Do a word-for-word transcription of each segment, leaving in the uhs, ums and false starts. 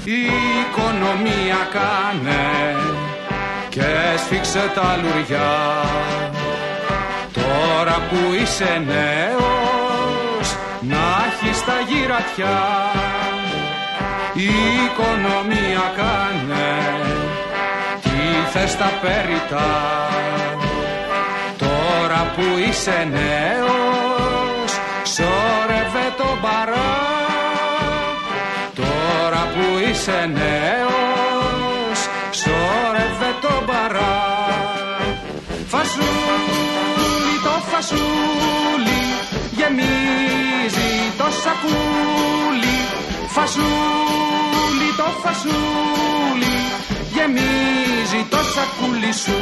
Η οικονομία κάνε και σφίξε τα λουριά. Τώρα που είσαι νέος να έχεις τα γυρατιά. Η οικονομία κάνε τι θες τα περιτά. Τώρα που είσαι νέος σώρευε το μπαρά. Τώρα που είσαι νέος σώρευε το μπαρά. Φασούλι το φασούλι γεμίζει το σακούλι. Φασούλι το φασούλι γεμίζει το σακούλι σου.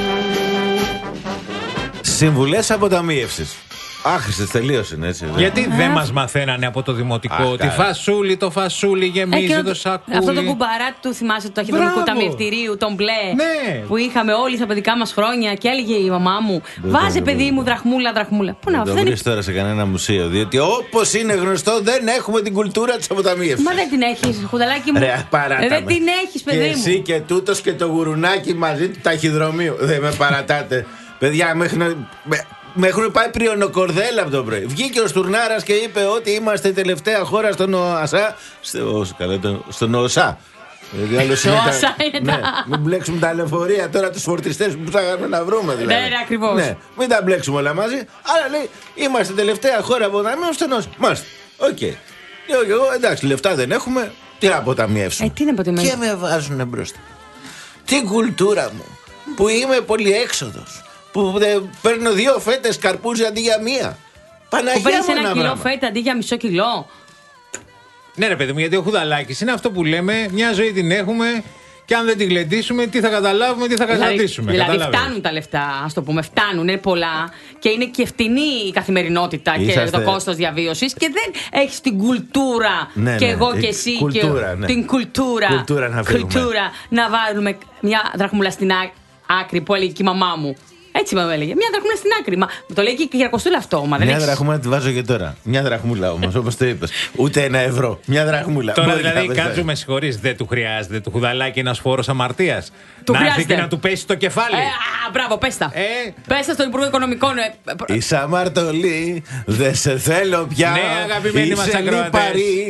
Συμβουλές αποταμίευσης. Άχρηστες, τελείωσε, έτσι. Δε. Γιατί δεν μας μαθαίνανε από το δημοτικό ότι φασούλι το φασούλι γεμίζει ε, το σακούλι. Αυτό το κουμπαράκι του θυμάσαι του ταχυδρομικού ταμιευτηρίου, τον μπλε. Ναι. Που είχαμε όλοι στα παιδικά μας χρόνια και έλεγε η μαμά μου: βάζε παιδί μου δραχμούλα, δραχμούλα. Πού να το βρεις τώρα σε κανένα μουσείο. Διότι όπως είναι γνωστό δεν έχουμε την κουλτούρα της αποταμίευσης. Μα δεν την έχεις, χουδαλάκι μου. Ρε, ε, δεν την έχεις, παιδί και μου. εσύ και τούτος και το γουρουνάκι μαζί του ταχυδρομείου. Δεν με παρατάτε. Παιδιά, μέχρι να. Με έχουν πάει πριονοκορδέλα από το πρωί. Βγήκε ο Στουρνάρας και είπε ότι είμαστε η τελευταία χώρα στον ΟΑΣΑ. Στο, στον ΟΣΑ. Δηλαδή, στο ΟΑΣΑ είναι ναι, τα. Μην μπλέξουμε τα λεωφορεία τώρα, τους φορτιστές που ψάχναμε να βρούμε. Δηλαδή. Ναι, ναι, ακριβώς. Ναι, μην τα μπλέξουμε όλα μαζί. Άρα λέει, είμαστε η τελευταία χώρα από τα μείωση στον ΟΣΑ. Μάλιστα. Οκ. Okay. Λέω και εγώ, εντάξει, λεφτά δεν έχουμε. Τι να αποταμιεύσουμε. Ε, τι να αποταμιεύσουμε. Και με βάζουν μπροστά. Την κουλτούρα μου που είμαι πολυέξοδος. Που παίρνω δύο φέτες καρπούζι αντί για μία. Παναγία μου. Που παίρνεις ένα κιλό φέτα αντί για μισό κιλό. Ναι, ρε παιδί μου, γιατί ο χουδαλάκης είναι αυτό που λέμε. Μια ζωή την έχουμε και αν δεν την γλεντήσουμε, τι θα καταλάβουμε, τι θα καταντήσουμε. Δηλαδή, δηλαδή φτάνουν τα λεφτά, ας το πούμε. Φτάνουν, είναι πολλά και είναι και φτηνή η καθημερινότητα. Είσαστε... και το κόστος διαβίωσης και δεν έχεις την κουλτούρα. Ναι, και ναι, εγώ ναι, και εσύ. κουλτούρα, και ναι. Την κουλτούρα. Κουλτούρα να, κουλτούρα, να βάλουμε μια δραχμούλα στην άκρη που έλεγε και η μαμά μου. Έτσι μου έλεγε. Μια δραχμούλα στην άκρη. Μα το λέει και η Κυριακοστούλα αυτό. Μα δεν μια έχεις... δραχμούλα τη βάζω και τώρα. Μια δραχμούλα όμως, όπως το είπες. Ούτε ένα ευρώ. Μια δραχμούλα. Τώρα δηλαδή κάτσε με συγχωρείς, δεν του χρειάζεται του χουδαλάκι ένας φόρος αμαρτίας. Του να χρειάζεται. έρθει και να του πέσει το κεφάλι. Ε, α, μπράβο, πες τα. Ε. Πες τα στον Υπουργό Οικονομικών. Ε, Είσαι αμαρτωλή, δεν σε θέλω πια. Ναι, αγαπημένοι μας ακροατές.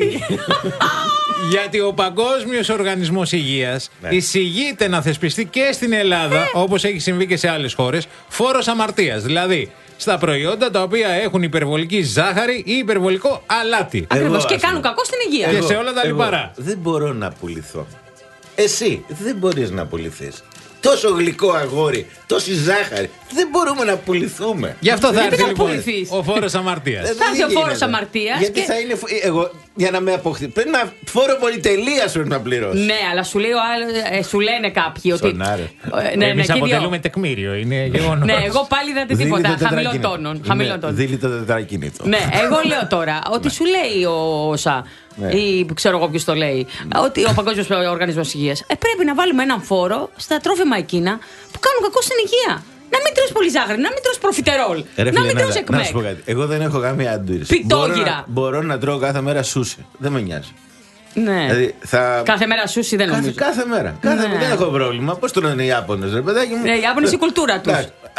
Γιατί ο Παγκόσμιος Οργανισμός Υγείας ναι. εισηγείται να θεσπιστεί και στην Ελλάδα, ε. όπως έχει συμβεί και σε άλλες χώρες, φόρος αμαρτίας. Δηλαδή, στα προϊόντα τα οποία έχουν υπερβολική ζάχαρη ή υπερβολικό αλάτι. Ακριβώς, και κάνουν κακό στην υγεία. Και εγώ, σε όλα τα λιπαρά. Δεν μπορώ να πουληθώ. Εσύ δεν μπορείς να πουληθείς. Τόσο γλυκό αγόρι, τόση ζάχαρη. Δεν μπορούμε να πουληθούμε. Γι' αυτό θα έρθει λοιπόν πουληθείς. ο φόρος αμαρτίας. Θα έρθει ο φόρος αμαρτίας. Γιατί και... θα είναι. Εγώ για να με αποκτήσει. Πρέπει να φόρο πολυτελείας πρέπει να πληρώσει. Ναι, αλλά σου, λέει ο άλλος, ε, σου λένε κάποιοι ότι. Σονάρε. Ε, ναι, Εμείς ναι, αποτελούμε τεκμήριο. Είναι γεγονός. Ναι, εγώ πάλι δεν δει τίποτα. Χαμηλών τόνων. Δίλει το τετρακίνητο. Ναι, εγώ λέω τώρα ότι σου λέει ο ΩΣΑ. Ναι. Ή ξέρω εγώ ποιος το λέει, ναι. ότι ο Παγκόσμιος Οργανισμός Υγείας ε, πρέπει να βάλουμε έναν φόρο στα τρόφιμα εκείνα που κάνουν κακό στην υγεία. Να μην τρως πολύ ζάχαρη, να μην τρως προφιτερόλ, Ρε, να μην τρως εκμέκ. Να σου πω κάτι. Εγώ δεν έχω καμία αντίρρηση. Πιτόγυρα. Μπορώ να, μπορώ να τρώω κάθε μέρα σούσι. Δεν με νοιάζει. Ναι. Δηλαδή, θα... Κάθε μέρα σούσι δεν νομίζω. Κάθε, κάθε μέρα. Κάθε ναι. Δεν έχω πρόβλημα. Πώς το λένε οι Ιάπωνες, ρε παιδάκι μου. Ναι, οι Ιάπωνες η κουλτούρα τους.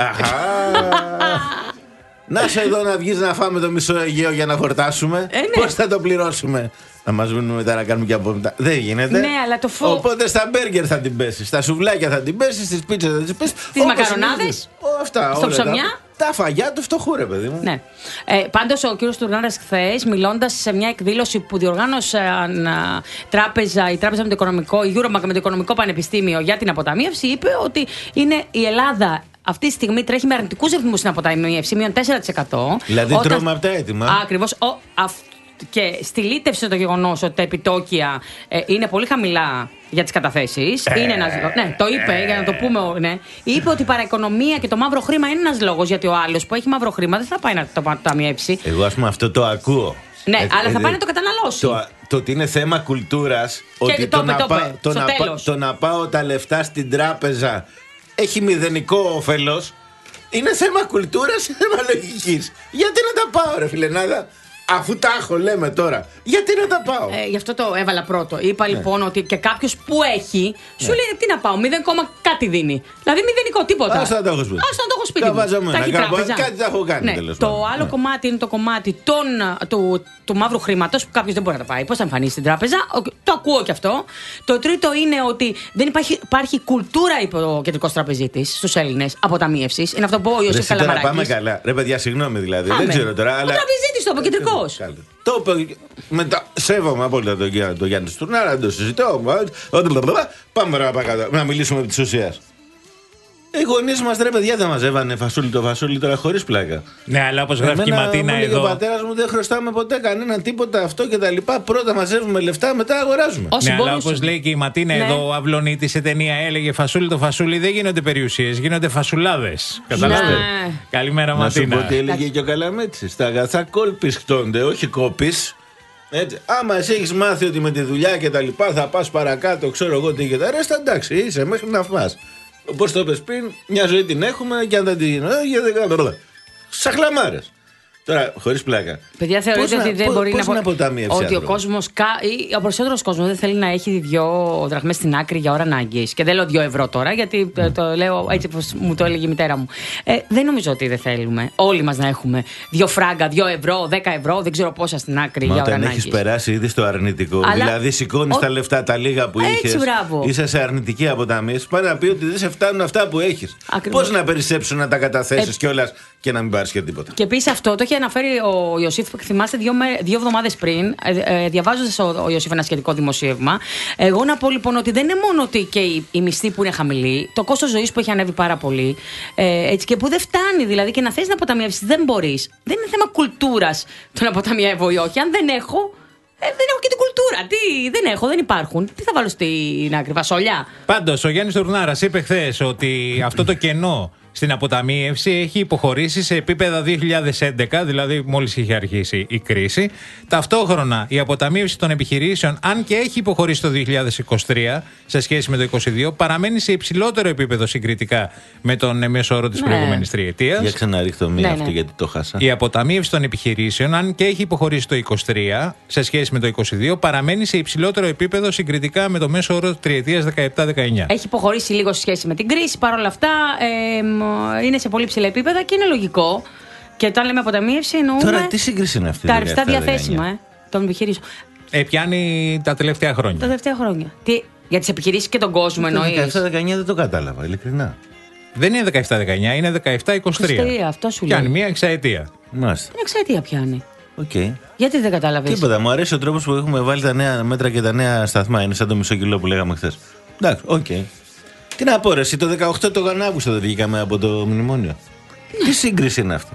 Να σε εδώ να βγεις να φάμε το μισό Αιγαίο για να χορτάσουμε. Ε, ναι. Πώς θα το πληρώσουμε. Να μας βγουν μετά να κάνουμε και από μετά. Δεν γίνεται. Ναι, αλλά το φω... Οπότε στα μπέργκερ θα την πέσει, στα σουβλάκια θα την πέσει, στις πίτσες θα την πέσει. Στις μακαρονάδες. Αυτά. Στο ψωμιά. Τα, τα φαγιά του φτωχού, ρε παιδί μου. Ναι. Ε, πάντως ο κύριος Τουρνάρας χθες, μιλώντας σε μια εκδήλωση που διοργάνωσαν τράπεζα, η Τράπεζα με το Οικονομικό, η Eurobank με το Οικονομικό Πανεπιστήμιο για την αποταμίευση, είπε ότι είναι η Ελλάδα. Αυτή τη στιγμή τρέχει με αρνητικούς ρυθμούς στην αποταμίευση, μείον τέσσερα τοις εκατό. Δηλαδή όταν... τρώμε από τα έτοιμα. Ακριβώς. Ο, αυ... Και στυλίτευσε το γεγονός ότι τα επιτόκια ε, είναι πολύ χαμηλά για τις καταθέσεις. Ε, είναι ένας... Ναι, το είπε, ε, για να το πούμε. Ναι. Είπε ότι η παραοικονομία και το μαύρο χρήμα είναι ένας λόγος, γιατί ο άλλος που έχει μαύρο χρήμα δεν θα πάει να το ταμιεύσει. Εγώ, ας πούμε, αυτό το ακούω. Ναι, ε, αλλά ε, θα ε, πάει να το καταναλώσει. Το, το ότι είναι θέμα κουλτούρας, ότι το, το, να, πά, το, να, πά, το να πάω τα λεφτά στην τράπεζα έχει μηδενικό όφελος, είναι θέμα κουλτούρας, θέμα λογικής. Γιατί να τα πάω, ρε φιλενάδα. αφού τα έχω, λέμε τώρα, γιατί να τα πάω. Ε, γι' αυτό το έβαλα πρώτο. Είπα λοιπόν ναι. ότι και κάποιο που έχει, σου ναι. λέει τι να πάω, μηδέν κόμμα κάτι δίνει. Δηλαδή μηδενικό τίποτα. Ας να το έχω σπίτι. Ας να το έχω σπίτι. Τα βάζαμε ένα. Κάτι τα έχω κάνει ναι. τέλος Το πάντων. άλλο ναι. κομμάτι είναι το κομμάτι των, του, του μαύρου χρήματος που κάποιο δεν μπορεί να τα πάει. Πώς θα εμφανίσει στην τράπεζα. Το ακούω κι αυτό. Το τρίτο είναι ότι δεν υπάρχει, υπάρχει κουλτούρα, είπε ο κεντρικός τραπεζίτης στους Έλληνες, αποταμίευσης. Είναι αυτό που ο Ιωσήφ Καλαμαράκης. Πάμε καλά. Ρε παιδιά, συγγνώμη δηλαδή. Δεν ξέρω τώρα. Ο τραπεζίτης το είπε, ο κεντρικός. Το είπε. Μετά σέβομαι απόλυτα τον το Γιάννη Στουρνάρα, δεν το συζητώ. Πάμε τώρα παρακάτω να μιλήσουμε επί της ουσίας. Οι γονείς μας, ρε παιδιά, δεν μαζεύανε φασούλι το φασούλι τώρα χωρίς πλάκα. Ναι, αλλά όπως γράφει και η Ματίνα εδώ. Ο πατέρας μου δεν χρωστάμε ποτέ κανέναν τίποτα αυτό και τα λοιπά. Πρώτα μαζεύουμε λεφτά, μετά αγοράζουμε. Ναι, αλλά όπως λέει και η Ματίνα ναι. εδώ, ο Αυλονίτης σε ταινία έλεγε φασούλι το φασούλι, δεν γίνονται περιουσίες, γίνονται φασουλάδες. Καταλάβετε. Ναι. Καλημέρα, Ματίνα. Να σου πω τι έλεγε και ο Καλαμέτσης. Τα αγαθά κόλπης χτώνται, όχι κόπης. Έτσι. Άμα εσύ έχεις μάθει ότι με τη δουλειά και τα λοιπά θα πας παρακάτω, ξέρω εγώ τι και τα ρέστα, εντάξει, είσαι μέχρι να φας. Όπως το είπες πριν, μια ζωή την έχουμε και αν δεν την. Σαχλαμάρες. Τώρα, χωρίς πλάκα. Παιδιά, θεωρείτε ότι δεν μπορεί πώς να. να αποταμιεύσει. Ότι ο κόσμος, ο περισσότερος κόσμος δεν θέλει να έχει δύο δραχμές στην άκρη για ώρα ανάγκης. Και δεν λέω δύο ευρώ τώρα, γιατί mm. το λέω έτσι όπως μου το έλεγε η μητέρα μου. Ε, δεν νομίζω ότι δεν θέλουμε όλοι μας να έχουμε δύο φράγκα, δύο ευρώ, δέκα ευρώ, δεν ξέρω πόσα στην άκρη Μα για ώρα ανάγκης. ανάγκης. Όταν έχεις περάσει ήδη στο αρνητικό, αλλά... δηλαδή σηκώνεις ο... τα λεφτά τα λίγα που είχες, είσαι σε αρνητική αποταμίευση, πάει να πει ότι δεν σε φτάνουν αυτά που έχεις. Πώς να περισσέψουν να τα καταθέσεις ε... κιόλας και να μην πάρεις και τίποτα. Και επίσης αυτό το είχε αναφέρει ο Ιωσήφ, θυμάστε, δύο, δύο εβδομάδες πριν, ε, ε, διαβάζοντας ο, ο Ιωσήφ ένα σχετικό δημοσίευμα. Εγώ να πω λοιπόν ότι δεν είναι μόνο ότι και οι, οι μισθοί που είναι χαμηλοί, το κόστος ζωής που έχει ανέβει πάρα πολύ, ε, έτσι, και που δεν φτάνει δηλαδή και να θες να αποταμιεύσεις, δεν μπορείς. Δεν είναι θέμα κουλτούρας το να αποταμιεύω ή όχι. Αν δεν έχω. Ε, δεν έχω και την κουλτούρα. Τι, δεν έχω, δεν υπάρχουν. Τι θα βάλω στην άκρη, φασολιά. Πάντως, ο Γιάννης Τουρνάρας είπε χθες ότι αυτό το κενό στην αποταμίευση έχει υποχωρήσει σε επίπεδα δύο χιλιάδες έντεκα, δηλαδή μόλις είχε αρχίσει η κρίση. Ταυτόχρονα, η αποταμίευση των επιχειρήσεων, αν και έχει υποχωρήσει το δύο χιλιάδες είκοσι τρία σε σχέση με το είκοσι δύο, παραμένει σε υψηλότερο επίπεδο συγκριτικά με τον μέσο όρο της ναι. προηγούμενης τριετίας. Για ξαναρίχτω μία ναι, αυτή, ναι. γιατί το χάσα. Η αποταμίευση των επιχειρήσεων, αν και έχει υποχωρήσει το είκοσι τρία σε σχέση με το είκοσι δύο, παραμένει σε υψηλότερο επίπεδο συγκριτικά με το μέσο όρο τριετίας δεκαεπτά δεκαεννιά. Έχει υποχωρήσει λίγο σε σχέση με την κρίση. Παρ' όλα αυτά, ε, είναι σε πολύ ψηλά επίπεδα και είναι λογικό. Και όταν λέμε αποταμίευση, εννοούμε. Τώρα, τι σύγκριση είναι αυτή? Τα ρευστά διαθέσιμα ε, των επιχειρήσεων. Ε, πιάνει τα τελευταία χρόνια. Τα τελευταία χρόνια. Τι, για τις επιχειρήσεις και τον κόσμο εννοείς? Το δεκαεπτά δεκαεννιά δεν το κατάλαβα, ειλικρινά. Δεν είναι δεκαεπτά δεκαεννιά, είναι δεκαεπτά είκοσι τρία. είκοσι τρία, αυτό σου λέει. Πιάνει μία εξαετία. Μάλιστα. Την εξαετία πιάνει. Okay. Γιατί δεν κατάλαβες? Τίποτα, μου αρέσει ο τρόπος που έχουμε βάλει τα νέα μέτρα και τα νέα σταθμά. Είναι σαν το μισό κιλό που λέγαμε χθες. Εντάξει, οκ. Okay. Τι να πω, ρε, το δεκαοκτώ το Αύγουστο δεν βγήκαμε από το μνημόνιο. Τι σύγκριση είναι αυτή?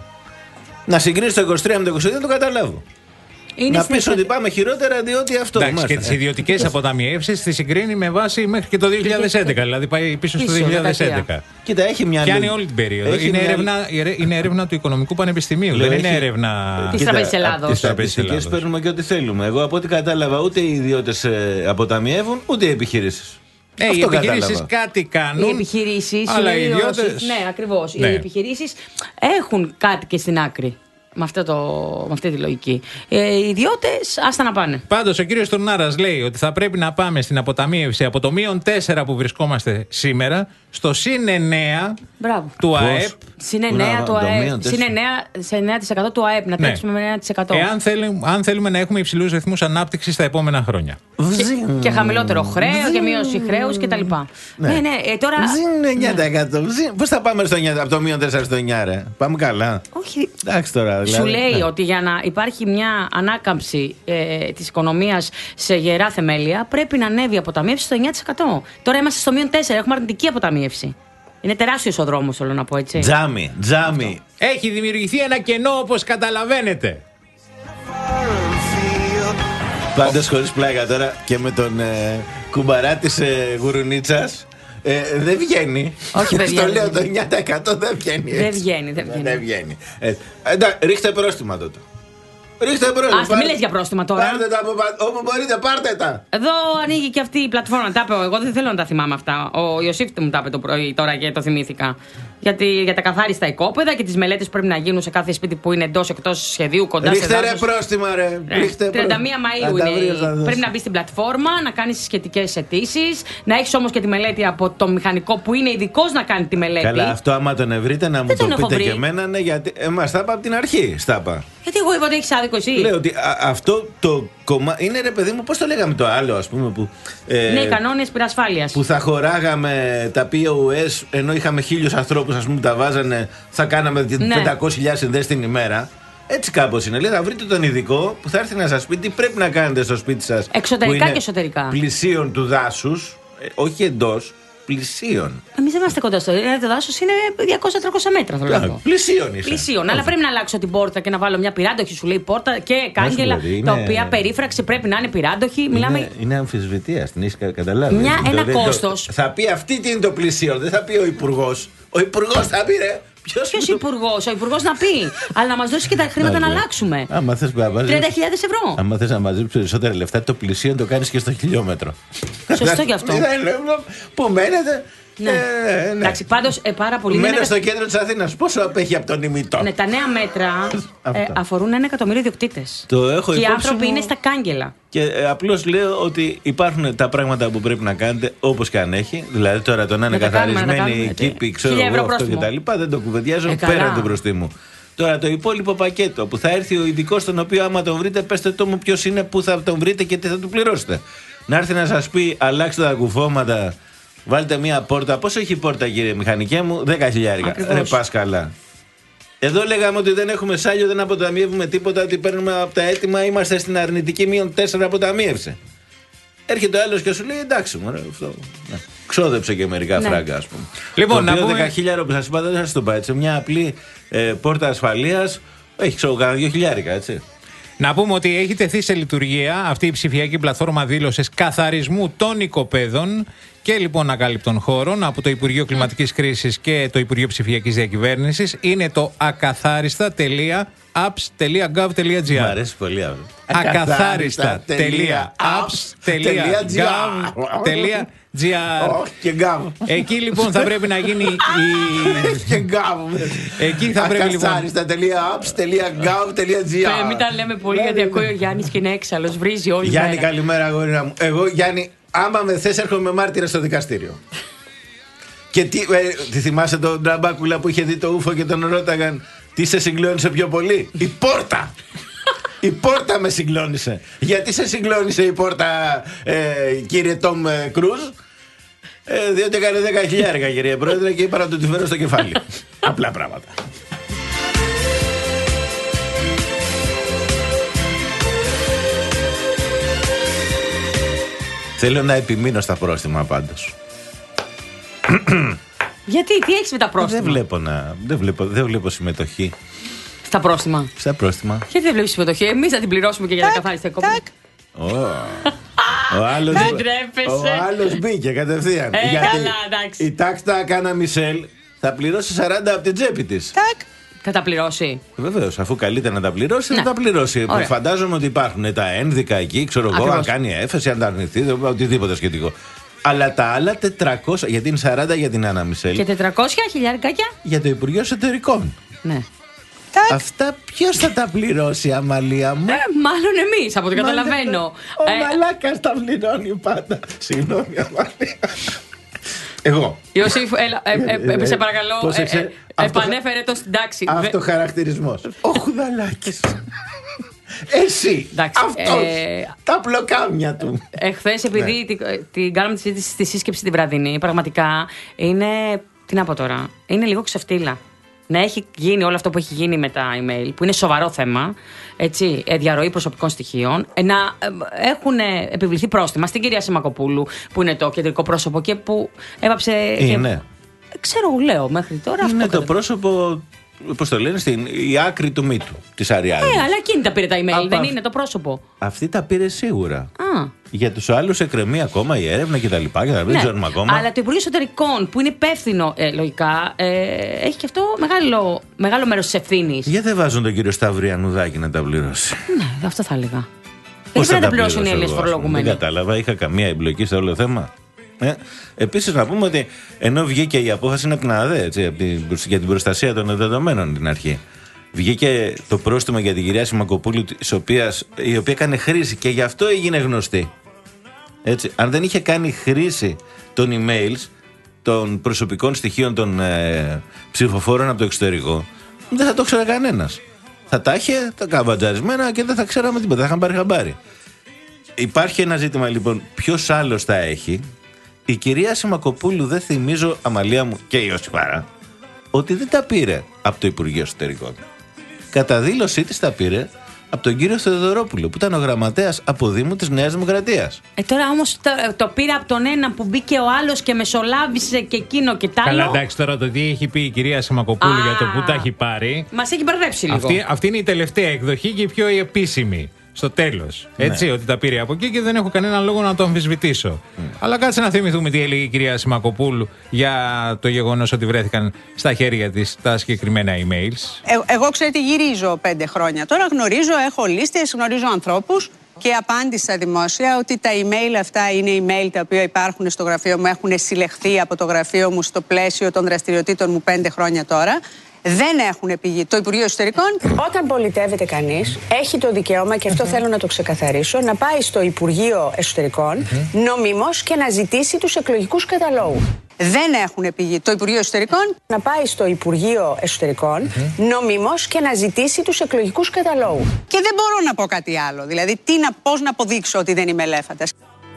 Να συγκρίνεις το είκοσι τρία με το είκοσι δύο, δεν το καταλάβω. Είναι να πεις ότι πάμε χειρότερα διότι αυτό. Εντάξει, και τις ιδιωτικές αποταμιεύσεις τις συγκρίνει με βάση μέχρι και το δύο χιλιάδες έντεκα. Δηλαδή πάει πίσω στο δύο χιλιάδες έντεκα. Κοίτα, έχει μια. Πιάνει όλη την περίοδο. Είναι, μια... έρευνα, είναι έρευνα του Οικονομικού Πανεπιστημίου. Λέω, δεν είναι έχει... έρευνα της Τραπεζής Ελλάδος. Τις στατιστικές παίρνουμε και ό,τι θέλουμε. Εγώ από ό,τι κατάλαβα, ούτε οι ιδιώτες αποταμιεύουν, ούτε οι επιχειρήσεις. Ε, οι επιχειρήσεις κάτι κάνουν. Οι επιχειρήσεις. Αλλά οι ιδιώτες. Ναι, ακριβώς. Ναι. Οι επιχειρήσεις έχουν κάτι και στην άκρη. Με, αυτό το, με αυτή τη λογική. Ε, οι ιδιώτες, άστα να πάνε. Πάντως, ο κύριος Τουρνάρας λέει ότι θα πρέπει να πάμε στην αποταμίευση από το μείον τέσσερα που βρισκόμαστε σήμερα στο συν εννέα του ΑΕΠ. Συν εννέα του ΑΕΠ. Συν εννέα τοις εκατό του ΑΕΠ. Να τρέξουμε με εννέα τοις εκατό. Εάν θέλουμε, αν θέλουμε να έχουμε υψηλούς ρυθμούς ανάπτυξης τα επόμενα χρόνια. Και, και χαμηλότερο χρέος και μείωση χρέους κτλ. Ναι, ναι, ε, τώρα. εννέα τοις εκατό. Πώς θα πάμε στο εννέα, από το μείον τέσσερα στο εννέα, ρε? Πάμε καλά. Όχι. Εντάξει τώρα. Σου λέει ναι. ότι για να υπάρχει μια ανάκαμψη ε, της οικονομίας σε γερά θεμέλια πρέπει να ανέβει η αποταμίευση στο εννέα τοις εκατό. Τώρα είμαστε στο μείον τέσσερα, έχουμε αρνητική αποταμίευση. Είναι τεράστιος ο δρόμος, θέλω να πω έτσι. Τζάμι, τζάμι. Έχει δημιουργηθεί ένα κενό, όπως καταλαβαίνετε. Πάντως, χωρίς πλάκα τώρα και με τον ε, κουμπαρά της ε, Γουρουνίτσας. Ε, δεν βγαίνει. Όχι, παιδιά. Στο λέω το εννέα τοις εκατό δεν βγαίνει. Δεν βγαίνει, δεν βγαίνει. Δεν βγαίνει. Ε, εντάξει, ρίχτε πρόστιμα τότε. Ρίχτε πρόστιμα. Ας μην λες για πρόστιμα τώρα. Πάρτε τα όπου μπορείτε, πάρτε τα. Εδώ ανοίγει και αυτή η πλατφόρμα. Τα είπε, εγώ δεν θέλω να τα θυμάμαι αυτά. Ο Ιωσήφ μου τα είπε το πρωί τώρα και το θυμήθηκα. Για, τη, για τα καθάριστα οικόπεδα και τις μελέτες που πρέπει να γίνουν σε κάθε σπίτι που είναι εντός εκτός σχεδίου, κοντά Ρίχτε σε ρε δάσος. πρόστιμα, ρε. Ε, τριάντα μία Μαΐου είναι. Πρέπει να μπει στην πλατφόρμα, να κάνεις σχετικές αιτήσεις, να έχεις όμως και τη μελέτη από το μηχανικό που είναι ειδικός να κάνει τη μελέτη. Καλά, αυτό άμα τον βρείτε να μου Δεν το τον έχω πείτε βρει. και εμένα, ναι, γιατί εμάς τα είπα από την αρχή. Στάπα. Γιατί εγώ είπα ότι έχεις άδικο εσύ. Λέω ότι α, αυτό το κομμάτι. Είναι ρε παιδί μου, πώς το λέγαμε το άλλο, ας πούμε. Που, ε, Ναι, οι κανόνες πυρασφάλειας. που θα χωράγαμε τα πι ο ες ενώ είχαμε χίλιους ανθρώπους, ας πούμε, που τα βάζανε, θα κάναμε Ναι. πεντακόσιες χιλιάδες συνδέσεις την ημέρα. Έτσι κάπως είναι. Λέει, θα βρείτε τον ειδικό που θα έρθει να σας πει τι πρέπει να κάνετε στο σπίτι σας. Εξωτερικά που είναι και εσωτερικά. Πλησίον του δάσους, ε, όχι εντός, πλησίον. Εμείς δεν είμαστε κοντά στο. Δηλαδή το δάσος είναι διακόσια με τριακόσια μέτρα, θέλω να πω. Πλησίον είσαι. Πλησίον. Αλλά πρέπει να αλλάξω την πόρτα και να βάλω μια πυράντοχη, σου λέει πόρτα και κάγκελα, πω, είναι- τα οποία περίφραξη πρέπει να είναι πυράντοχη. Μιλάμε. Είναι, είναι αμφισβητία, την έχει κα- καταλάβει. Μια- Το- ένα δεν το- κόστος. Θα πει αυτή τι είναι το πλησίον, δεν θα πει ο υπουργός. Ο υπουργός θα πει ρε. Ποιος Ποιο υπουργό, ο υπουργό να πει. Αλλά να μα δώσει και τα χρήματα να αλλάξουμε. Άμα θες να μαζέψεις- τριάντα χιλιάδες ευρώ. Άμα θες να μαζέψεις περισσότερα λεφτά, το πλησίον το κάνεις και στο χιλιόμετρο. Σωστό κι αυτό. Δεν είναι, Πού μένετε. Ναι. Ε, ναι. Εντάξει, πάντω πάρα πολύ. Μένω είναι- στο κέντρο της Αθήνας. Πόσο απέχει από τον ημιτό. Ναι, τα νέα μέτρα ε, Αυτά. αφορούν ένα εκατομμύριο ιδιοκτήτε. Το έχω Και οι υπόψη άνθρωποι μου. είναι στα κάγκελα. Και ε, απλώς λέω ότι υπάρχουν τα πράγματα που πρέπει να κάνετε όπως και αν έχει. Δηλαδή τώρα το να είναι Να τα κάνουμε, να τα καθαρισμένοι κάνουμε, οι κήποι, τι. ξέρω Χίλια εγώ ευρώ αυτό πρόστιμο. κτλ. Δεν το κουβεντιάζω Ε, καλά. πέραν του μπροστί μου. Τώρα το υπόλοιπο πακέτο που θα έρθει ο ειδικός, τον οποίο άμα τον βρείτε, πέστε το μου ποιος είναι, πού θα τον βρείτε και τι θα του πληρώσετε. Να έρθει να σας πει αλλάξτε τα κουφώματα, βάλτε μία πόρτα. Πόσο έχει η πόρτα, κύριε μηχανικέ μου? δέκα χιλιάρικα. Ακριβώς. Ρε πας καλά. Εδώ λέγαμε ότι δεν έχουμε σάλιο, δεν αποταμιεύουμε τίποτα, ότι παίρνουμε από τα έτοιμα, είμαστε στην αρνητική μείον τέσσερα αποταμίευση. Έρχεται ο άλλος και σου λέει εντάξει, μωρέ, αυτό. Ναι. Ξόδεψε και μερικά Ναι. φράγκα, ας πούμε. Λοιπόν, το να οποίο πούμε- δέκα χιλιάρικα που σας είπα, δεν σας το πω έτσι. Μια απλή ε, πόρτα ασφαλείας έχει ξέρω κανένα δύο χιλιάρικα, έτσι. Να πούμε ότι έχει τεθεί σε λειτουργία αυτή η ψηφιακή πλατφόρμα δήλωσης καθαρισμού των οικοπαίδων και λοιπόν ακάλυπτων χώρων από το Υπουργείο Κλιματικής Κρίσης και το Υπουργείο Ψηφιακής Διακυβέρνησης. Είναι το ακαθάριστα τελεία apps τελεία gov τελεία Μ' gr. αρέσει πολύ αυτό. ακαθάριστα τελεία apps τελεία gov τελεία gr. Όχι και γκάβ. Εκεί λοιπόν θα πρέπει να γίνει η... Και γκάβ. Εκεί θα πρέπει λοιπόν... Ακαθάριστα.apps.gov.gr. Ε, μην τα λέμε πολύ γιατί ακούει ο Γιάννη και είναι έξαλλο. Βρίζει όλη Γιάννη, μέρα. καλημέρα, αγόρινα μου. Εγώ, Γιάννη, άμα με θες, έρχομαι μάρτυρα στο δικαστήριο. Και τι, ε, τι θυμάσαι τον Τραμπάκουλα που είχε δει το ούφο και τον ρώταγαν τι σε συγκλώνησε πιο πολύ? Η πόρτα! Η πόρτα με συγκλώνησε. Γιατί σε συγκλώνησε η πόρτα, ε, κύριε Τόμ ε, Κρούζ? Ε, διότι έκανε δέκα χιλιάρικα, κύριε Πρόεδρε, και είπα να του τη φέρω στο κεφάλι. Απλά πράγματα. Θέλω να επιμείνω στα πρόστιμα πάντως. Γιατί, τι έχει με τα πρόστιμα? Δεν βλέπω, να, δεν, βλέπω, δεν βλέπω συμμετοχή Στα πρόστιμα. στα πρόστιμα. Γιατί δεν βλέπει συμμετοχή, εμεί θα την πληρώσουμε και για τα καθάριστα οικόπεδα. Ω. Ο άλλος, Δεν τρέπεσαι. ο άλλος μπήκε κατευθείαν. Ε, καλά, εντάξει. η τάξτα Κάνα Μισελ θα πληρώσει σαράντα από την τσέπη της. Θα τα πληρώσει. Βεβαίω, αφού καλείται να τα πληρώσει, Ναι. θα τα πληρώσει. Ωραία. Φαντάζομαι ότι υπάρχουν τα ένδικα εκεί, ξέρω εγώ, αν Ακριβώς. κάνει έφεση, αν τα αρνηθεί, δεν- οτιδήποτε σχετικό. Αλλά τα άλλα τετρακόσια, γιατί είναι σαράντα για την Άννα Μισελ, Και τετρακόσια χιλιάρικάκια. για το Υπουργείο Εσωτερικών. Ναι. Αυτά ποιο θα τα πληρώσει, Αμαλία μου? Ε, μάλλον εμεί, από ό,τι καταλαβαίνω. Ο Ε, μαλάκας τα πληρώνει πάντα. Συγγνώμη, Αμαλία. Εγώ. Ιωσήφ, έλα, ε, ε, ε, σε παρακαλώ, Πώς ε, εξε- ε, αυτό- επανέφερε το στην τάξη. Αυτοχαρακτηρισμός. Ο Χουδαλάκης. Εσύ. Εντάξει, Αυτός. ε, Τα πλοκάμια του. Εχθέ, επειδή την, την κάναμε τη συζήτηση στη σύσκεψη την βραδινή, πραγματικά είναι. Τι να πω τώρα, είναι λίγο ξεφτύλα. Να έχει γίνει όλο αυτό που έχει γίνει με τα email, που είναι σοβαρό θέμα, έτσι, ε, διαρροή προσωπικών στοιχείων, ε, να ε, έχουν επιβληθεί πρόστιμα στην κυρία Σιμακοπούλου, που είναι το κεντρικό πρόσωπο και που έβαψε. Είναι. Και, ξέρω, λέω μέχρι τώρα Είναι αυτό. το κατά- πρόσωπο, πώς το λένε, στην, η άκρη του μύτου της Αριάδνης. Ε, αλλά εκείνη τα πήρε τα email, Από δεν αυ- είναι το πρόσωπο. Αυτή τα πήρε σίγουρα. Α. Για τους άλλους εκκρεμεί ακόμα η έρευνα κτλ. Δεν Ναι, ξέρουμε ακόμα. αλλά το Υπουργείο Εσωτερικών, που είναι υπεύθυνο ε, λογικά, ε, έχει και αυτό μεγάλο, μεγάλο μέρο τη ευθύνη. Γιατί δεν βάζουν τον κύριο Σταυριανουδάκη να τα πληρώσει? Ναι, αυτό θα έλεγα. Πώς Γιατί πρέπει να τα πληρώσω πληρώσουν οι Έλληνε εγώ, ας πούμε? φορολογουμένοι. Δεν κατάλαβα, είχα καμία εμπλοκή σε όλο το θέμα. Ε, επίσης να πούμε ότι ενώ βγήκε η απόφαση είναι από την ΑΔΕ, έτσι, για την προστασία των δεδομένων την αρχή. Βγήκε το πρόστιμο για την κυρία Σιμακοπούλου, της οποίας, η οποία έκανε χρήση και γι' αυτό έγινε γνωστή. Έτσι, αν δεν είχε κάνει χρήση των emails, των προσωπικών στοιχείων των ε, ψηφοφόρων από το εξωτερικό, δεν θα το ξέρει κανένας. Θα τα είχε τα καβατζαρισμένα και δεν θα ξέραμε τίποτα, θα είχαν πάρει χαμπάρι. Υπάρχει ένα ζήτημα λοιπόν, ποιος άλλος τα έχει. Η κυρία Σιμακοπούλου, δεν θυμίζω, Αμαλία μου και η Ιωσήφαρα, ότι δεν τα πήρε από το Υπουργείο Εσωτερικών. Κατά δήλωσή της τα πήρε από τον κύριο Θεοδωρόπουλο, που ήταν ο γραμματέας αποδήμου της Νέας Δημοκρατίας. Ε, τώρα όμως το, το πήρε από τον ένα που μπήκε ο άλλος και μεσολάβησε και εκείνο και τ' άλλο. Καλά, εντάξει, τώρα το τι έχει πει η κυρία Σιμακοπούλου για το που τα έχει πάρει. Μας έχει μπερδέψει λίγο. Αυτή, αυτή είναι η τελευταία εκδοχή και η πιο επίσημη. Στο τέλος. Έτσι, ναι. Ότι τα πήρε από εκεί και δεν έχω κανέναν λόγο να το αμφισβητήσω. Mm. Αλλά κάτσε να θυμηθούμε τι έλεγε η κυρία Σιμακοπούλου για το γεγονός ότι βρέθηκαν στα χέρια της τα συγκεκριμένα emails. Ε, εγώ ξέρετε, γυρίζω πέντε χρόνια. Τώρα γνωρίζω, έχω λίστες, γνωρίζω ανθρώπους και απάντησα δημόσια ότι τα email αυτά είναι email τα οποία υπάρχουν στο γραφείο μου, έχουν συλλεχθεί από το γραφείο μου στο πλαίσιο των δραστηριοτήτων μου πέντε χρόνια τώρα. Δεν έχουν πηγή το Υπουργείο Εσωτερικών. Όταν πολιτεύεται κανείς, έχει το δικαίωμα, και αυτό mm-hmm. θέλω να το ξεκαθαρίσω, να πάει στο Υπουργείο Εσωτερικών mm-hmm. νομιμώς και να ζητήσει τους εκλογικούς καταλόγους. Δεν έχουν πηγή το Υπουργείο Εσωτερικών. Να πάει στο Υπουργείο Εσωτερικών mm-hmm. νομιμώς και να ζητήσει τους εκλογικούς καταλόγους. Και δεν μπορώ να πω κάτι άλλο. Δηλαδή, τι να, πώς να αποδείξω ότι δεν είμαι ελέφαντας.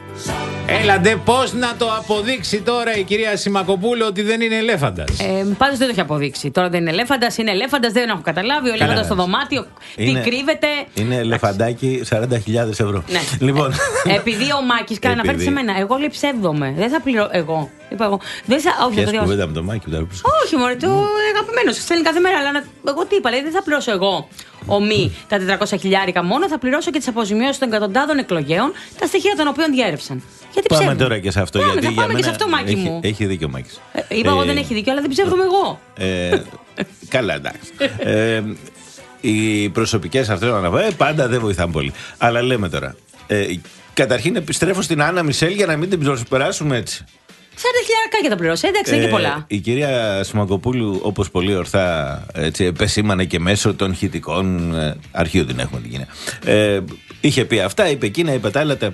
Έλαντε, πώς να το αποδείξει τώρα η κυρία Σιμακοπούλου ότι δεν είναι ελέφαντας. Ε, πάντως δεν το έχει αποδείξει. Τώρα δεν είναι ελέφαντας, είναι ελέφαντας, δεν έχω καταλάβει. Ο ελέφαντας στο δωμάτιο, είναι, τι κρύβεται. Είναι ελεφαντάκι σαράντα χιλιάδες ευρώ. Ναι. Λοιπόν. Ε, επειδή ο Μάκης κάνει αναφέρει σε μένα, εγώ λέει ψεύδομαι. Δεν θα πληρώ. Εγώ. Είπα εγώ. Δεν θα. Όχι, δεν θα κουβέντα με το Μάκη. Όχι, μωρέ, το αγαπημένο σου στέλνει κάθε μέρα. Αλλά εγώ τι είπα, λέει, δεν θα πληρώσω εγώ. Ομή τα τετρακόσια χιλιάρικα μόνο, θα πληρώσω και τις αποζημιώσεις των εκατοντάδων εκλογέων, τα στοιχεία των οποίων διέρευσαν. Γιατί πάμε ψεύδω. Τώρα και σε αυτό. Πάμε, γιατί θα πάμε για και σε αυτό, Μάκη έχει, μου. Έχει δίκιο ο Μάκης. Ε, είπα ε, εγώ δεν έχει δίκιο, αλλά δεν ψεύδομαι εγώ. Ε, καλά, εντάξει. ε, οι προσωπικές αυτές αναφορές πάντα δεν βοηθάνε πολύ. Αλλά λέμε τώρα. Ε, καταρχήν επιστρέφω στην Άννα Μισελ για να μην την προσπεράσουμε έτσι. σαράντα χιλιάρικα τα πληρώσει, εντάξει, είναι και πολλά. Η κυρία Σιμακοπούλου, όπως πολύ ορθά έτσι, επεσήμανε και μέσω των χητικών, ε, αρχείου την έχουμε την κοινή, ε, είχε πει αυτά, είπε εκείνα, είπε τα άλλα. Τα...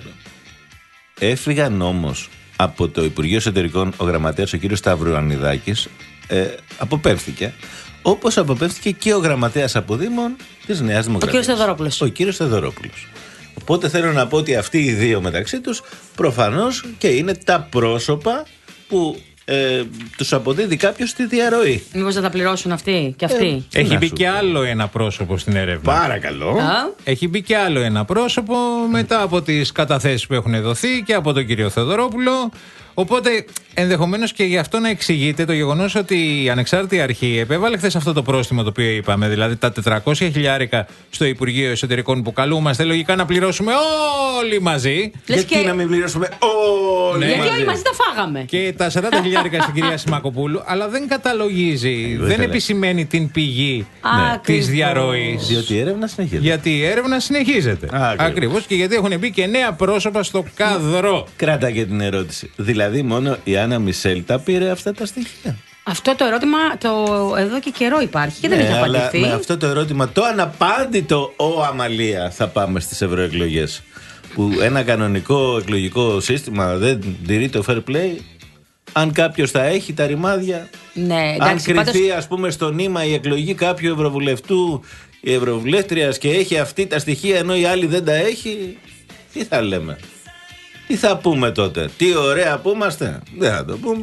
Έφυγαν όμως από το Υπουργείο Εσωτερικών ο γραμματέας, ο κύριος Σταυρουανιδάκης, ε, αποπέμφθηκε. Όπως αποπέμφθηκε και ο γραμματέας αποδήμων της Νέας Δημοκρατίας. Ο κύριος Θεοδωρόπουλος. Ο κύριος Θεοδωρόπουλος. Οπότε θέλω να πω ότι αυτοί οι δύο μεταξύ τους προφανώς και είναι τα πρόσωπα που ε, τους αποδίδει κάποιος στη διαρροή. Μήπως θα τα πληρώσουν αυτοί και αυτοί. Ε, Έχει μπει και άλλο ένα πρόσωπο στην έρευνα. Παρακαλώ. Α? Έχει μπει και άλλο ένα πρόσωπο μετά από τις καταθέσεις που έχουν δοθεί και από τον κύριο Θεοδωρόπουλο. Οπότε ενδεχομένως και γι' αυτό να εξηγείται το γεγονός ότι η ανεξάρτητη αρχή επέβαλε χθες αυτό το πρόστιμο το οποίο είπαμε, δηλαδή τα τετρακόσια χιλιάρικα στο Υπουργείο Εσωτερικών που καλούμαστε λογικά να πληρώσουμε όλοι μαζί. Λες γιατί και... να μην πληρώσουμε όλοι ναι. μαζί. Γιατί όλοι μαζί τα φάγαμε. Και τα σαράντα χιλιάρικα στην κυρία Σιμακοπούλου, αλλά δεν καταλογίζει, δεν, δεν επισημαίνει την πηγή ναι. της διαρροής. Διότι η έρευνα συνεχίζεται. Γιατί η έρευνα συνεχίζεται. Ακριβώς, και γιατί έχουν μπει και νέα πρόσωπα στο κάδρο. Κράτα και την ερώτηση. Δηλαδή μόνο η Άννα Μισελ τα πήρε αυτά τα στοιχεία. Αυτό το ερώτημα το, εδώ και καιρό υπάρχει και δεν ναι, έχει απαντηθεί. Με αυτό το ερώτημα το αναπάντητο ο Αμαλία θα πάμε στις ευρωεκλογές. Που ένα κανονικό εκλογικό σύστημα δεν τηρεί το fair play. Αν κάποιος θα έχει τα ρημάδια, ναι, εντάξει, αν κρυθεί πάντως... ας πούμε στο νήμα η εκλογή κάποιου ευρωβουλευτού ή ευρωβουλεύτριας και έχει αυτή τα στοιχεία ενώ η άλλη δεν τα έχει, τι θα λέμε? Τι θα πούμε τότε? Τι ωραία που είμαστε? Δεν θα το πούμε.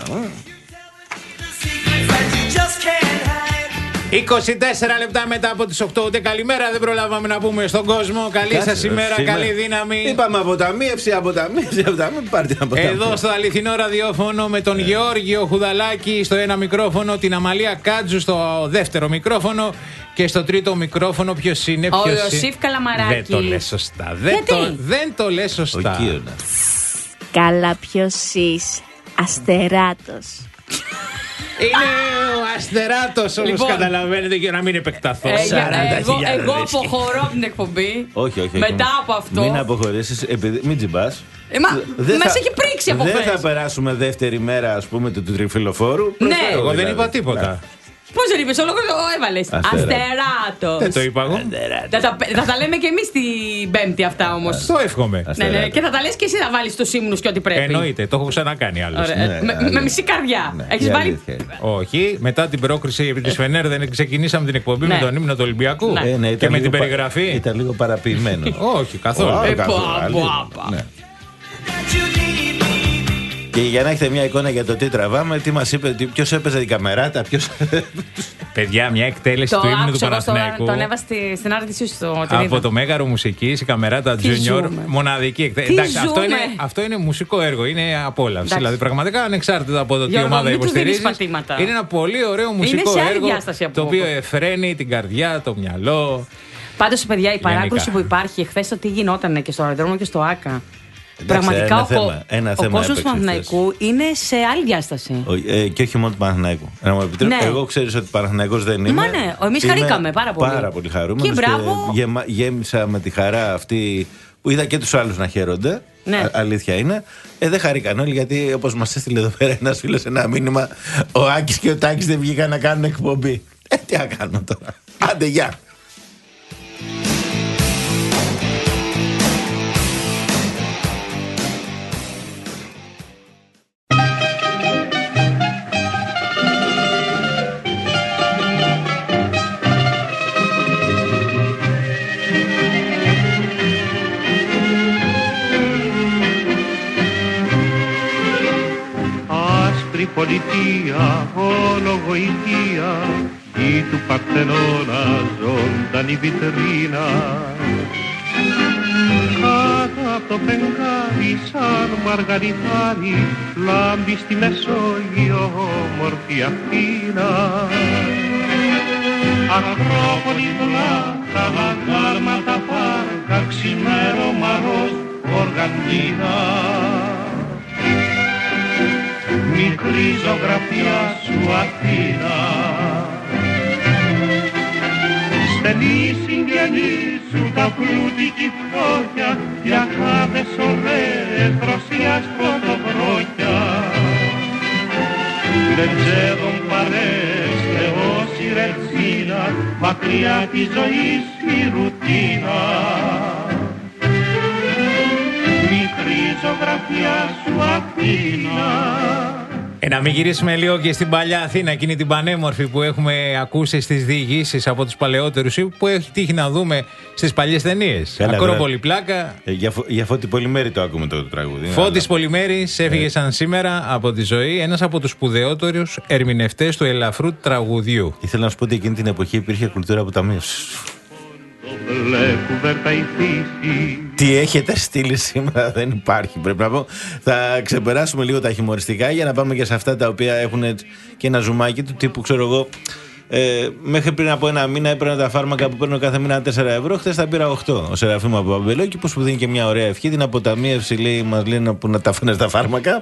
είκοσι τέσσερα λεπτά μετά από τις οκτώ. Ούτε καλημέρα δεν προλάβαμε να πούμε στον κόσμο. Καλή Κάτσε, σας ημέρα, σήμερα. Καλή δύναμη. Είπαμε αποταμίευση, αποταμίευση, αποταμίευση. Πάρτε την αποταμίευση. Εδώ στο αληθινό ραδιόφωνο με τον ε. Γεώργιο Χουδαλάκη στο ένα μικρόφωνο, την Αμαλία Κάτζου στο δεύτερο μικρόφωνο και στο τρίτο μικρόφωνο ποιος είναι? Ο Ιωσήφ Καλαμαράκης. Δεν το λες σωστά. Δεν το, δεν το λες σωστά. Καλά ποιος είσαι? Αστεράτος. Είναι ο Αστεράτος όπως λοιπόν, καταλαβαίνετε, για να μην επεκταθώ. Ε, εγώ, εγώ αποχωρώ από την εκπομπή. Όχι, όχι. Μετά από αυτό. Μην αποχωρήσεις, επειδή, μην τζιμπάς. Ε, μα Δεν μας θα- έχει πρίξει από Δεν χθες. θα περάσουμε δεύτερη μέρα, ας πούμε, του, του τριφυλοφόρου. Ναι. Προσφέρω, Εγώ δεν δηλαδή. είπα τίποτα. Πώς δεν είπες, όλο το έβαλες. Αστεράτο. Αστεράτος. Δεν το είπα εγώ. Θα τα, θα τα λέμε και εμείς την Πέμπτη αυτά όμως. Το εύχομαι. Ναι, ναι, και θα τα λες και εσύ θα βάλεις τους ύμνους και ό,τι πρέπει. Εννοείται, το έχω ξανακάνει άλλωστε. Ωραία. Ναι, με, αλήθεια. με μισή καρδιά. Ναι, Έχεις η βάλει. αλήθεια είναι. Όχι, μετά την πρόκριση επί τη Φενέρ δεν ξεκινήσαμε την εκπομπή Ναι. με τον ύμνο του Ολυμπιακού. Ναι. Ε, ναι, Και ήταν με λίγο την πα- περιγραφή. Ήταν λίγο παραποιημένο. Όχι, καθόλου. Ω, Ε, καθόλου, πα, αλήθεια. πα, πα. Ναι. Και για να έχετε μια εικόνα για το τι τραβάμε, τι μας είπε, ποιος έπαιζε την καμεράτα, ποιος. Παιδιά, μια εκτέλεση Το του ύμνου του άκουσα εγώ στο- Παναθηναϊκού. τον έβα στη- στην άρτησή σου στο την Από είδα. το Μέγαρο Μουσικής, η Καμεράτα Τι Junior, ζούμε. μοναδική Τι εκτέλεση. Αυτό ζούμε. είναι, αυτό είναι μουσικό έργο, είναι απόλαυση. Εντάξει. Δηλαδή, πραγματικά ανεξάρτητα από το τι Γιώργο, ομάδα μην του δίνεις υποστηρίζει. πατήματα. Είναι ένα πολύ ωραίο μουσικό σε άλλη έργο διάσταση από το όπου. οποίο εφραίνει την καρδιά, το μυαλό. Πάντως, παιδιά, η παράκρουση Γενικά. που υπάρχει εχθές το τι γινόταν και στο αεροδρόμιο και στο ΆΚΑ. Εντάξει, Πραγματικά ένα ο, θέμα- ένα ο θέμα κόσμος του έπαιξε Παναθηναϊκού είναι σε άλλη διάσταση. Ο- ε, και όχι μόνο του Παναθηναϊκού. Να μου επιτρέπετε, Ναι. εγώ ξέρεις ότι Παναθηναϊκός δεν είμαι. Μα ναι, εμείς Είμαι χαρήκαμε πάρα πολύ. Πάρα πολύ χαρούμενος. Και μπράβο. γεμα- γέμισα με τη χαρά αυτή που είδα και τους άλλους να χαίρονται. Ναι. Α- αλήθεια είναι. Ε, δεν χαρήκαν όλοι γιατί όπως μας έστειλε εδώ πέρα ένας φίλος ένα μήνυμα, ο Άκης και ο Τάκης δεν βγήκαν να κάνουν εκπομπή. Ε, τι να κάνω τώρα. Άντε, γεια. Άσπρη πολιτεία, όλο γοητεία, ή του Παρθενώνα ζωντανή βιτρίνα. Κάτω από το φεγγάρι σαν μαργαριτάρι, λάμπει στη Μεσόγειο όμορφη Αθήνα. Ακρόπολη πλάκα, λαγάρματα πάρκα, ξημέρωμα ροζ, οργαντίνα. Μικρή ζωγραφιά σου Αθήνα, στενή συγγενή σου τα πλούτη κι φτώχεια, διακάδες ωραίες δροσιάς πρωτοβρόχια. Λετζέδων παρές, θεός η ρετσίνα, μακριά τη ζωής η ρουτίνα. Μικρή ζωγραφιά σου Αθήνα. Ε, να μην γυρίσουμε λίγο και στην παλιά Αθήνα, εκείνη την πανέμορφη που έχουμε ακούσει στις διηγήσεις από τους παλαιότερους ή που έχει τύχει να δούμε στις παλιές ταινίες. Καλά, Ακρόπολη πλάκα. Ε, για, φω- για Φώτη Πολυμέρη το ακούμε το τραγούδι. Φώτης Πολυμέρης έφυγε σαν σήμερα από τη ζωή, ένας από τους σπουδαιότερους ερμηνευτές του ελαφρού τραγουδιού. Ήθελα να σου πω ότι εκείνη την εποχή υπήρχε κουλτούρα αποταμίευσης. Το μπλε κουβέρτα η φύση. Τι έχετε στείλει σήμερα δεν υπάρχει. Πρέπει να πω. Θα ξεπεράσουμε λίγο τα χιουμοριστικά για να πάμε και σε αυτά τα οποία έχουν έτσι και ένα ζουμάκι του τύπου, ξέρω εγώ. Ε, μέχρι πριν από ένα μήνα έπαιρνα τα φάρμακα που παίρνω κάθε μήνα τέσσερα ευρώ. Χθες τα πήρα οκτώ. Ο Σεραφείμ από Παμπελόκηπος που δίνει και μια ωραία ευχή. Την αποταμίευση λέει, μας λένε που να τα φέρνεις τα φάρμακα.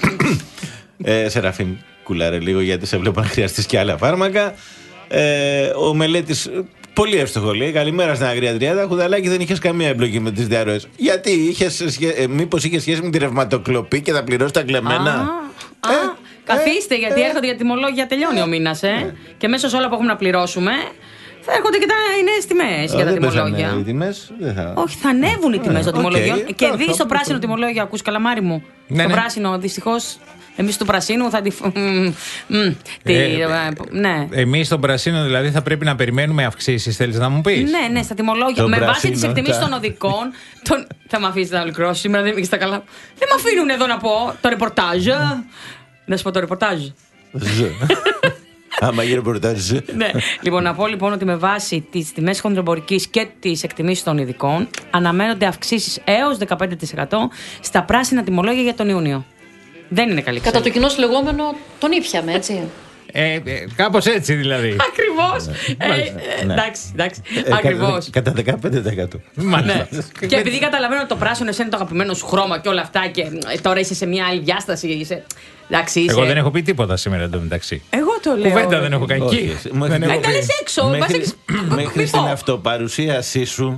ε, Σεραφείμ, κουλάρε λίγο γιατί σε βλέπω να χρειαστείς και άλλα φάρμακα. Ε, ο Μελέτης, πολύ εύστοχο λέει. Καλημέρα στην Αγρία Τριάδα. Χουδαλάκι, δεν είχες καμία εμπλοκή με τις διαρροές. Γιατί είχες, σχέ... ε, μήπως είχες σχέση με τη ρευματοκλοπή και θα πληρώσεις τα κλεμμένα. Α, α, καθίστε, γιατί έρχονται για τιμολόγια, τελειώνει ο μήνας, ε. Και μέσα σε όλα που έχουμε να πληρώσουμε, θα έρχονται και τα νέες τιμές Α, για τα δεν τιμολόγια. πέσανε οι τιμές, δεν θα... Όχι, θα ανέβουν οι τιμές των οκ. τιμολογιών. Και Καλά, δει στο θα- πράσινο τιμολόγιο, ακούς καλαμάρι μου. Ναι, Στο ναι. πράσινο, δυστυχώς. Εμείς του πρασίνου θα τη. Μμ, μμ, τη- Ε, ε, Ναι. Εμείς στον πρασίνο δηλαδή θα πρέπει να περιμένουμε αυξήσεις, θέλεις να μου πεις? Ναι, ναι, στα τιμολόγια. Τον Με βάση πράσινο, τι εκτιμήσει τα- των οδικών. Τον... Θα με αφήσει να ολοκληρώσω. Σήμερα δεν πήγε στα καλά. Δεν με αφήνουν εδώ να πω το ρεπορτάζ. Να σου πω το ρεπορτάζ. Ζω. Άμα γίνει ρεπορτάζ. Ναι. Λοιπόν, να πω λοιπόν ότι με βάση τι τιμέ χονδρομπορική και τι εκτιμήσει των ειδικών αναμένονται αυξήσει έω δεκαπέντε τοις εκατό στα πράσινα τιμολόγια για τον Ιούνιο. Δεν είναι καλή Κατά το ξέρετε. κοινό λεγόμενο τον ήπιαμε, έτσι. Ε, ε, κάπως έτσι δηλαδή. Ακριβώς. Ε, Ναι. Εντάξει, εντάξει. Ε, Ακριβώς. Κατά δεκαπέντε τοις εκατό. Μάλιστα. Και επειδή καταλαβαίνω ότι το πράσινο εσένα είναι το αγαπημένο σου χρώμα και όλα αυτά και ε, τώρα είσαι σε μια άλλη διάσταση. Είσαι... Εντάξει, είσαι... Εγώ δεν έχω πει τίποτα σήμερα εντωμεταξύ. Εγώ το λέω. Κουβέντα δεν έχω Όχι, κάνει. εσύ. Μέχρι- Δεν έχω Ε, πει. καλές έξω. Μέχρι, μας έχεις- μέχρι Μη στην πω. αυτοπαρουσίασή σου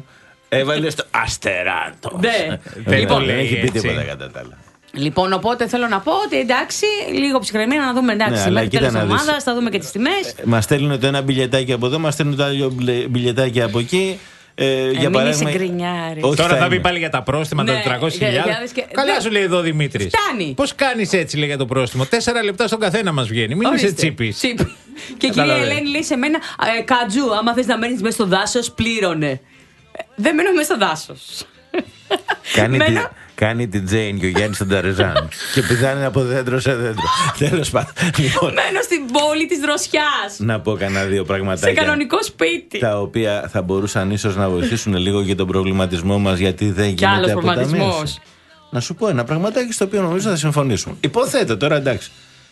Έβαλε το αστεράτο. Ναι. Δεν το Δεν λέει έχει πει έτσι. τίποτα κατά τα άλλα. Λοιπόν, οπότε θέλω να πω ότι εντάξει, λίγο ψυχραιμένα να δούμε. Εντάξει, Ναι, αλλά μέχρι κοίτα τέλος να δεις. εβδομάδας θα δούμε και τις τιμές. Μα στέλνουν το ένα μπιλιετάκι από εδώ, μα στέλνουν το άλλο μπιλε- μπιλιετάκι από εκεί. Ε, για μην παράδειγμα. είσαι γκρινιάρης. Όχι, Τώρα θα είμαι. πει πάλι για τα πρόστιμα, Ναι, τα τετρακόσιες χιλιάδες. χιλιάδες και- Καλά ναι. σου λέει εδώ ο Δημήτρης. Φτάνει. Πώς κάνεις έτσι, λέει, για το πρόστιμο. Τέσσερα λεπτά στον καθένα μας βγαίνει. Μην είσαι τσίπης. Τσίπ. Και η κυρία Κατάλαβε. Ελένη λέει σε μένα, ε, Κατζού, άμα θες να μένεις μέσα στο δάσος, πλήρωνε. Ε, Δεν μένω μέσα στο δάσος. Κάνει, τη, Μένω- κάνει την Τζέιν και ο Γιάννη τον Ταρεζάν. Και πηδάνε από δέντρο σε δέντρο. Τέλος πάντων. Λοιπόν, Μένω στην πόλη της δροσιάς. να πω κανένα δύο Σε πραγματάκια. κανονικό σπίτι. Τα οποία θα μπορούσαν ίσως να βοηθήσουν λίγο για τον προβληματισμό μας, γιατί δεν Κι άλλος γίνεται προβληματισμός. αποταμίευση. Να σου πω ένα πραγματάκι στο οποίο νομίζω θα συμφωνήσουμε. Υποθέτω τώρα, εντάξει.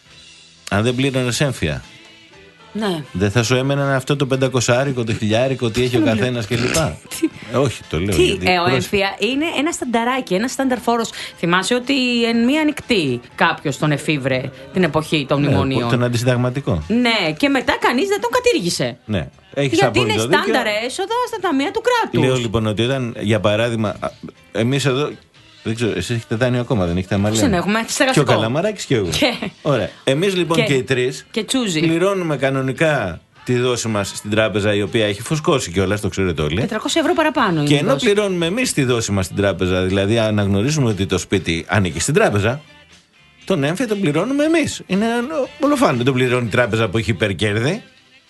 Αν δεν πλήρωνες έμφυα, Ναι. δεν θα σου έμενε αυτό το πεντακοσάρικο, το χιλιάρικο, τι έχει ο καθένας κλπ. Ε, όχι, το λέω. Τι, γιατί ε, ο πρόσεχε. έμφυα είναι ένα στανταράκι, ένα στάνταρ φόρος. Θυμάσαι ότι εν μία νυχτή κάποιος τον εφήβρε την εποχή των Ναι, μνημονίων. τον αντισυνταγματικό. Ναι, και μετά κανείς δεν τον κατήργησε. Ναι. Έχεις Γιατί είναι απόλυτο δίκιο. στάνταρ έσοδα στα ταμεία του κράτους. Λέω λοιπόν ότι όταν, για παράδειγμα, εμείς εδώ. Δεν ξέρω, εσείς έχετε δάνειο ακόμα, δεν έχετε αμαλία. δεν έχουμε, Και ο στεγαστικό. Καλαμαράκης και εγώ. Και- Ωραία. Εμείς λοιπόν Και- και, οι τρεις και τσούζι. πληρώνουμε κανονικά τη δόση μας στην τράπεζα, η οποία έχει φουσκώσει κιόλας, το ξέρετε όλοι. τετρακόσια ευρώ παραπάνω είναι Και η ενώ δόση. πληρώνουμε εμείς τη δόση μας στην τράπεζα, δηλαδή αναγνωρίζουμε ότι το σπίτι ανήκει στην τράπεζα, τον έμφυα τον πληρώνουμε εμείς. Είναι ολοφάνο. Δεν τον πληρώνει η τράπεζα που έχει υπερκέρδη.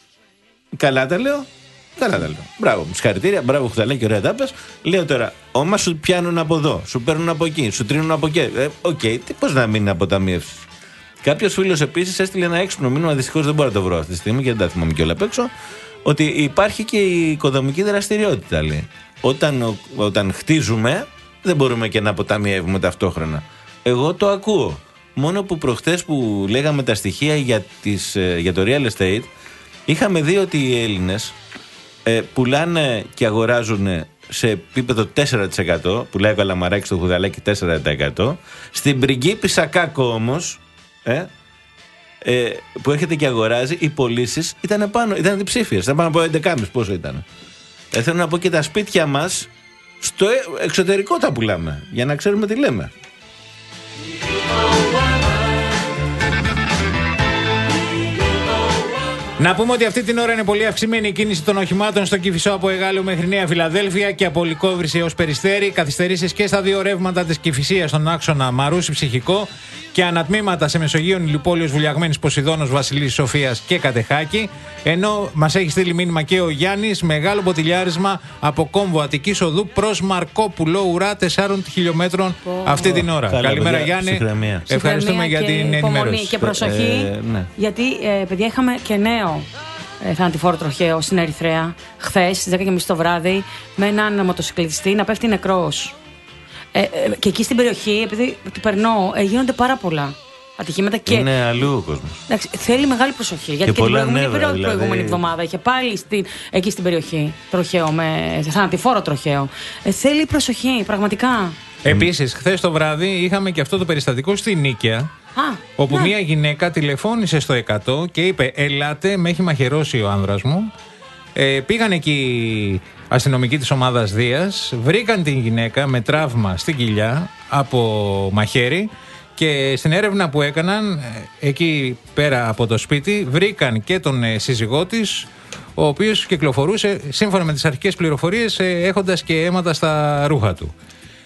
Καλά τα λέω. Καλά τα λέω. Μπράβο, συγχαρητήρια. Μπράβο, Χουταλέκη, ωραία τα πες. Λέω τώρα, όμα σου πιάνουν από εδώ, σου παίρνουν από εκεί, σου τρίνουν από εκεί. Ε, Οκ, τι πώς να μην αποταμιεύσει. Κάποιο φίλο επίση έστειλε ένα έξυπνο μήνυμα, δυστυχώς δεν μπορώ να το βρω αυτή τη στιγμή γιατί δεν τα θυμάμαι κιόλα απ' έξω, ότι υπάρχει και η οικοδομική δραστηριότητα. Λέει. Όταν, όταν χτίζουμε, δεν μπορούμε και να αποταμιεύουμε ταυτόχρονα. Εγώ το ακούω. Μόνο που προχτές που λέγαμε τα στοιχεία για, τις, ε, για το real estate, είχαμε δει ότι οι Έλληνες ε, πουλάνε και αγοράζουν σε επίπεδο τέσσερα τοις εκατό, πουλάει ο Καλαμαράκης στο Χουδαλάκι τέσσερα τοις εκατό. Στην πριγκίπισσα Κάκο όμως, ε, ε, που έρχεται και αγοράζει, οι πωλήσεις ήταν πάνω, ήταν διψήφιες, ήταν πάνω από έντεκα κόμμα πέντε, πόσο ήταν. Ε, θέλω να πω και τα σπίτια μας στο εξωτερικό τα πουλάμε, για να ξέρουμε τι λέμε. Να πούμε ότι αυτή την ώρα είναι πολύ αυξημένη η κίνηση των οχημάτων στο Κηφισό από Εγάλεο μέχρι Νέα Φιλαδέλφια και από Λυκόβρηση έως Περιστέρι. Καθυστερήσεις και στα δύο ρεύματα της Κηφισίας στον άξονα Μαρούσι Ψυχικό και ανατμήματα σε Μεσογείων Λιπόλεως Βουλιαγμένης Ποσειδώνος Βασιλής Σοφίας και Κατεχάκη. Ενώ μας έχει στείλει μήνυμα και ο Γιάννης, μεγάλο ποτηλιάρισμα από κόμβο Αττικής Οδού προς Μαρκόπουλο ουρά τεσσάρων χιλιόμετρων αυτή την ώρα. Καλά, Καλημέρα παιδιά, Γιάννη. ψυχραιμία. Ευχαριστούμε για Και την υπομονή ενημέρωση. και προσοχή. Ε, ναι. Γιατί, ε, παιδιά, είχαμε και νέο ε, θανατηφόρο τροχαίο στην Ερυθρέα χθες στις δέκα και μισή το βράδυ με έναν μοτοσυκλετιστή να πέφτει νεκρός. Ε, ε, και εκεί στην περιοχή, επειδή το περνώ, ε, γίνονται πάρα πολλά ατυχήματα και. Είναι αλλού ο κόσμος. Εντάξει, θέλει μεγάλη προσοχή. Γιατί και, την πολλά προηγούμενη, νεύρα, περίοδο- δηλαδή. προηγούμενη εβδομάδα είχε πάλι στην, εκεί στην περιοχή τροχαίο, με θανατηφόρο τροχαίο. Ε, θέλει προσοχή, πραγματικά. Επίσης, χθες το βράδυ είχαμε και αυτό το περιστατικό στη Νίκαια. Α, Όπου ναι. μια γυναίκα τηλεφώνησε στο εκατό και είπε: ελάτε, με έχει μαχαιρώσει ο άνδρας μου. Ε, πήγαν εκεί οι αστυνομικοί της ομάδας Δίας, βρήκαν την γυναίκα με τραύμα στην κοιλιά από μαχαίρι και στην έρευνα που έκαναν ε, εκεί πέρα από το σπίτι βρήκαν και τον ε, σύζυγό της, ο οποίος κυκλοφορούσε σύμφωνα με τις αρχικές πληροφορίες ε, έχοντας και αίματα στα ρούχα του.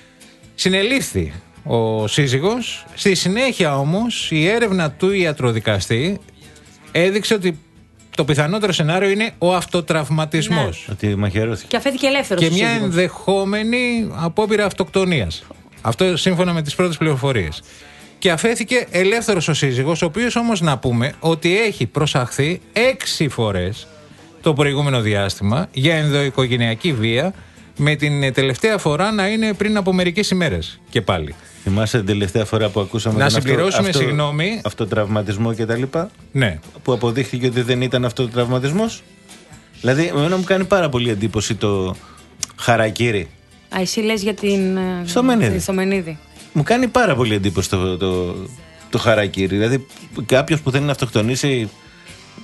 Συνελήφθη ο σύζυγος. Στη συνέχεια όμως η έρευνα του ιατροδικαστή έδειξε ότι το πιθανότερο σενάριο είναι ο αυτοτραυματισμός Ότι μαχαιρώθηκε. Και αφέθηκε ελεύθερο. και μια ενδεχόμενη απόπειρα αυτοκτονίας. Αυτό σύμφωνα με τις πρώτες πληροφορίες. Και αφέθηκε ελεύθερος ο σύζυγος, ο οποίος όμως να πούμε ότι έχει προσαχθεί έξι φορές το προηγούμενο διάστημα για ενδοοικογενειακή βία, με την τελευταία φορά να είναι πριν από μερικές ημέρες και πάλι. Θυμάσαι την τελευταία φορά που ακούσαμε Να τον αυτο- συμπληρώσουμε, αυτο- συγγνώμη. αυτοτραυματισμό και τα λοιπά, Ναι. που αποδείχθηκε ότι δεν ήταν αυτοτραυματισμός. Δηλαδή, εμένα μου κάνει πάρα πολύ εντύπωση το χαρακίρι. Α, εσύ λες για την. ε, Στο Μενίδη. Στο Μενίδη. Μου κάνει πάρα πολύ εντύπωση το, το, το χαρακίρι. Δηλαδή, κάποιος που θέλει να αυτοκτονήσει,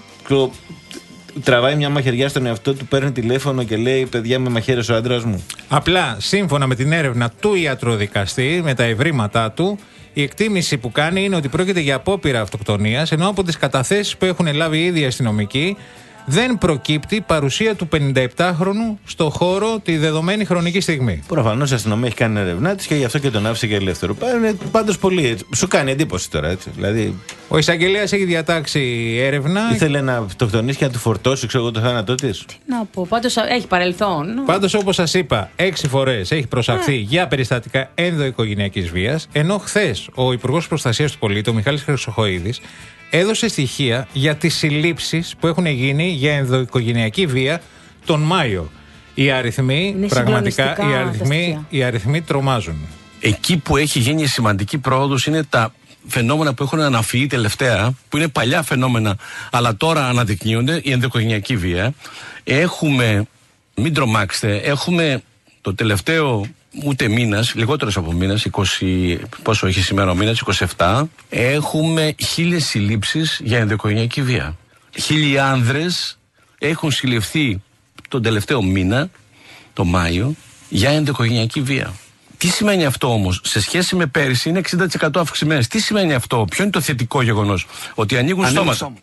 τραβάει μια μαχαιριά στον εαυτό του, παίρνει τηλέφωνο και λέει: παιδιά, με μαχαίρεσε ο άντρας μου. Απλά, σύμφωνα με την έρευνα του ιατροδικαστή, με τα ευρήματά του, η εκτίμηση που κάνει είναι ότι πρόκειται για απόπειρα αυτοκτονίας, ενώ από τις καταθέσεις που έχουν λάβει οι ίδιοι αστυνομικοί δεν προκύπτει παρουσία του πενηνταεπτάχρονου στο χώρο τη δεδομένη χρονική στιγμή. Προφανώς η αστυνομία έχει κάνει έρευνά τη και γι' αυτό και τον άφησε και ελεύθερο. Είναι πάντως πολύ έτσι. Σου κάνει εντύπωση τώρα, έτσι. Δηλαδή... Ο εισαγγελέας έχει διατάξει έρευνα. Ήθελε να αυτοκτονήσει και να του φορτώσει, ξέρω εγώ, το θάνατό της. Τι να πω, πάντως έχει παρελθόν. Πάντως, όπως σας είπα, έξι φορές έχει προσαχθεί Yeah. για περιστατικά ενδοοικογενειακής βίας, ενώ χθες ο Υπουργός Προστασίας του Πολίτη, ο Μιχάλης Χρυσοχοΐδης, έδωσε στοιχεία για τις συλλήψεις που έχουν γίνει για ενδοοικογενειακή βία τον Μάιο. Οι αριθμοί, είναι πραγματικά, οι αριθμοί, οι αριθμοί τρομάζουν. Εκεί που έχει γίνει σημαντική πρόοδος είναι τα φαινόμενα που έχουν αναφυεί τελευταία, που είναι παλιά φαινόμενα, αλλά τώρα αναδεικνύονται, η ενδοοικογενειακή βία. Έχουμε, μην τρομάξετε, έχουμε το τελευταίο ούτε μήνας, λιγότερος από μήνας, είκοσι, πόσο έχει σήμερα ο μήνας, είκοσι επτά, έχουμε χίλιες συλλήψεις για ενδοοικογενειακή βία. Χίλιοι άνδρες έχουν συλληφθεί τον τελευταίο μήνα, το Μάιο, για ενδοοικογενειακή βία. Τι σημαίνει αυτό όμως? Σε σχέση με πέρυσι είναι εξήντα τοις εκατό αυξημένες. Τι σημαίνει αυτό? Ποιο είναι το θετικό γεγονός? Ότι ανοίγουν στόματα.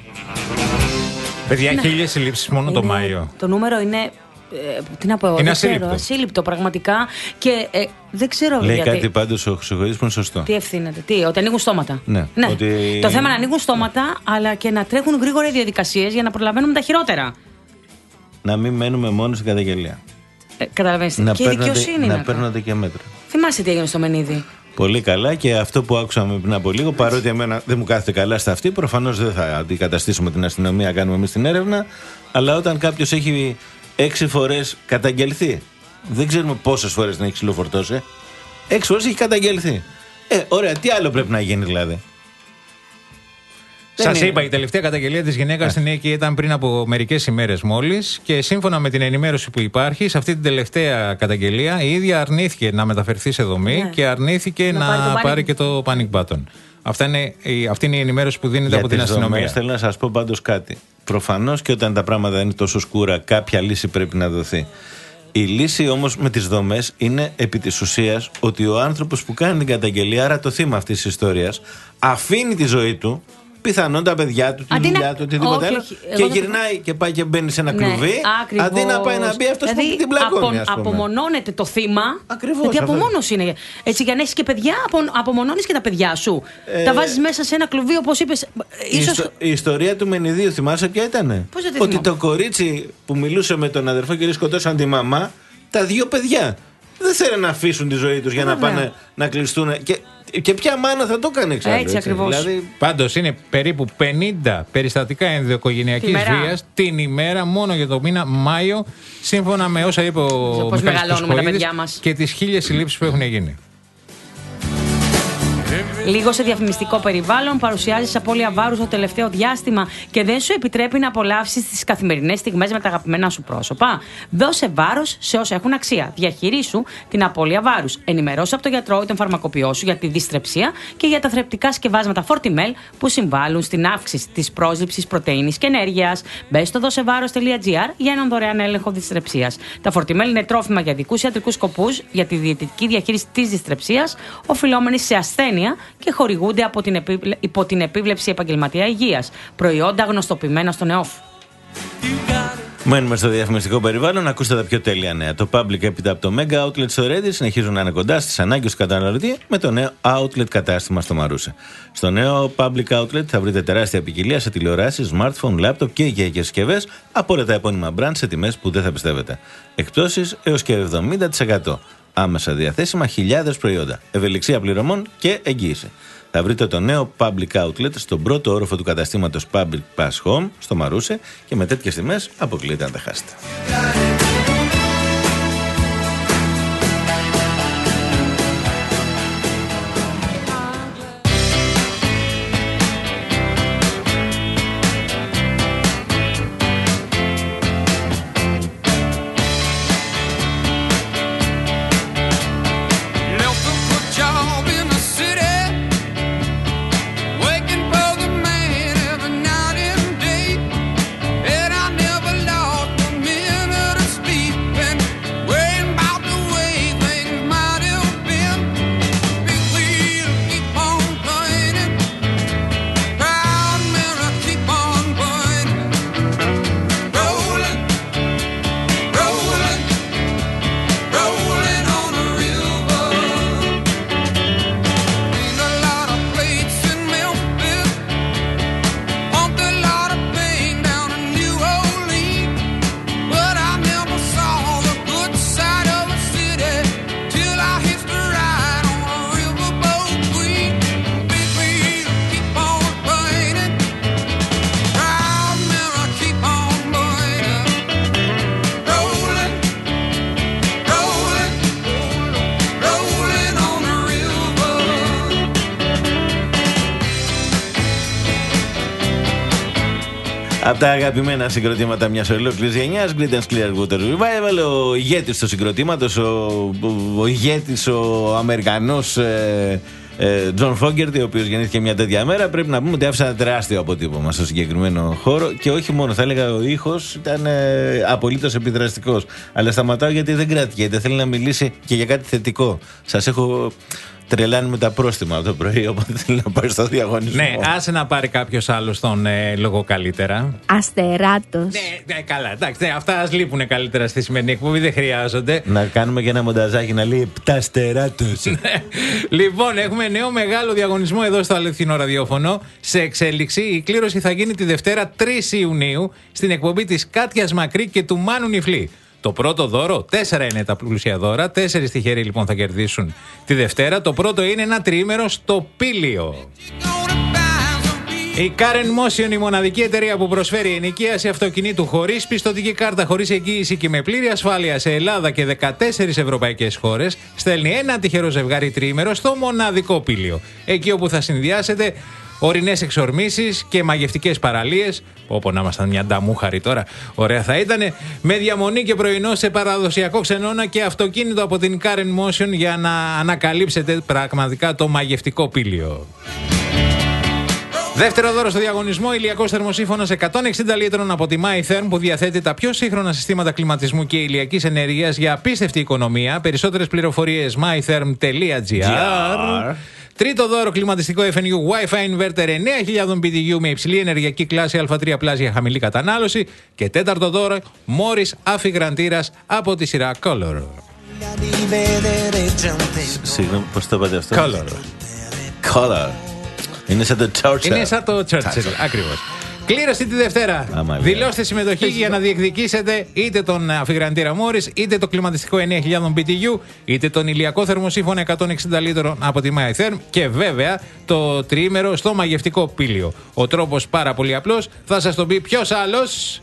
Παιδιά, ναι. χίλιες συλλήψεις μόνο είναι, το Μάιο. Το νούμερο είναι... Ε, τι να πω, είναι δεν ασύλληπτο. Ξέρω, ασύλληπτο πραγματικά και ε, δεν ξέρω. Λέει γιατί. κάτι πάντως ο Χρυσοχοΐδης που είναι σωστό. Τι ευθύνεται, τι, ότι ανοίγουν στόματα. Ναι, ναι. Ότι... Το θέμα είναι να ανοίγουν στόματα, αλλά και να τρέχουν γρήγορα οι διαδικασίες για να προλαβαίνουμε τα χειρότερα. Να μην μένουμε μόνο στην καταγγελία. Ε, Καταλαβαίνετε. Να και η δικαιοσύνη. Να να παίρνονται και μέτρα. Θυμάσαι τι έγινε στο Μενίδη. Πολύ καλά, και αυτό που άκουσαμε πριν από λίγο, παρότι εμένα δεν μου κάθεται καλά στα αυτή, προφανώς δεν θα αντικαταστήσουμε την αστυνομία, κάνουμε εμείς την έρευνα. Αλλά όταν κάποιος έχει έξι φορές καταγγελθεί, δεν ξέρουμε πόσες φορές να έχει ξυλοφορτώσει, έξι φορές έχει καταγγελθεί. Ε, ωραία, τι άλλο πρέπει να γίνει δηλαδή? Σας είπα, η τελευταία καταγγελία της γυναίκας στην Νίκη ήταν πριν από μερικές ημέρες μόλις, και σύμφωνα με την ενημέρωση που υπάρχει, σε αυτή την τελευταία καταγγελία η ίδια αρνήθηκε να μεταφερθεί σε δομή, ναι, και αρνήθηκε να, να πάρει, πάρει και το panic button. Αυτά είναι, αυτή είναι η ενημέρωση που δίνεται για από την αστυνομία. Δομές, θέλω να σας πω πάντως κάτι. Προφανώς και όταν τα πράγματα είναι τόσο σκούρα, κάποια λύση πρέπει να δοθεί. Η λύση όμως με τις δομές είναι επί της ουσίας ότι ο άνθρωπος που κάνει την καταγγελία, άρα το θύμα αυτής της ιστορίας, αφήνει τη ζωή του, πιθανόν τα παιδιά του, τη αντί δουλειά να... του, οτιδήποτε άλλο, και γυρνάει θα... και πάει και μπαίνει σε ένα ναι, κλουβί, ακριβώς, αντί να πάει να μπει αυτός δηλαδή, που την πλακώνει. Απο, απομονώνεται το θύμα. Ακριβώς. Γιατί απομόνωση είναι. Έτσι, για να έχει και παιδιά, απο, απομονώνεις και τα παιδιά σου. Ε, τα βάζεις μέσα σε ένα κλουβί, όπως είπες. Η, ίσως... ιστο, η ιστορία του Μενιδίου, θυμάσαι ποια ήταν? Ότι το κορίτσι που μιλούσε με τον αδερφό και σκοτώσαν τη μαμά, τα δύο παιδιά δεν θέλουν να αφήσουν τη ζωή τους για να πάνε να κλειστούν. Και, και ποια μάνα θα το κάνει εξάλλου? Έτσι, έτσι ακριβώς. Δηλαδή... Πάντως είναι περίπου πενήντα περιστατικά ενδοοικογενειακής βίας την ημέρα μόνο για το μήνα Μάιο, σύμφωνα με όσα είπε ο Μιχάλης Χρυσοχοΐδης και τις χίλιες συλλήψεις που έχουν γίνει. Λίγο σε διαφημιστικό περιβάλλον, παρουσιάζεις απώλεια βάρους το τελευταίο διάστημα και δεν σου επιτρέπει να απολαύσεις τις καθημερινές στιγμές με τα αγαπημένα σου πρόσωπα. Δώσε βάρος σε όσα έχουν αξία. Διαχειρίσου την απώλεια βάρους. Ενημερώσου από τον γιατρό ή τον φαρμακοποιό σου για τη δυστρεψία και για τα θρεπτικά σκευάσματα Fortimel που συμβάλλουν στην αύξηση της πρόσληψης πρωτεΐνης και ενέργειας. Μπες στο δώσεβάρος τελεία τζι άρ για έναν δωρεάν έλεγχο δυστρεψίας. Τα Fortimel είναι τρόφιμα για ειδικούς ιατρικούς σκοπούς για τη διαιτητική διαχείριση της δυστρεψίας, οφειλόμενη σε ασθένεια, και χορηγούνται από την επίβλε... υπό την επίβλεψη επαγγελματία υγείας. Προϊόντα γνωστοποιημένα στον ΕΟΦ. Μένουμε στο διαφημιστικό περιβάλλον. Ακούστε τα πιο τέλεια νέα. Το Public έπειτα από το Mega Outlet στο Reddy συνεχίζουν να είναι κοντά στις ανάγκες του καταναλωτή με το νέο Outlet κατάστημα στο Μαρούσε. Στο νέο Public Outlet θα βρείτε τεράστια ποικιλία σε τηλεοράσεις, smartphone, laptop και οικιακές συσκευές από όλα τα επώνυμα brand σε τιμές που δεν θα πιστεύετε. Εκπτώσεις έως και εβδομήντα τοις εκατό. Άμεσα διαθέσιμα χιλιάδες προϊόντα, ευελιξία πληρωμών και εγγύηση. Θα βρείτε το νέο Public Outlet στον πρώτο όροφο του καταστήματος Public Pass Home στο Μαρούσε και με τέτοιες τιμές αποκλείεται να τα χάσετε. Night and day, and I never lost a minute of Από τα αγαπημένα συγκροτήματα μιας ολόκληρης γενιάς, Creedence Clearwater Revival, ο ηγέτης του συγκροτήματος, ο, ο, ο ηγέτης, ο Αμερικανός ε, ε, John Fogerty, ο οποίος γεννήθηκε μια τέτοια μέρα. Πρέπει να πούμε ότι άφησε ένα τεράστιο αποτύπωμα στο συγκεκριμένο χώρο και όχι μόνο, θα έλεγα ο ήχος ήταν ε, απολύτως επιδραστικός. Αλλά σταματάω γιατί δεν κρατιέται, θέλει να μιλήσει και για κάτι θετικό. Σας έχω τρελάνει με τα πρόστιμα από το πρωί, οπότε θέλει να πάει στο διαγωνισμό. Ναι, άσε να πάρει κάποιος άλλος τον ε, λόγο καλύτερα. Αστεράτος. Ναι, ναι, καλά, εντάξει, ναι, αυτά ας λείπουν καλύτερα στη σημερινή εκπομπή, δεν χρειάζονται. Να κάνουμε και ένα μονταζάκι να λέει επτά αστεράτος. Λοιπόν, έχουμε νέο μεγάλο διαγωνισμό εδώ στο Αληθινό Ραδιόφωνο. Σε εξέλιξη, η κλήρωση θα γίνει τη Δευτέρα τρεις Ιουνίου στην εκπομπή της Κάτιας Μακρύ και του Μάνου Νιφλή. Το πρώτο δώρο, τέσσερα είναι τα πλούσια δώρα, τέσσερις τυχεροί λοιπόν θα κερδίσουν τη Δευτέρα. Το πρώτο είναι ένα τριήμερο στο Πήλιο. Η Karen Motion, η μοναδική εταιρεία που προσφέρει ενοικίαση αυτοκινήτου χωρίς πιστωτική κάρτα, χωρίς εγγύηση και με πλήρη ασφάλεια σε Ελλάδα και δεκατέσσερις ευρωπαϊκές χώρες, στέλνει ένα τυχερό ζευγάρι τριήμερο στο μοναδικό Πήλιο. Εκεί όπου θα συνδυάσετε ορεινές εξορμήσεις και μαγευτικές παραλίες. Όπου να ήμασταν μια νταμούχαρη τώρα, ωραία θα ήτανε. Με διαμονή και πρωινό σε παραδοσιακό ξενώνα και αυτοκίνητο από την Karen Motion για να ανακαλύψετε πραγματικά το μαγευτικό Πήλιο. Δεύτερο δώρο στο διαγωνισμό, ηλιακός θερμοσύφωνος εκατόν εξήντα λίτρων από τη MyTherm που διαθέτει τα πιο σύγχρονα συστήματα κλιματισμού και ηλιακής ενέργειας για απίστευτη οικονομία. Περισσότερες πληροφορίες mytherm τελεία gr. Τρίτο δώρο, κλιματιστικό εφ εν γιου Wi-Fi Inverter εννέα χιλιάδες μπι τι γιου με υψηλή ενεργειακή κλάση α τρία πλας για χαμηλή κατανάλωση. Και τέταρτο δώρο, Morris αφιγραντήρας από τη σειρά Color. Συγγνώμη, πώς το είπατε αυτό? Color. Color. Είναι σαν το Churchill. Είναι σαν το Churchill, ακριβώς. Κλήρωση τη Δευτέρα. Άμα, δηλώστε συμμετοχή Έχεις για να διεκδικήσετε είτε τον αφιγραντήρα Morris, είτε το κλιματιστικό εννέα χιλιάδες μπι τι γιου, είτε τον ηλιακό θερμοσύφωνα εκατόν εξήντα λίτρων από τη MyTherm και βέβαια το τριήμερο στο μαγευτικό Πήλιο. Ο τρόπος πάρα πολύ απλός, θα σας τον πει ποιος άλλος.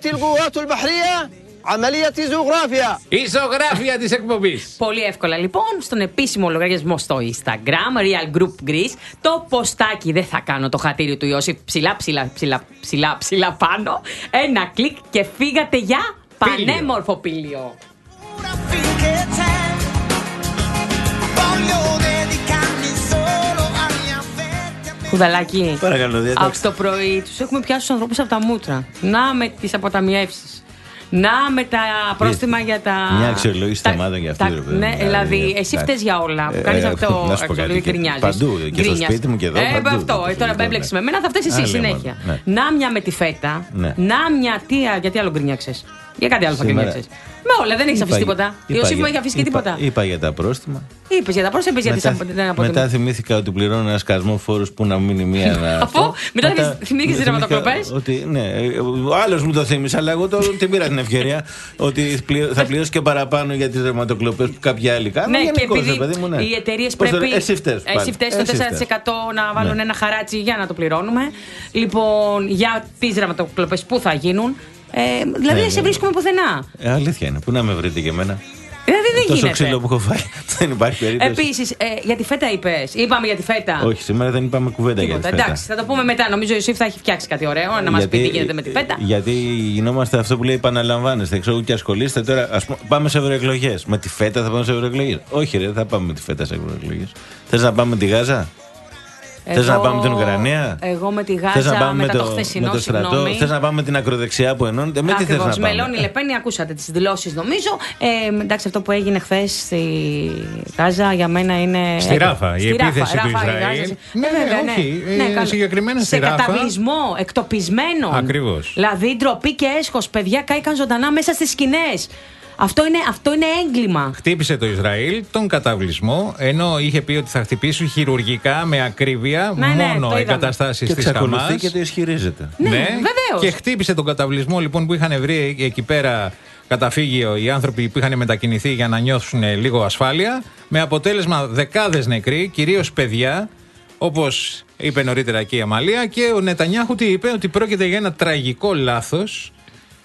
Η ζωγράφια της εκπομπής. Πολύ εύκολα λοιπόν, στον επίσημο λογαριασμό στο Instagram, Real Group Greece, το ποστάκι, δεν θα κάνω το χατήρι του Ιώση, ψηλά ψηλά ψηλά ψηλά ψηλά πάνω, ένα κλικ και φύγατε για πανέμορφο Πήλιο. Κουδαλάκι, παρακαλώ, από το πρωί τους έχουμε πιάσει τους ανθρώπους από τα μούτρα. Να με τις αποταμιεύσεις. Να με τα πρόστιμα για τα. Μια αξιολόγηση θεμάτων για αυτή. Ναι, δηλαδή, εσύ φταίς για όλα. Που κάνεις αυτό. Αξιολόγηση γκρινιάζεις. Παντού, και στο σπίτι μου και εδώ. Ε, αυτό. Τώρα έμπλεξες με μένα, θα φταίς εσύ συνέχεια. Να μια με τη φέτα. Να μια. Γιατί άλλο γκρινιάξες? Για κάτι άλλο θα γκρινιάξεις? Με όλα, δεν έχεις αφήσει τίποτα. Η Ιωσήφ μου έχει αφήσει και τίποτα. Είπα για τα πρόστιμα. Είπες για τα πρόστιμα, είπες για τις αποτιμήσεις. Μετά θυμήθηκα ότι πληρώνω ένα σκασμό φόρους που να μείνει μία. Αφού μετά θυμήθηκες τις ρευματοκλοπές. Ναι, ο άλλος μου το θύμισε, αλλά εγώ την πήρα την ευκαιρία ότι θα πληρώσω και παραπάνω για τις ρευματοκλοπές που κάποιοι άλλοι κάνουν. Ναι, και επειδή οι εταιρείες πρέπει. Εσύ φταίς το τέσσερα τοις εκατό να βάλουν ένα χαράτσι για να το πληρώνουμε. Λοιπόν, για τις ρευματοκλοπές που θα γίνουν. Ε, δηλαδή δεν σε βρίσκουμε πουθενά. Ε, αλήθεια είναι. Πού να με βρείτε και εμένα? Δηλαδή δεν τόσο γίνεται. ξύλο που έχω φάει. Δεν υπάρχει περίπτωση. Επίσης, ε, για τη φέτα είπες. Είπαμε για τη φέτα. Όχι, σήμερα δεν είπαμε κουβέντα Τίποτα. για τη φέτα. Εντάξει, θα το πούμε μετά. Νομίζω ο Ιωσήφ θα έχει φτιάξει κάτι ωραίο να μας πει τι γίνεται με τη φέτα. Γιατί γινόμαστε αυτό που λέει επαναλαμβάνεστε. Ξέρω και ασχολείστε τώρα. Ας πούμε, πάμε σε ευρωεκλογές. Με τη φέτα θα πάμε σε ευρωεκλογές? Όχι, ρε, δεν θα πάμε με τη φέτα σε ευρωεκλογές. Θες να πάμε με τη Γάζα? Εγώ... Θες να πάμε με την Ουκρανία? Εγώ με τη Γάζα, μετά το, το χθεσινό, το στρατό. Θες να πάμε με την ακροδεξιά που ενώνεται? Με τι θες να πάμε? Μελώνη Λεπένη, ακούσατε τις δηλώσεις νομίζω. Ε, εντάξει, αυτό που έγινε χθες στη Γάζα για μένα είναι. Στη Ράφα, η επίθεση Ράφα, του Ράφα, Ισραήλ. Ναι, βέβαια, ναι. Όχι, ναι, ε, συγκεκριμένα στη σε Ράφα. καταβλισμό, εκτοπισμένο. Ακριβώς. Δηλαδή ντροπή και έσχος. Παιδιά κάηκαν ζωντανά μέσα στις σκηνές. Αυτό είναι, αυτό είναι έγκλημα. Χτύπησε το Ισραήλ τον καταβλισμό, ενώ είχε πει ότι θα χτυπήσουν χειρουργικά με ακρίβεια ναι, μόνο ναι, εγκαταστάσεις της Χαμάς. Και το ισχυρίζεται. Ναι, ναι, βεβαίως. Και χτύπησε τον καταβλισμό λοιπόν που είχαν βρει εκεί πέρα καταφύγιο οι άνθρωποι που είχαν μετακινηθεί για να νιώθουν λίγο ασφάλεια, με αποτέλεσμα δεκάδες νεκροί, κυρίως παιδιά, όπως είπε νωρίτερα και η Αμαλία. Και ο Νετανιάχου τι είπε? Ότι πρόκειται για ένα τραγικό λάθος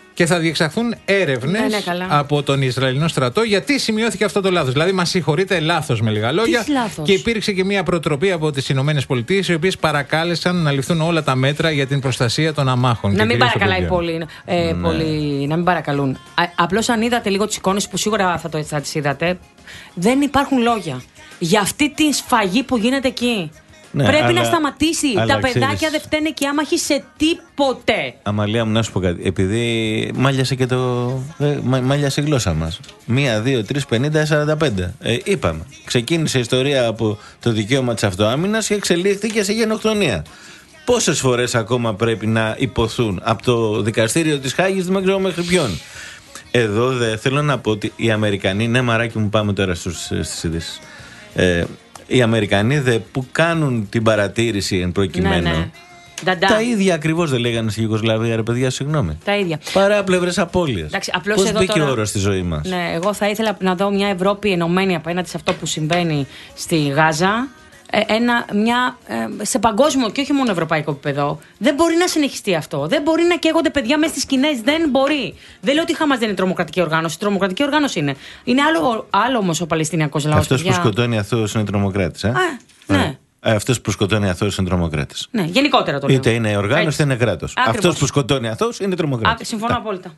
και θα διεξαχθούν έρευνες Ναι, ναι, καλά. από τον Ισραηλινό στρατό γιατί σημειώθηκε αυτό το λάθος. Δηλαδή, μας συγχωρείτε, λάθος με λίγα λόγια. Τι λάθος? Και υπήρξε και μια προτροπή από τις Ηνωμένες Πολιτείες, οι οποίες παρακάλεσαν να ληφθούν όλα τα μέτρα για την προστασία των αμάχων. Να μην κυρίως των παρακαλάει παιδιών. πολύ, ε, Ναι. πολύ. Να μην παρακαλούν. Απλώς αν είδατε λίγο τις εικόνες που σίγουρα θα, το, θα τις είδατε, δεν υπάρχουν λόγια για αυτή τη σφαγή που γίνεται εκεί. Ναι, Πρέπει αλλά- να σταματήσει. αλλά Τα παιδάκια ξέρεις- δεν φταίνε και άμαχοι σε τίποτε. Αμαλία μου, να σου πω κάτι. Επειδή μάλιασε και το. Ε, μα- μάλιασε η γλώσσα μας. Μία, δύο, τρεις, πενήντα, σαράντα πέντε. Ε, είπαμε. Ξεκίνησε η ιστορία από το δικαίωμα της αυτοάμυνας και εξελίχθηκε σε γενοκτονία. Πόσες φορές ακόμα πρέπει να υποθούν από το δικαστήριο της Χάγης, δεν ξέρω μέχρι ποιον. Εδώ δεν θέλω να πω ότι οι Αμερικανοί, ναι, μαράκι μου, πάμε τώρα στους, στις ειδήσεις. Ε, οι Αμερικανοί δε, που κάνουν την παρατήρηση εν προκειμένου. Ναι, ναι. Νταντά. Τα ίδια ακριβώς δεν λέγανε στη Ιουγκοσλαβία, ρε παιδιά, συγγνώμη. Τα ίδια. Παράπλευρες απώλειες. Εντάξει, απλώς Πώς εδώ μπήκε τώρα- ο όρος στη ζωή μας. Ναι, εγώ θα ήθελα να δω μια Ευρώπη ενωμένη απέναντι σε αυτό που συμβαίνει στη Γάζα. Ε, Ένα, μια, ε, σε παγκόσμιο και όχι μόνο ευρωπαϊκό επίπεδο. Δεν μπορεί να συνεχιστεί αυτό. Δεν μπορεί να καίγονται παιδιά μέσα στις σκηνές. Δεν μπορεί. Δεν λέω ότι η Χαμάς δεν είναι τρομοκρατική οργάνωση. Τρομοκρατική οργάνωση είναι. Είναι άλλο, άλλο όμως ο Παλαιστινιακός λαός. Αυτός που παιδιά. σκοτώνει αθώους είναι τρομοκράτης. Ε? Α, ναι. Ε, αυτός που σκοτώνει αθώους είναι τρομοκράτης. Ναι, γενικότερα το λέω. Είτε είναι οργάνωση Έτσι. είτε είναι κράτος. Ακριβώς. Αυτός που σκοτώνει αθώους είναι Α, τρομοκράτης. συμφωνώ Τα. απόλυτα.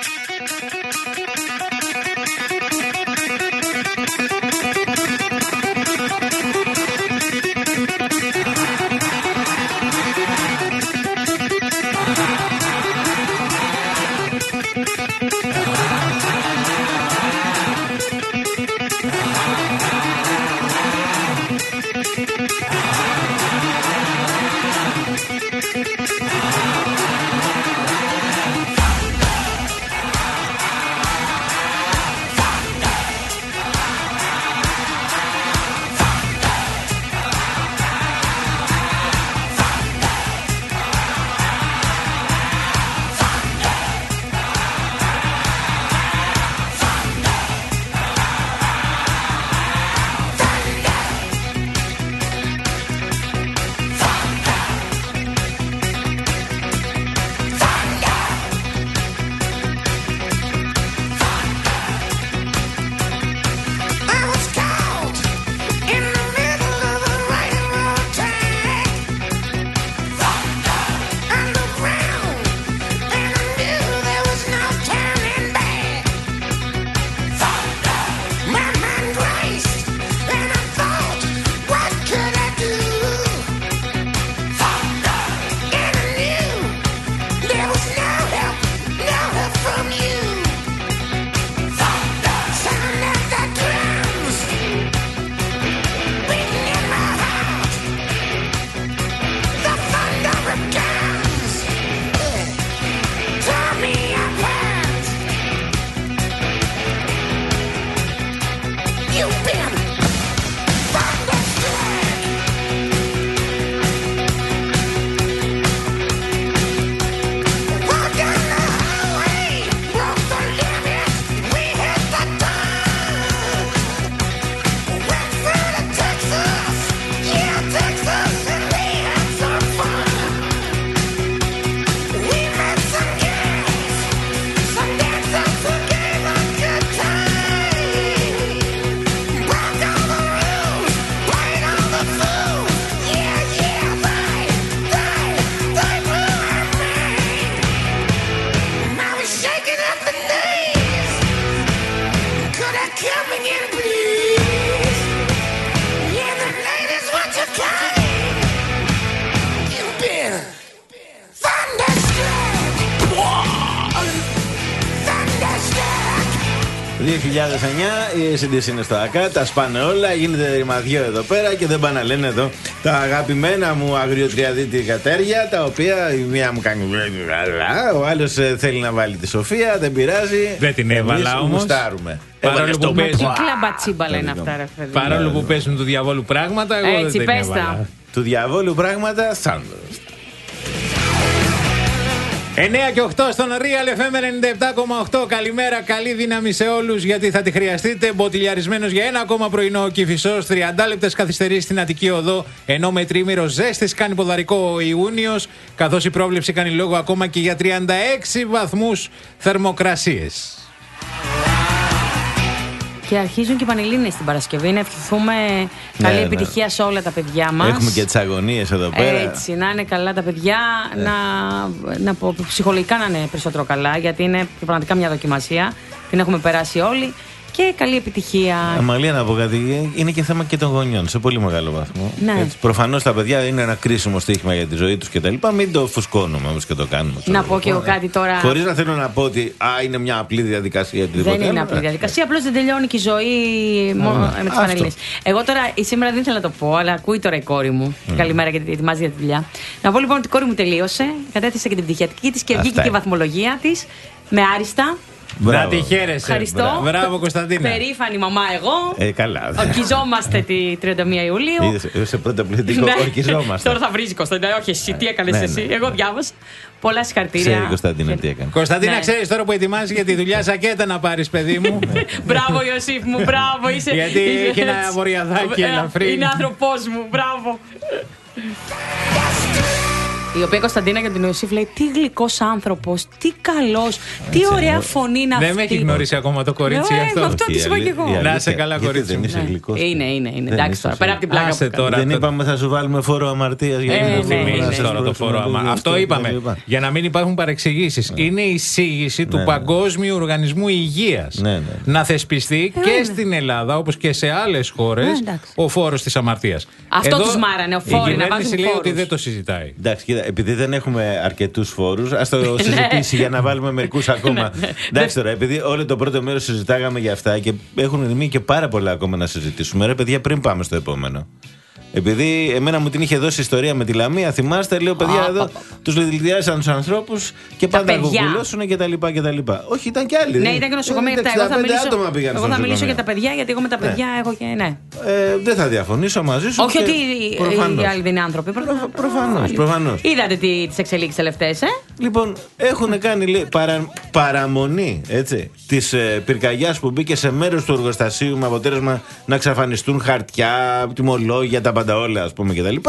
δύο χιλιάδες εννιά η έι σι ντι σι είναι στο ΑΚΑ, τα σπάνε όλα, γίνεται ρημαδιό εδώ πέρα και δεν πάνε να λένε εδώ τα αγαπημένα μου αγριοτριαδίτικα τέρια, τα οποία η μία μου κάνει γαλά, ο άλλος ε, θέλει να βάλει τη Σοφία, δεν πειράζει. Δεν την έβαλα Εμείς όμως. γουστάρουμε. Παρόλο Έβαλες που το παίζει. Τι μπουά. κλαμπατσίμπαλα είναι αυτά, ρε παιδί. Παρόλο που παίζουν του διαβόλου πράγματα, εγώ Έτσι, δεν την πες τα. έβαλα. Του διαβόλου πράγματα, Θάνδρος. εννέα και οκτώ στον Real εφ εμ ενενήντα επτά κόμμα οκτώ. Καλημέρα, καλή δύναμη σε όλους, γιατί θα τη χρειαστείτε. Μποτιλιαρισμένος για ένα ακόμα πρωινό ο Κηφισός. τριάντα λεπτές καθυστερήσεις στην Αττική Οδό. Ενώ με τρίμηρο ζέστης κάνει ποδαρικό ο Ιούνιος. Καθώς η πρόβλεψη κάνει λόγο ακόμα και για τριάντα έξι βαθμούς θερμοκρασίες. Και αρχίζουν και οι Πανελλήνιες την Παρασκευή. Να ευχηθούμε καλή ναι, επιτυχία ναι. σε όλα τα παιδιά μας. Έχουμε και τις αγωνίες εδώ πέρα. Έτσι, να είναι καλά τα παιδιά, ναι. να, να πω, ψυχολογικά να είναι περισσότερο καλά, γιατί είναι πραγματικά μια δοκιμασία. Την έχουμε περάσει όλοι. Και καλή επιτυχία. Αμαλία, να πω κάτι. Είναι και θέμα και των γονιών σε πολύ μεγάλο βαθμό. Ναι. Προφανώς τα παιδιά είναι ένα κρίσιμο στοίχημα για τη ζωή τους κτλ. Μην το φουσκώνουμε όμως και το κάνουμε. Να πω και εγώ κάτι τώρα. Χωρίς να θέλω να πω ότι α, είναι μια απλή διαδικασία. Δεν είναι απλή διαδικασία. Απλώς δεν τελειώνει και η ζωή μόνο με τις Πανελλήνιες. Εγώ τώρα σήμερα δεν ήθελα να το πω, αλλά ακούει τώρα η κόρη μου. Mm. Καλημέρα, γιατί ετοιμάζει για τη δουλειά. Να πω λοιπόν ότι η κόρη μου τελείωσε. Κατέθεσε και την πτυχιατική της και βγήκε και η βαθμολογία της με άριστα. Μπράβο. Να τη χαίρεσαι. Ευχαριστώ. Μπράβο, Κωνσταντίνα. Περήφανη μαμά εγώ. Ε, καλά. Ορκιζόμαστε τη τριάντα μία Ιουλίου. Είδες, σε πρώτο πληθυντικό ορκιζόμαστε. Τώρα θα βρίζει, Κωνσταντίνα. Όχι εσύ, τι έκανες εσύ. Εγώ διάβασα. Πολλά συγχαρητήρια. Ξέρει, Κωνσταντίνα, τι έκανε. Κωνσταντίνα, ξέρεις τώρα που ετοιμάζει για τη δουλειά ζακέτα να πάρεις, παιδί μου. Μπράβο, Ιωσήφ μου, μπράβο. Γιατί έχει ένα βορειαδάκι ελαφρύ. Είναι άνθρωπός μου, μπράβο. Η οποία Κωνσταντίνα για τον Ιωσήφ λέει: τι γλυκός άνθρωπος, τι καλός, τι ωραία φωνή είναι αυτή. Δεν με έχει γνωρίσει ακόμα το κορίτσι αυτό. Αυτό τη είπα και εγώ. Να είσαι καλά, κορίτσι. Δεν είσαι γλυκός. Είναι, είναι, είναι. Εντάξει τώρα, πέρα από την πλάκα. Δεν είπαμε θα σου βάλουμε φόρο αμαρτίας για να θυμίσεις τώρα το φόρο αμαρτίας. Αυτό είπαμε. Για να μην υπάρχουν παρεξηγήσεις. Είναι η εισήγηση του Παγκόσμιου Οργανισμού Υγείας να θεσπιστεί και στην Ελλάδα, όπως και σε άλλες χώρες, ο φόρος της αμαρτίας. Αυτό τους μάρανε, ο φόρος. Η κυβέρνηση λέει ότι δεν το συζητάει. Επειδή δεν έχουμε αρκετούς φόρους, ας το συζητήσει για να βάλουμε μερικούς ακόμα. Εντάξει τώρα, επειδή όλο το πρώτο μέρος συζητάγαμε για αυτά και έχουν μείνει και πάρα πολλά ακόμα να συζητήσουμε. Ρε παιδιά, πριν πάμε στο επόμενο. Επειδή εμένα μου την είχε δώσει ιστορία με τη Λαμία, θυμάστε, λέω παιδιά εδώ, τους λιδιλιάζαν τους ανθρώπους και πάντα γουγκουλώσουν και τα λοιπά και τα λοιπά. Όχι, ήταν και άλλοι. Ναι, ήταν και νοσοκομεία. Εγώ θα μιλήσω, εγώ θα μιλήσω για τα παιδιά, γιατί εγώ με τα παιδιά έχω και. Ναι. Ε, δεν θα διαφωνήσω μαζί σου. Όχι ότι οι άλλοι δεν είναι άνθρωποι. Προφανώς, προφανώς. Είδατε τις εξελίξεις τελευταίες, ε. Λοιπόν, έχουν κάνει λέει, παρα, παραμονή της ε, πυρκαγιάς που μπήκε σε μέρος του εργοστασίου με αποτέλεσμα να εξαφανιστούν χαρτιά, τιμολόγια, τα πάντα όλα, ας πούμε, κτλ.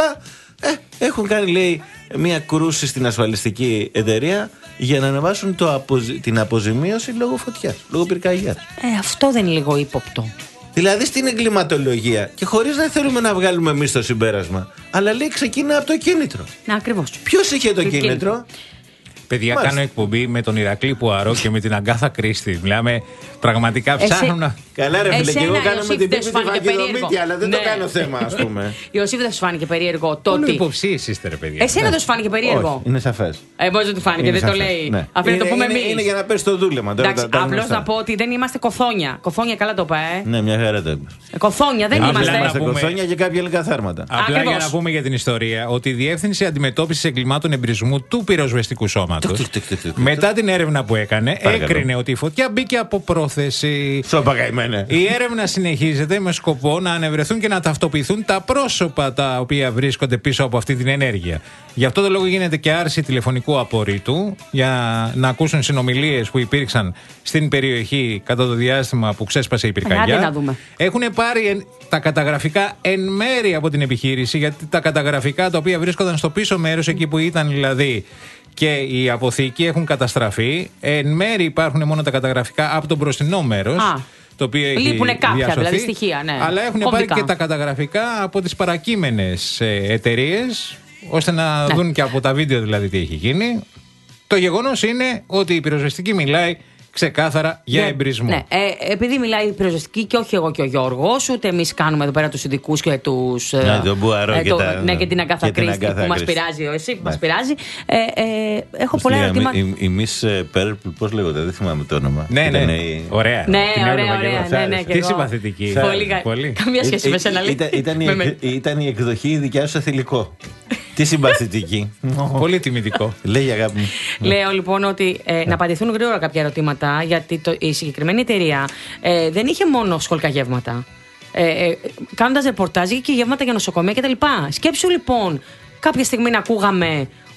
Ε, έχουν κάνει, λέει, μια κρούση στην ασφαλιστική εταιρεία για να ανεβάσουν το αποζη... την αποζημίωση λόγω φωτιάς, λόγω πυρκαγιάς. Ε, αυτό δεν είναι λίγο ύποπτο? Δηλαδή στην εγκληματολογία, και χωρίς να θέλουμε να βγάλουμε εμείς το συμπέρασμα, αλλά λέει ξεκινά από το κίνητρο. Να, ακριβώς. Ποιος είχε το, το κίνητρο? κίνητρο? Παιδιά, Μάλιστα. κάνω εκπομπή με τον Ηρακλή Πουαρό και με την Αγκάθα Κρίστη. Μιλάμε πραγματικά ψάχνουν να. Καλά, ρε φίλε, και εγώ κάνω με την πίπη τη Βαγγελομήτη, αλλά δεν ναι. το κάνω θέμα, ας πούμε. Ιωσήφ, δεν σου φάνηκε περίεργο το ότι. Τι υποψίες είστε, ρε παιδιά. Εσένα δεν σου φάνηκε περίεργο? Είναι σαφές. Ε, πώς δεν του φάνηκε, δεν το λέει. Αυτό να το πούμε εμείς. Είναι για να πέσει το δούλεμα. Απλώς να πω ότι δεν είμαστε κοθόνια. Κοθόνια, καλά το είπα, ε. Ναι, μια χαρά το είπα. Κοθόνια, δεν είμαστε. Είμαστε κοθόνια και κάποια λίγα θάρματα. Απλά για να πούμε για την ιστορία ότι η Διεύθυνση Αντιμετώπισης Εγκλημάτων Εμπρισμού του Πυροσβεστικού Σώματος, μετά την έρευνα που έκανε, έκρινε ότι η φωτιά μπήκε από πρόθεση. Σοπαγαϊμένε. Η έρευνα συνεχίζεται με σκοπό να ανεβρεθούν και να ταυτοποιηθούν τα πρόσωπα τα οποία βρίσκονται πίσω από αυτή την ενέργεια. Γι' αυτό το λόγο γίνεται και άρση τηλεφωνικού απορρίτου για να ακούσουν συνομιλίες που υπήρξαν στην περιοχή κατά το διάστημα που ξέσπασε η πυρκαγιά. Έχουν πάρει τα καταγραφικά εν μέρη από την επιχείρηση, γιατί τα καταγραφικά τα οποία βρίσκονταν στο πίσω μέρος, εκεί που ήταν δηλαδή και η αποθήκη, έχουν καταστραφεί. Εν μέρη υπάρχουν μόνο τα καταγραφικά από το μπροστινό μέρος. Α. Το οποίο έχει λείπουνε κάποια διασωθεί, δηλαδή στοιχεία, ναι. Αλλά έχουν Κομβικά. πάρει και τα καταγραφικά από τις παρακείμενες εταιρείες, ώστε να ναι. δουν και από τα βίντεο δηλαδή τι έχει γίνει. Το γεγονός είναι ότι η πυροσβεστική μιλάει ξεκάθαρα για ναι, εμπρισμό. Ναι. Ε, επειδή μιλάει η πυροσβεστική και όχι εγώ και ο Γιώργος, ούτε εμείς κάνουμε εδώ πέρα τους ειδικούς και τους. Ναι, τον Μπουαρό ε, και, το, τα, ναι, και την Αγκάθα Κρίστη που μας πειράζει, εσύ που μας πειράζει. Ε, ε, έχω πολλά ερωτήματα. Η, η Miss Purple, πώς λέγονται, δεν θυμάμαι το όνομα. Ναι, ναι. Η... Ωραία. Ναι, ωραία, ωραία. Ναι, ναι, τι συμπαθητική. Πολύ. Καμία σχέση με σένα, λέει. Ήταν η εκδοχή η δικιά σου θηλυκό. Τι συμπαθητική. Πολύ τιμητικό. Λέει, αγάπη μου. Λέω λοιπόν ότι ε, να απαντηθούν γρήγορα κάποια ερωτήματα, γιατί το, η συγκεκριμένη εταιρεία ε, δεν είχε μόνο σχολικά γεύματα. Ε, ε, Κάνοντας ρεπορτάζ και γεύματα για νοσοκομεία κτλ. Σκέψου λοιπόν κάποια στιγμή να ακούγαμε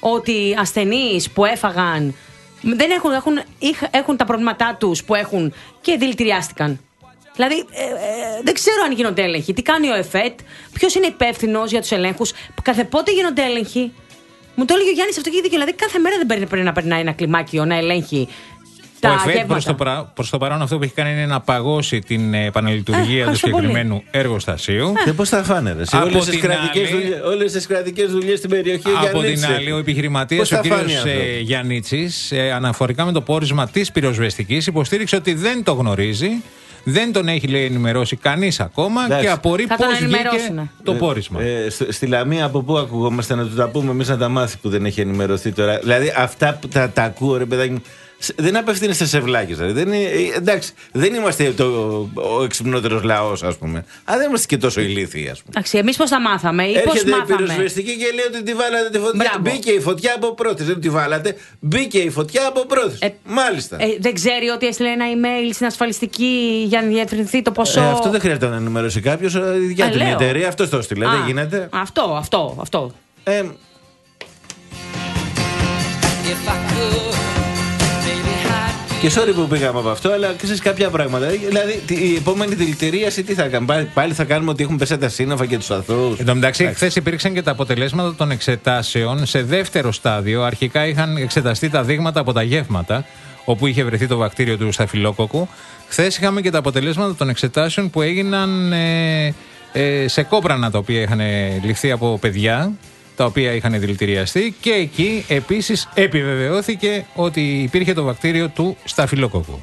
ότι ασθενείς που έφαγαν δεν έχουν, έχουν, έχουν τα προβλήματά τους που έχουν και δηλητηριάστηκαν. Δηλαδή, ε, ε, δεν ξέρω αν γίνονται έλεγχοι. Τι κάνει ο ΕΦΕΤ, ποιος είναι υπεύθυνος για τους ελέγχους, κάθε πότε γίνονται έλεγχοι. Μου το έλεγε ο Γιάννης αυτό και δίκιο. Δηλαδή, κάθε μέρα δεν πρέπει να περνάει ένα κλιμάκιο να ελέγχει τα γεύματα. Ο ΕΦΕΤ προς το, παρά, προς το παρόν αυτό που έχει κάνει είναι να παγώσει την επαναλειτουργία ε, του συγκεκριμένου πολύ. εργοστασίου. Και πώς θα φάνε, ρε. Όλες τις κρατικές δουλειές στην περιοχή. Από την άλλη, ο επιχειρηματίας, ο κύριος ε, Γιαννίτσης, ε, αναφορικά με το πόρισμα της πυροσβεστικής, υποστήριξε ότι δεν το γνωρίζει. Δεν τον έχει, λέει, ενημερώσει κανείς ακόμα. Εντάξει. Και απορεί πώς βγήκε το πόρισμα. Ε, ε, στη, στη Λαμία, από πού ακουγόμαστε, να του τα πούμε εμείς να τα μάθει που δεν έχει ενημερωθεί τώρα. Δηλαδή, αυτά που τα, τα ακούω, ρε παιδάκι μου, δεν απευθύνεστε σε βλάκες. Δηλαδή. Δεν είναι, εντάξει, δεν είμαστε το, ο εξυπνότερος λαός, ας πούμε. Αλλά δεν είμαστε και τόσο ηλίθιοι, ας πούμε. Εντάξει, εμείς πώς τα μάθαμε ή πώς μάθαμε. Έρχεται η πυροσβεστική και λέει ότι τη βάλατε τη φωτιά. Μπράβο. Μπήκε η φωτιά από πρώτης. Δεν τη βάλατε. Μπήκε η φωτιά από πρώτης. Ε, Μάλιστα. Ε, δεν ξέρει ότι έστειλε ένα email στην ασφαλιστική για να διευρυνθεί το ποσό. Ε, αυτό δεν χρειάζεται να ενημερώσει κάποιος για την εταιρεία. Αυτό το στείλε. Δεν γίνεται. Αυτό, αυτό, αυτό. Ε, Και sorry που πήγαμε από αυτό, αλλά ξέρεις κάποια πράγματα. Δηλαδή, η επόμενη δηλητηρίαση τι θα κάνουμε, πάλι θα κάνουμε ότι έχουν πέσει τα σύννεφα και τους αθώους. Εν τω μεταξύ, χθες υπήρξαν και τα αποτελέσματα των εξετάσεων σε δεύτερο στάδιο. Αρχικά είχαν εξεταστεί τα δείγματα από τα γεύματα, όπου είχε βρεθεί το βακτήριο του σταφυλόκοκκου. Χθες είχαμε και τα αποτελέσματα των εξετάσεων που έγιναν ε, ε, σε κόπρανα, τα οποία είχαν ληφθεί από παιδιά, τα οποία είχαν δηλητηριαστεί, και εκεί επίσης επιβεβαιώθηκε ότι υπήρχε το βακτήριο του σταφυλόκοκκου.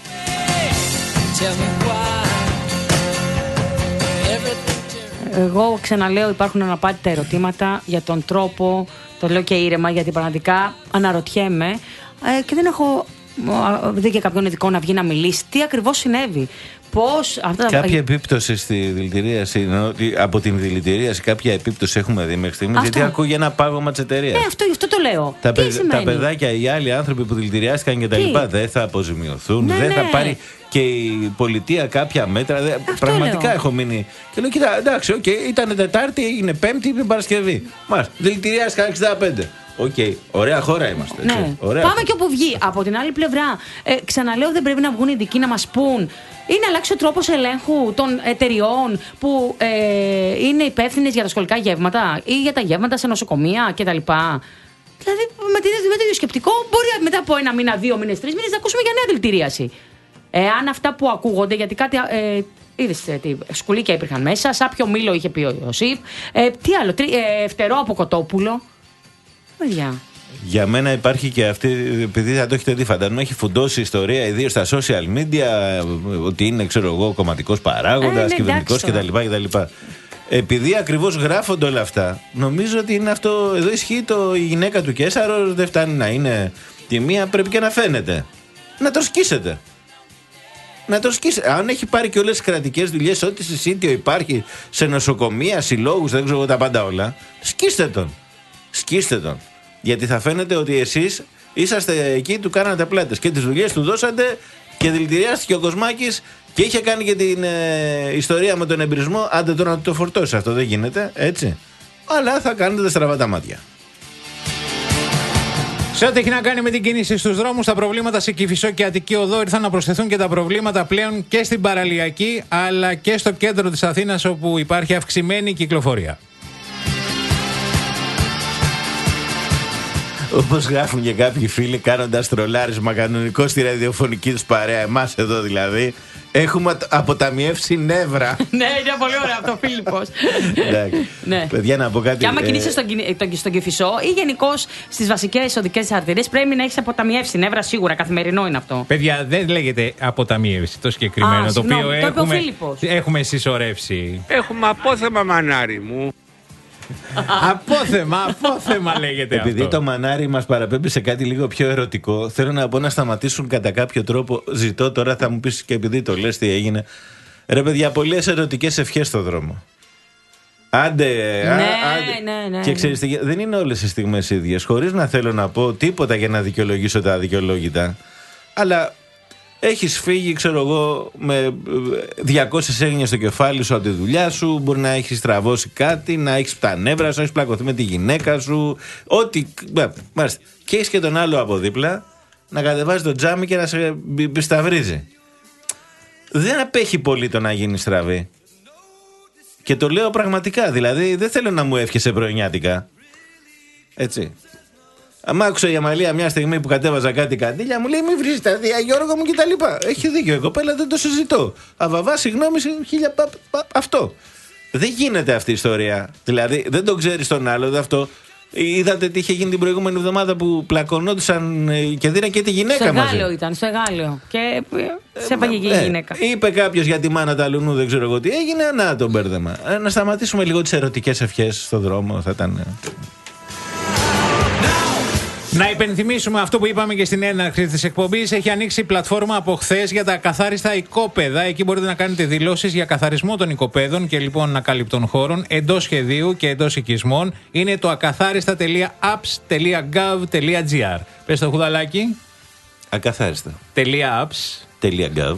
Εγώ ξαναλέω, υπάρχουν αναπάντητα ερωτήματα για τον τρόπο, το λέω και ήρεμα γιατί πραγματικά αναρωτιέμαι ε, και δεν έχω δει και κάποιον ειδικό να βγει να μιλήσει τι ακριβώς συνέβη. Πώς αυτά... Κάποια επίπτωση στη δηλητηρίαση, από την δηλητηρίαση, κάποια επίπτωση έχουμε δει μέχρι στιγμής. Γιατί ακούγει ένα πάγωμα της εταιρείας. Ε, αυτό, αυτό το λέω. Τα, παι, τα παιδάκια, οι άλλοι άνθρωποι που δηλητηριάστηκαν και τα λοιπά δεν θα αποζημιωθούν. Ναι, δεν ναι. θα πάρει και η πολιτεία κάποια μέτρα. Δε, πραγματικά λέω. Έχω μείνει. Και λέω, κοίτα, εντάξει, okay, ήταν Τετάρτη, έγινε Πέμπτη, είναι Παρασκευή. Μας δηλητηριάστηκαν εξήντα πέντε. Οκ, okay. Ωραία χώρα είμαστε. Ναι. Ωραία. Πάμε και όπου βγει. Από την άλλη πλευρά, ε, ξαναλέω, δεν πρέπει να βγουν ειδικοί να μας πούν ή να αλλάξει ο τρόπος ελέγχου των εταιριών που ε, είναι υπεύθυνες για τα σχολικά γεύματα ή για τα γεύματα σε νοσοκομεία κτλ. Δηλαδή, με το ίδιο σκεπτικό, μπορεί μετά από ένα μήνα, δύο μήνες, τρεις μήνες να ακούσουμε για νέα δηλητηρίαση. Εάν αυτά που ακούγονται, γιατί κάτι. Ε, είδες τι σκουλίκια υπήρχαν μέσα, σάπιο μήλο είχε πει ο Ιωσήφ. Ε, τι άλλο, τρι, ε, φτερό από κοτόπουλο. Παιδιά. Για μένα υπάρχει και αυτή, επειδή θα το έχετε δει, φαντάζομαι, έχει φουντώσει η ιστορία, ιδίως στα social media, ότι είναι, ξέρω εγώ, κομματικός παράγοντας, ναι, κυβερνητικός κτλ. Επειδή ακριβώς γράφονται όλα αυτά, νομίζω ότι είναι αυτό. Εδώ ισχύει το η γυναίκα του Καίσαρος, δεν φτάνει να είναι τη μία, πρέπει και να φαίνεται. Να το σκίσετε. Να το σκίσετε. Αν έχει πάρει και όλες τις κρατικές δουλειές, ό,τι συσίτιο υπάρχει σε νοσοκομεία, συλλόγους, δεν ξέρω τα πάντα όλα, σκίστε τον. Σκίστε τον. Γιατί θα φαίνεται ότι εσείς είσαστε εκεί, του κάνατε πλάτες και τις δουλειές του δώσατε και δηλητηριάστηκε ο Κοσμάκης και είχε κάνει και την ε, ιστορία με τον εμπειρισμό. Άντε τώρα να το φορτώσει, αυτό δεν γίνεται, έτσι. Αλλά θα κάνετε τα στραβά τα μάτια. Σε ό,τι έχει να κάνει με την κίνηση στους δρόμους, τα προβλήματα σε Κηφισό και Αττική Οδό ήρθαν να προσθεθούν και τα προβλήματα πλέον και στην παραλιακή αλλά και στο κέντρο της Αθήνας, όπου υπάρχει αυξημένη κυκλοφορία. Όπως γράφουν και κάποιοι φίλοι, κάνοντας τρολάρισμα κανονικό στη ραδιοφωνική τους παρέα, εμάς εδώ δηλαδή, έχουμε αποταμιεύσει νεύρα. Ναι, είναι πολύ ωραίο αυτό, Φίλιππος. Ναι. Παιδιά, να πω κάτι. Και άμα κινείσαι στον Κηφισό ή γενικώς στις βασικές οδικές αρτηρίες, πρέπει να έχεις αποταμιεύσει νεύρα, σίγουρα, καθημερινό είναι αυτό. Παιδιά, δεν λέγεται αποταμίευση το συγκεκριμένο, Α, το οποίο το έχουμε, έχουμε συσσωρεύσει. Έχουμε απόθεμα, μανάρι μου. Απόθεμα, απόθεμα λέγεται. Επειδή αυτό. Το μανάρι μας παραπέμπει σε κάτι λίγο πιο ερωτικό, θέλω να πω να σταματήσουν κατά κάποιο τρόπο. Ζητώ τώρα, θα μου πεις και επειδή το λες τι έγινε. Ρε παιδιά, πολλές ερωτικές ευχές στο δρόμο. Άντε, ναι, α, άντε. Ναι, ναι, και ξέρεις, δεν είναι όλες οι στιγμές ίδιες. Χωρίς να θέλω να πω τίποτα για να δικαιολογήσω τα αδικαιολόγητα. Αλλά Έχεις φύγει, ξέρω εγώ, με διακόσιες έννοιες στο κεφάλι σου από τη δουλειά σου. Μπορεί να έχεις τραβώσει κάτι, να έχεις τα νεύρα σου, να έχεις πλακωθεί με τη γυναίκα σου. Ό,τι. Μάλιστα. Και έχεις και τον άλλο από δίπλα να κατεβάζει το τζάμι και να σε πισταυρίζει. Δεν απέχει πολύ το να γίνει στραβή. Και το λέω πραγματικά. Δηλαδή, δεν θέλω να μου εύχεσαι πρωινιάτικα. Έτσι. Αν άκουσα η Αμαλία μια στιγμή που κατέβαζα κάτι καντήλια, μου λέει: Μην βρει τα δία, Γιώργο μου κτλ. Έχει δίκιο, η κοπέλα δεν το συζητώ. Αβαβά, συγγνώμη, χίλια πα, πα, αυτό. Δεν γίνεται αυτή η ιστορία. Δηλαδή, δεν το ξέρει τον άλλο, αυτό. Είδατε τι είχε γίνει την προηγούμενη εβδομάδα που πλακωνόντουσαν και δίναν και τη γυναίκα στο μαζί. Στο Γάλλιο ήταν, στο Γάλλιο. Και σε έπαγε και η γυναίκα. Είπε κάποιο για τη μάνα τα λουνού, δεν ξέρω εγώ τι έγινε. Να το μπέρδεμα. Ε, να σταματήσουμε λίγο τις ερωτικές ευχές στον δρόμο, θα ήταν. Να υπενθυμίσουμε αυτό που είπαμε και στην έναρξη της εκπομπής. Έχει ανοίξει η πλατφόρμα από χθες για τα ακαθάριστα οικόπεδα. Εκεί μπορείτε να κάνετε δηλώσεις για καθαρισμό των οικοπαίδων και λοιπόν ανακαλυπτών χώρων εντός σχεδίου και εντός οικισμών. Είναι το ακαθάριστα τελεία apps τελεία gov τελεία gr. Πες το χουδαλάκι. Ακαθάριστα. .apps τελεία gov.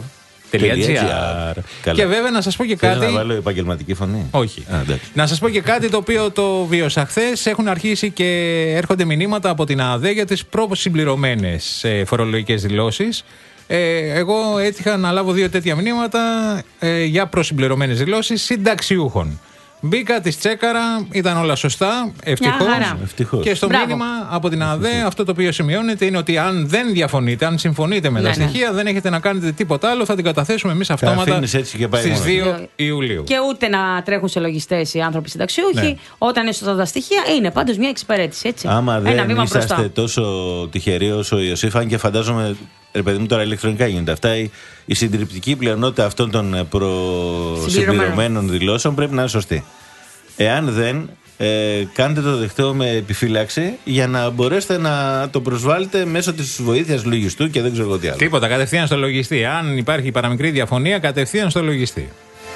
Και βέβαια να σας πω και κάτι. Θέλω να βάλω επαγγελματική φωνή. Όχι. Α, να σας πω και κάτι το οποίο το βίωσα χθες. Έχουν αρχίσει και έρχονται μηνύματα από την ΑΔΕ για τις προσυμπληρωμένες ε, φορολογικές δηλώσεις. Ε, εγώ έτυχα να λάβω δύο τέτοια μηνύματα ε, για προσυμπληρωμένες δηλώσεις συνταξιούχων. Μπήκα, τις τσέκαρα, ήταν όλα σωστά. Ευτυχώς. Και στο Μπράβο. Μήνυμα από την ΑΔΕ, Ευτυχώς. Αυτό το οποίο σημειώνεται είναι ότι αν δεν διαφωνείτε, αν συμφωνείτε με ναι, τα στοιχεία, ναι. δεν έχετε να κάνετε τίποτα άλλο, θα την καταθέσουμε εμείς αυτόματα στις δύο Ιουλίου. Και ούτε να τρέχουν σε λογιστές οι άνθρωποι συνταξιούχοι. Ναι. Όταν είναι σωστά τα στοιχεία, είναι πάντως μια εξυπηρέτηση. Έτσι. Άμα δεν είσαστε μπροστά. Τόσο τυχεροί όσο ο Ιωσήφ, αν και φαντάζομαι. Ρε παιδί μου, τώρα ηλεκτρονικά γίνεται αυτά. Η, η συντριπτική πλειονότητα αυτών των προσυμπληρωμένων δηλώσεων πρέπει να είναι σωστή. Εάν δεν, ε, κάντε το δεκτό με επιφύλαξη για να μπορέσετε να το προσβάλλετε μέσω της βοήθειας λογιστού και δεν ξέρω τι άλλο. Τίποτα, κατευθείαν στο λογιστή. Αν υπάρχει παραμικρή διαφωνία, κατευθείαν στο λογιστή.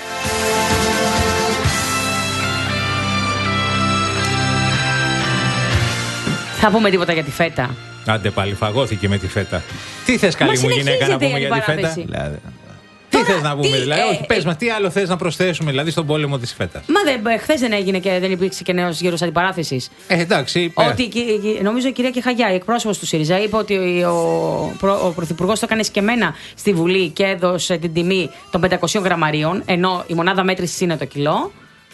Θα πούμε τίποτα για τη φέτα. Άντε πάλι, φαγώθηκε με τη φέτα. Τι θες καλή μου γυναίκα να πούμε για τη φέτα? Δηλαδή, τι θες να πούμε, δηλαδή, ε, όχι, πες μας, τι άλλο θες να προσθέσουμε δηλαδή στον πόλεμο της φέτας? Μα χθες δεν έγινε και δεν υπήρξε και νέος γύρος αντιπαράθεσης? Ε, εντάξει. Ότι, νομίζω η κυρία Κεχαγιά, η εκπρόσωπος του ΣΥΡΙΖΑ, είπε ότι ο, ο Πρωθυπουργός το έκανε σκεμμένα στη Βουλή και έδωσε την τιμή των πεντακοσίων γραμμαρίων, ενώ η μονάδα μέτρησης είναι το κιλό.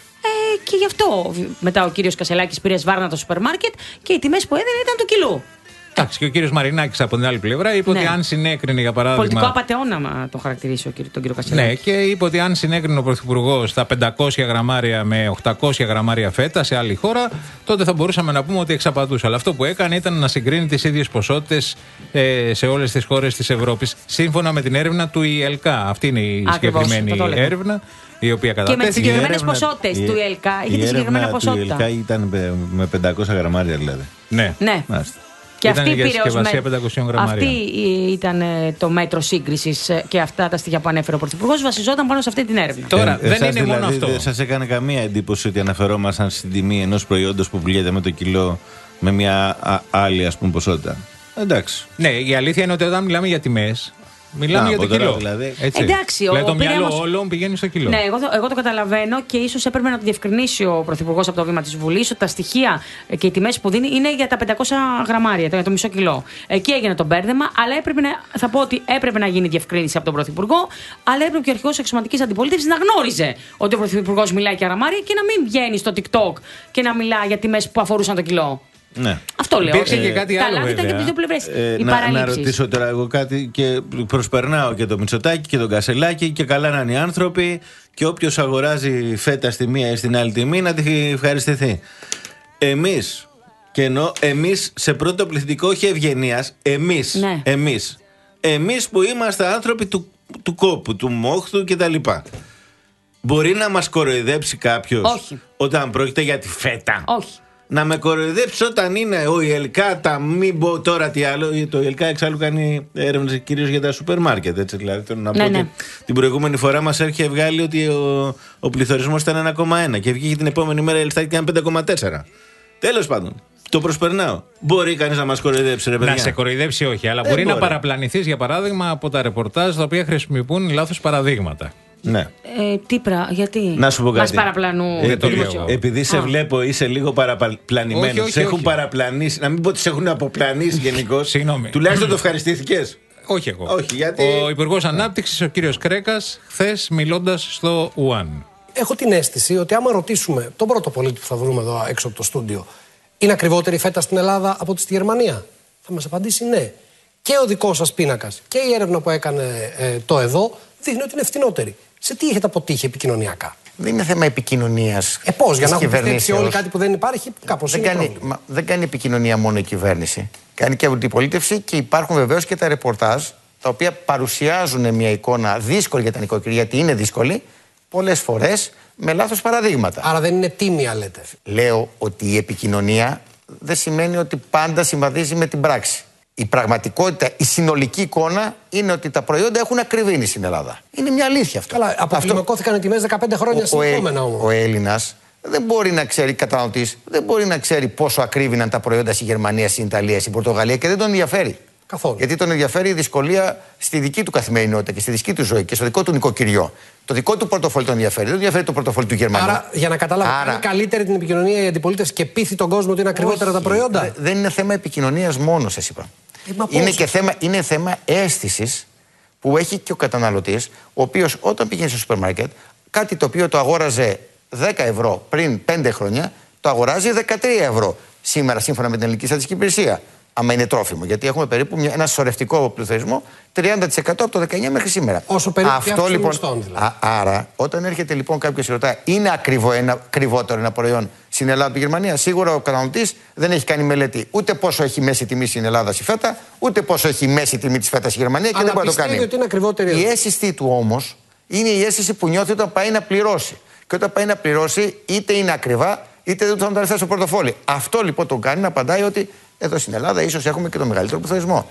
Ε, και γι' αυτό μετά ο κύριος Κασελάκης πήρε σβάρνα το σούπερ μάρκετ και οι τιμές που έδινε ήταν το κιλού. Εντάξει, και ο κύριος Μαρινάκης από την άλλη πλευρά είπε ναι. ότι αν συνέκρινε για παράδειγμα. Πολιτικό απατεώνα το χαρακτηρίσει ο κύριο, τον κύριο Κασελάκη. Ναι, και είπε ότι αν συνέκρινε ο Πρωθυπουργός τα πεντακόσια γραμμάρια με οκτακόσια γραμμάρια φέτα σε άλλη χώρα, τότε θα μπορούσαμε να πούμε ότι εξαπατούσε. Αλλά αυτό που έκανε ήταν να συγκρίνει τις ίδιες ποσότητες ε, σε όλες τις χώρες της Ευρώπης, σύμφωνα με την έρευνα του ι ελ κέι. Αυτή είναι η συγκεκριμένη έρευνα. Η οποία και με τις συγκεκριμένες ποσότητες του ι ελ κέι. Είχε τη συγκεκριμένα ποσότητα. Η έρευνα του ι ελ κέι ήταν με πεντακόσια γραμμάρια δηλαδή. Ναι. ναι. Και ήταν αυτή, για συσκευασία πεντακόσια γραμμάρια. Αυτή ήταν το μέτρο σύγκρισης και αυτά τα στοιχεία που ανέφερε ο Πρωθυπουργός βασιζόταν πάνω σε αυτή την έρευνα. Τώρα ε, δεν είναι δηλαδή, μόνο αυτό. Δεν σας έκανε καμία εντύπωση ότι αναφερόμασταν στην τιμή ενός προϊόντος που πουλιέται με το κιλό με μια α, άλλη ας πούμε ποσότητα? Εντάξει. Ναι, η αλήθεια είναι ότι όταν μιλάμε για τιμές, μιλάμε για το κιλό. Δηλαδή. Έτσι. Εντάξει, δηλαδή ο το μυαλό πήρεμος... όλων πηγαίνει στο κιλό. Ναι, εγώ, εγώ το καταλαβαίνω και ίσως έπρεπε να το διευκρινίσει ο Πρωθυπουργός από το βήμα της Βουλής ότι τα στοιχεία και οι τιμές που δίνει είναι για τα πεντακόσια γραμμάρια, για το μισό κιλό. Εκεί έγινε το μπέρδεμα, αλλά έπρεπε να, θα πω ότι έπρεπε να γίνει διευκρίνηση από τον Πρωθυπουργό, αλλά έπρεπε και ο αρχηγός εξωματικής αντιπολίτευσης να γνώριζε ότι ο Πρωθυπουργός μιλάει για γραμμάρια και να μην βγαίνει στο TikTok και να μιλά για τιμές που αφορούσαν το κιλό. Ναι. Αυτό λέω. Υπήρξε και κάτι άλλο. Καλά, ήταν και τις δύο πλευρές. Ε, να, να ρωτήσω τώρα εγώ κάτι και προσπερνάω και το Μητσοτάκη και τον Κασελάκη και καλά να είναι οι άνθρωποι και όποιος αγοράζει φέτα στη μία ή στην άλλη τιμή να τη ευχαριστηθεί. Εμείς, και εννοώ εμείς σε πρώτο πληθυντικό, όχι ευγενίας, εμείς, ναι. εμείς, εμείς που είμαστε άνθρωποι του, του κόπου, του μόχθου κτλ. Μπορεί να μας κοροϊδέψει κάποιος όχι. όταν πρόκειται για τη φέτα? Όχι. Να με κοροϊδέψει όταν είναι ο ι ελ κέι, τα μην πω τώρα τι άλλο. Το ι ελ κέι εξάλλου κάνει έρευνες κυρίως για τα σούπερ μάρκετ. Έτσι, δηλαδή, να ναι, πω ναι. ότι την προηγούμενη φορά μας έρχεται βγάλει ότι ο, ο πληθωρισμός ήταν ένα κόμμα ένα και βγήκε την επόμενη μέρα η Ελστάτ και ήταν πέντε κόμμα τέσσερα. Τέλος πάντων. Το προσπερνάω. Μπορεί κανείς να μας κοροϊδέψει, ρε παιδιά? Να σε κοροϊδέψει, όχι, αλλά Δεν μπορεί, μπορεί. να παραπλανηθείς, για παράδειγμα, από τα ρεπορτάζ τα οποία χρησιμοποιούν λάθος παραδείγματα. Ναι. Ε, τι πρα, γιατί. Να σου πω κάτι. Μας παραπλανούν. Ε, Δεν το επειδή, λέω εγώ. επειδή σε Α. βλέπω, είσαι λίγο παραπλανημένος. Όχι, όχι, Σε έχουν όχι. παραπλανήσει. Να μην πω ότι σε έχουν αποπλανήσει γενικώς. Συγγνώμη. Τουλάχιστον το ευχαριστήθηκες. Όχι εγώ. Όχι, γιατί- Ο Υπουργός Ανάπτυξης, ο κύριος Κρέκας, χθες μιλώντας στο Ουάν. Έχω την αίσθηση ότι άμα ρωτήσουμε τον πρώτο πολίτη που θα βρούμε εδώ έξω από το στούντιο, είναι ακριβότερη η φέτα στην Ελλάδα από τη στη Γερμανία, θα μας απαντήσει ναι. Και ο δικός σας πίνακας και η έρευνα που έκανε ε, το εδώ δείχνει ότι είναι φτηνότερη. Σε τι έχετε αποτύχει επικοινωνιακά? Δεν είναι θέμα επικοινωνίας. Ε, πώς, για να έχουν πιστέψει κυβερνήσεως. όλοι κάτι που δεν υπάρχει, κάπως Δεν είναι κάνει, πρόβλημα. μα, δεν κάνει επικοινωνία μόνο η κυβέρνηση. Κάνει και αντιπολίτευση και υπάρχουν βεβαίως και τα ρεπορτάζ τα οποία παρουσιάζουν μια εικόνα δύσκολη για τα νοικοκυριά, γιατί είναι δύσκολη, πολλές φορές με λάθος παραδείγματα. Άρα δεν είναι τίμια, λέτε. Λέω ότι η επικοινωνία δεν σημαίνει ότι πάντα συμβαδίζει με την πράξη. Η πραγματικότητα, η συνολική εικόνα είναι ότι τα προϊόντα έχουν ακριβήνει στην Ελλάδα. Είναι μια αλήθεια αυτό. Καλά, αποκλιμακώθηκαν οι τιμές δεκαπέντε χρόνια συνεχόμενα όμως. Ο Έλληνας δεν μπορεί να ξέρει, καταναλωτής, δεν μπορεί να ξέρει πόσο ακρίβηναν τα προϊόντα στη Γερμανία, στην Ιταλία, στην Πορτογαλία και δεν τον ενδιαφέρει. Καθόλου. Γιατί τον ενδιαφέρει η δυσκολία στη δική του καθημερινότητα και στη δική του ζωή και στο δικό του νοικοκυριό. Το δικό του πορτοφόλι τον ενδιαφέρει. Δεν τον ενδιαφέρει το πορτοφόλι του Γερμανού. Άρα, για να καταλάβω, Άρα- κάνει καλύτερη την επικοινωνία η αντιπολίτευση και πείθει τον κόσμο ότι είναι ακριβότερα τα προϊόντα. Δε- δεν είναι θέμα επικοινωνίας μόνο, σας είπα. Ε, μα είναι, πώς? και θέμα, είναι θέμα αίσθησης που έχει και ο καταναλωτής, ο οποίος όταν πηγαίνει στο σούπερ μάρκετ, κάτι το οποίο το αγόραζε δέκα ευρώ πριν πέντε χρόνια, το αγοράζει δεκατρία ευρώ σήμερα, σύμφωνα με την Ελληνική Στατιστική Υπηρεσία. Άμα είναι τρόφιμο. Γιατί έχουμε περίπου μια, ένα σωρευτικό πληθωρισμό τριάντα τοις εκατό από το δεκαεννιά μέχρι σήμερα. Όσο περίπου Αυτό διάφορων λοιπόν. μισθών, δηλαδή. Α, άρα, όταν έρχεται λοιπόν κάποιο και ρωτάει, είναι ακριβό ένα, ακριβότερο ένα προϊόν στην Ελλάδα από τη Γερμανία, σίγουρα ο καταναλωτής δεν έχει κάνει μελέτη ούτε πόσο έχει μέση τιμή στην Ελλάδα η φέτα, ούτε πόσο έχει μέση τιμή τη φέτα στη Γερμανία και Αλλά δεν μπορεί να το πιστεύει κάνει. ότι είναι ακριβότερη. Η αίσθησή του όμως είναι η αίσθηση που νιώθει όταν πάει να πληρώσει. Και όταν πάει να πληρώσει, είτε είναι ακριβά, είτε δεν του θα τα λεφτά στο πορτοφόλι. Αυτό λοιπόν τον κάνει να απαντάει ότι εδώ στην Ελλάδα ίσως έχουμε και το μεγαλύτερο πληθωρισμό.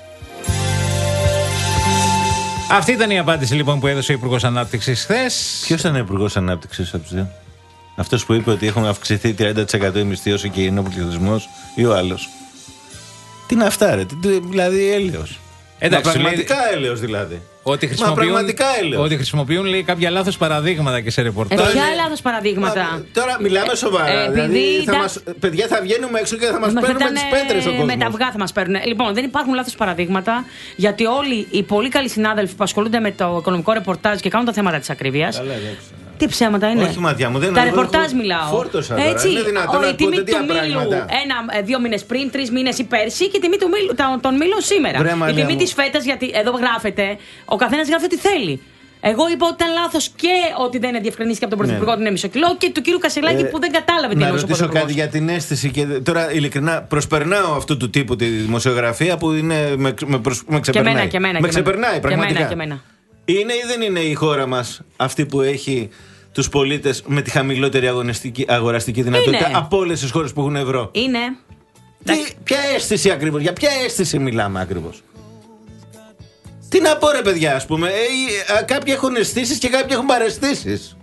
Αυτή ήταν η απάντηση λοιπόν που έδωσε ο Υπουργός Ανάπτυξης χθες. Ποιος ήταν ο Υπουργός Ανάπτυξης από τους δύο? Αυτός που είπε ότι έχουν αυξηθεί τριάντα τοις εκατό η μισθή όσο και είναι ο πληθυσμός, ή ο άλλος? Τι είναι αυτά, ρε? Τι- τι- Δηλαδή έλεος. Εντάξει, Μα σου λέει- πραγματικά έλεος δηλαδή. Ότι Μα χρησιμοποιούν, πραγματικά έλεος. ότι χρησιμοποιούν λέει, κάποια λάθος παραδείγματα και σε Ε, ρεπορτάζ. ποια λάθος παραδείγματα. Μα, τώρα μιλάμε σοβαρά. Ε, επειδή δηλαδή, θα ήταν- μας, παιδιά, θα βγαίνουμε έξω και θα μας Μας παίρνουμε ήταν, τις πέτρες ο ε, κόσμος. Με τα αυγά θα μας παίρνουν. Λοιπόν, δεν υπάρχουν λάθος παραδείγματα, γιατί όλοι οι πολύ καλοί συνάδελφοι που ασχολούνται με το οικονομικό ρεπορτάζ και κάνουν τα θέματα της ακρίβειας. Καλά, εντάξει. Τι ψέματα είναι. Όχι, μάτια μου, δεν Τα εγώ ρεπορτάζ έχω- μιλάω. φόρτωσα τώρα. Έτσι, Είναι δυνατόν ο- να η τιμή ακούτε του τέτοια μήλου πράγματα? ένα, ε, δύο μήνες πριν, τρεις μήνες ή πέρσι και η τιμή του μήλου, τα- των μήλων σήμερα. Βρε, η Μαρία τιμή μου. της φέτας, γιατί εδώ γράφεται, ο καθένας γράφει ό,τι θέλει. Εγώ είπα ότι ήταν λάθος και ότι δεν είναι διευκρινίστηκε από τον Πρωθυπουργό ότι είναι μισό κιλό και του κύριου Κασελάκη που δεν κατάλαβε τι Να εννοούσε ο ρωτήσω Πρωθυπουργός. κάτι για την αίσθηση και τώρα ειλικρινά προσπερνάω αυτού του τύπου τη δημοσιογραφία που είναι, με, με, προσ, με ξεπερνάει. μένα, και μένα, με και μένα. ξεπερνάει Και πραγματικά. μένα, και μένα. Είναι ή δεν είναι η χώρα μας αυτή που έχει τους πολίτες με τη χαμηλότερη αγωνιστική, αγοραστική δυνατότητα Είναι. από όλες τις χώρες που έχουν ευρώ? Είναι. Τι, ποια αίσθηση ακριβώς, για ποια αίσθηση μιλάμε ακριβώς? Τι να πω ρε παιδιά, ας πούμε, ε, ε, κάποιοι έχουν αισθήσεις και κάποιοι έχουν παραισθήσεις.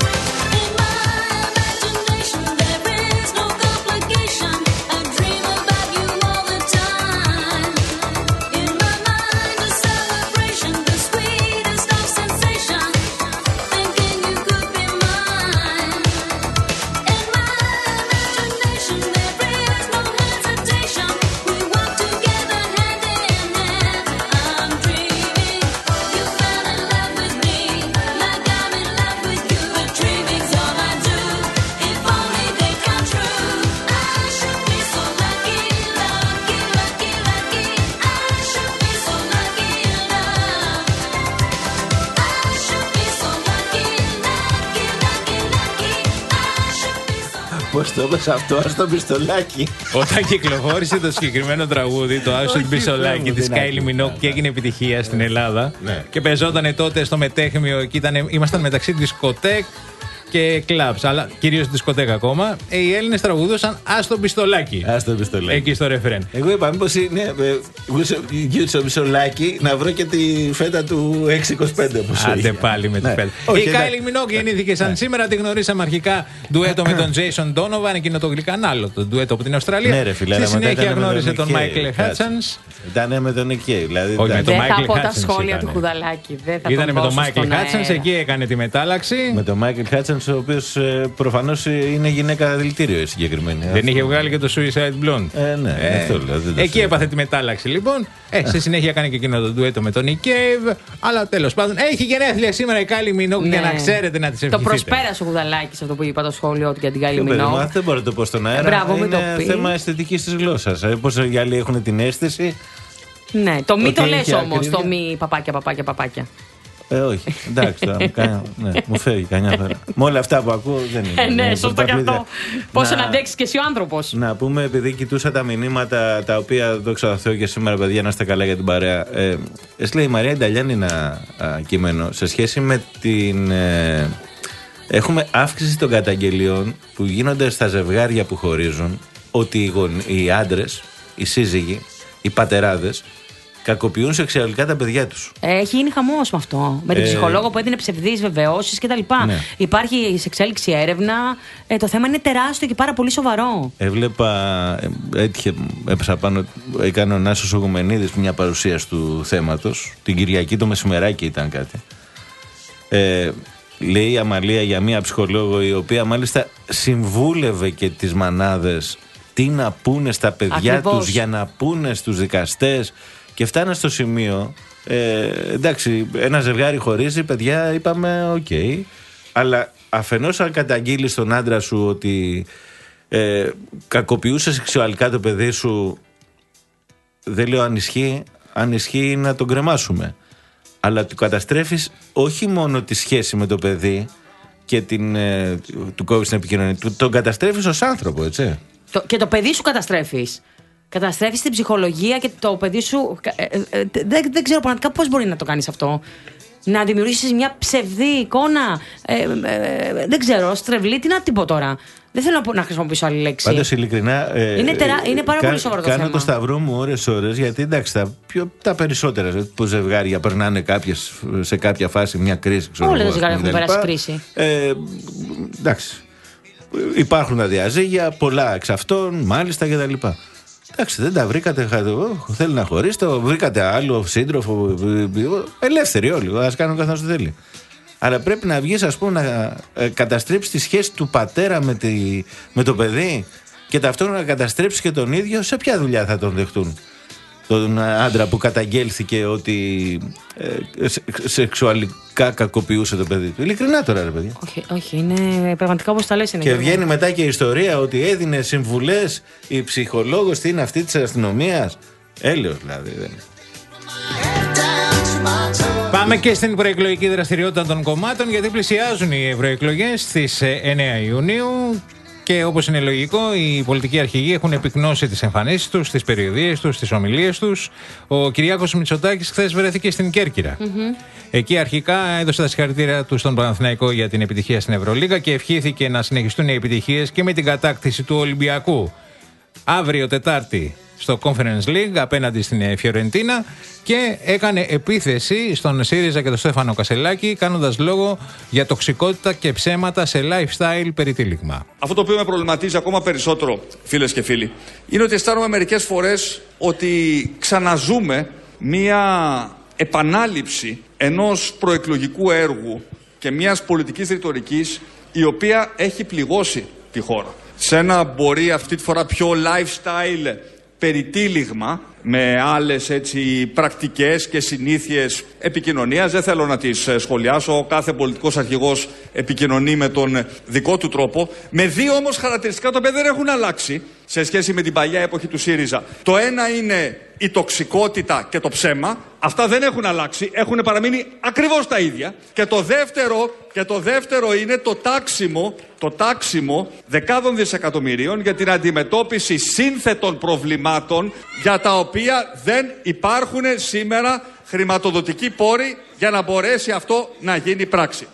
In my imagination there is no complication. I dream about Πώς το είπες αυτό, ας το πιστολάκι. Όταν κυκλοφόρησε το συγκεκριμένο τραγούδι, το Άσο του Πιστολάκι της Κάιλι Μινόγκ και έγινε επιτυχία στην Ελλάδα και παίζονταν τότε στο μετέχμιο, εκεί ήμασταν μεταξύ δισκοτέκ και κλαμπς, αλλά κυρίως δισκοτέκα ακόμα. Ε, οι Έλληνες τραγουδούσαν «Ας το πιστολάκι». Ας το πιστολάκι. Εκεί στο ρεφρέν. Εγώ είπα, μήπως είναι γύρισε πιστολάκι να βρω και τη φέτα του έξι είκοσι πέντε. Άντε πάλι με τη φέτα. Η Κάιλι Μινόγκ γεννήθηκε σαν σήμερα. Τη γνωρίσαμε αρχικά ντουέτο με τον Τζέισον Ντόνοβαν, εκείνο το γλυκανάλο, το ντουέτο από την Αυστραλία. Ναι, ρε φίλε, στη συνέχεια γνώρισε τον Μάικλ Χάτσανς. Ήταν με τον Νικέι. Δηλαδή, όχι, με τον δεν Μάικλ θα πω τα Χάτσανς σχόλια του Κουδαλάκη. Ήταν με τον Μάικλ Χάτσανς, εκεί έκανε τη μετάλλαξη. Με τον Μάικλ Χάτσανς, ο οποίος ε, προφανώς είναι γυναίκα δηλητήριο η συγκεκριμένη. Δεν αυτό είχε βγάλει και το Suicide Blonde. Ε, ναι, ε, αυτό λέω. Εκεί έπαθε τη μετάλλαξη λοιπόν. Ε, στη συνέχεια έκανε και εκείνο το ντουέτο με τον Νικέιβ. Αλλά τέλος πάντων έχει γενέθλια σήμερα η Κάιλι Μινόγκ, ναι, για να ξέρετε να τη ευχηθείτε. Το προσπέρασε ο Κουδαλάκης αυτό που είπα το σχόλιο του για την Κάιλι Μινόγκ. Δεν μπορώ να το πω στον αέρα. Μπράβο, είναι θέμα αισθητικής της γλώσσας. Ε, πώς οι άλλοι έχουν την αίσθηση. Ναι, το μη το λες όμως, το μη παπάκια, παπάκια, παπάκια. Ε, όχι, εντάξει, τώρα, κάνω, ναι, μου φεύγει κανιά φορά. Με όλα αυτά που ακούω δεν είναι. Ε, ναι, σωστό και αυτό. Πώς να αντέξεις και εσύ ο άνθρωπος. Να πούμε, επειδή κοιτούσα τα μηνύματα τα οποία δόξα τω Θεώ και σήμερα, παιδιά, να είστε καλά για την παρέα. Ε, έστειλε η Μαρία Νταλιάννη ένα α, κείμενο σε σχέση με την. Ε, έχουμε αύξηση των καταγγελιών που γίνονται στα ζευγάρια που χωρίζουν, ότι οι, γον, οι άντρες, οι σύζυγοι, οι πατεράδες κακοποιούν σεξουαλικά τα παιδιά τους. Έχει γίνει χαμός με αυτό. Με την ε... ψυχολόγο που έδινε ψευδείς βεβαιώσεις κτλ. Ναι. Υπάρχει σε εξέλιξη έρευνα. Ε, το θέμα είναι τεράστιο και πάρα πολύ σοβαρό. Έβλεπα, έτυχε, έπεσα πάνω, έκανε ο Νάσος Ουγουμενίδης μια παρουσίαση του θέματος. Την Κυριακή το μεσημεράκι ήταν κάτι. Ε, λέει η Αμαλία για μια ψυχολόγο, η οποία μάλιστα συμβούλευε και τις μανάδες τι να πούνε στα παιδιά Ακριβώς. τους, για να πούνε στους δικαστές. Και φτάνα στο σημείο, ε, εντάξει, ένα ζευγάρι χωρίζει, παιδιά, είπαμε, οκ. Okay, αλλά αφενός αν καταγγείλεις τον άντρα σου ότι ε, κακοποιούσε σεξουαλικά το παιδί σου, δεν λέω αν ισχύει, αν ισχύει να τον κρεμάσουμε. Αλλά του καταστρέφεις όχι μόνο τη σχέση με το παιδί και την, ε, του κόβεις την επικοινωνία, του, τον καταστρέφεις ως άνθρωπο, έτσι. Το, και το παιδί σου καταστρέφεις. Καταστρέφεις την ψυχολογία και το παιδί σου. Ε, ε, ε, δεν, δεν ξέρω πραγματικά πώς μπορεί να το κάνεις αυτό. Να δημιουργήσεις μια ψευδή εικόνα. Ε, ε, ε, δεν ξέρω, στρεβλή, τι να την πω τώρα. Δεν θέλω να, να χρησιμοποιήσω άλλη λέξη. Πάντως ειλικρινά. Ε, είναι, τερά, είναι πάρα κα, πολύ σοβαρό το θέμα. Κάνω το σταυρό μου ώρες-ώρες, γιατί εντάξει, τα, πιο, τα περισσότερα που ζευγάρια περνάνε κάποιες, σε κάποια φάση μια κρίση. Όλα τα ζευγάρια έχουν περάσει κρίση. Ε, εντάξει. Υπάρχουν τα διαζύγια, πολλά εξ αυτών, μάλιστα κτλ. Εντάξει, δεν τα βρήκατε. Θέλει να χωρίσετε, βρήκατε άλλο σύντροφο. Ελεύθεροι όλοι. Ας κάνουν καθώς θέλει. Αλλά πρέπει να βγεις, ας πούμε, να καταστρέψεις τη σχέση του πατέρα με, τη, με το παιδί και ταυτόχρονα να καταστρέψεις και τον ίδιο. Σε ποια δουλειά θα τον δεχτούν τον άντρα που καταγγέλθηκε ότι ε, σε, σεξουαλικά κακοποιούσε το παιδί του? Ειλικρινά τώρα, ρε παιδί. Όχι, όχι, είναι πραγματικά όπως τα λες. Είναι και βγαίνει μετά και η ιστορία ότι έδινε συμβουλές η ψυχολόγος, τι είναι αυτή της αστυνομίας. Έλεος δηλαδή. Δεν. Πάμε και στην προεκλογική δραστηριότητα των κομμάτων, γιατί πλησιάζουν οι ευρωεκλογές στις εννέα Ιουνίου. Και όπως είναι λογικό, οι πολιτικοί αρχηγοί έχουν επικνώσει τις εμφανίσεις τους, τις περιοδίες τους, τις ομιλίες τους. Ο Κυριάκος Μητσοτάκης χθες βρέθηκε στην Κέρκυρα. Mm-hmm. Εκεί αρχικά έδωσε τα συγχαρητήρια του στον Παναθηναϊκό για την επιτυχία στην Ευρωλίγα και ευχήθηκε να συνεχιστούν οι επιτυχίες και με την κατάκτηση του Ολυμπιακού αύριο Τετάρτη στο Conference League απέναντι στην Φιωρεντίνα, και έκανε επίθεση στον ΣΥΡΙΖΑ και τον Στέφανο Κασελάκη, κάνοντας λόγο για τοξικότητα και ψέματα σε lifestyle περιτύλιγμα. Αυτό το οποίο με προβληματίζει ακόμα περισσότερο, φίλες και φίλοι, είναι ότι αισθάνομαι μερικές φορές ότι ξαναζούμε μία επανάληψη ενός προεκλογικού έργου και μιας πολιτικής ρητορικής η οποία έχει πληγώσει τη χώρα. Σε ένα μπορεί αυτή τη φορά πιο lifestyle περιτύλιγμα, με άλλες έτσι πρακτικές και συνήθειες επικοινωνίας. Δεν θέλω να τις σχολιάσω, ο κάθε πολιτικός αρχηγός επικοινωνεί με τον δικό του τρόπο, με δύο όμως χαρακτηριστικά τα οποία δεν έχουν αλλάξει σε σχέση με την παλιά εποχή του ΣΥΡΙΖΑ. Το ένα είναι η τοξικότητα και το ψέμα. Αυτά δεν έχουν αλλάξει, έχουν παραμείνει ακριβώς τα ίδια. Και το δεύτερο, και το δεύτερο είναι το τάξιμο, το τάξιμο δεκάδων δισεκατομμυρίων για την αντιμετώπιση σύνθετων προβλημάτων για τα οποία δεν υπάρχουν σήμερα χρηματοδοτικοί πόροι για να μπορέσει αυτό να γίνει πράξη.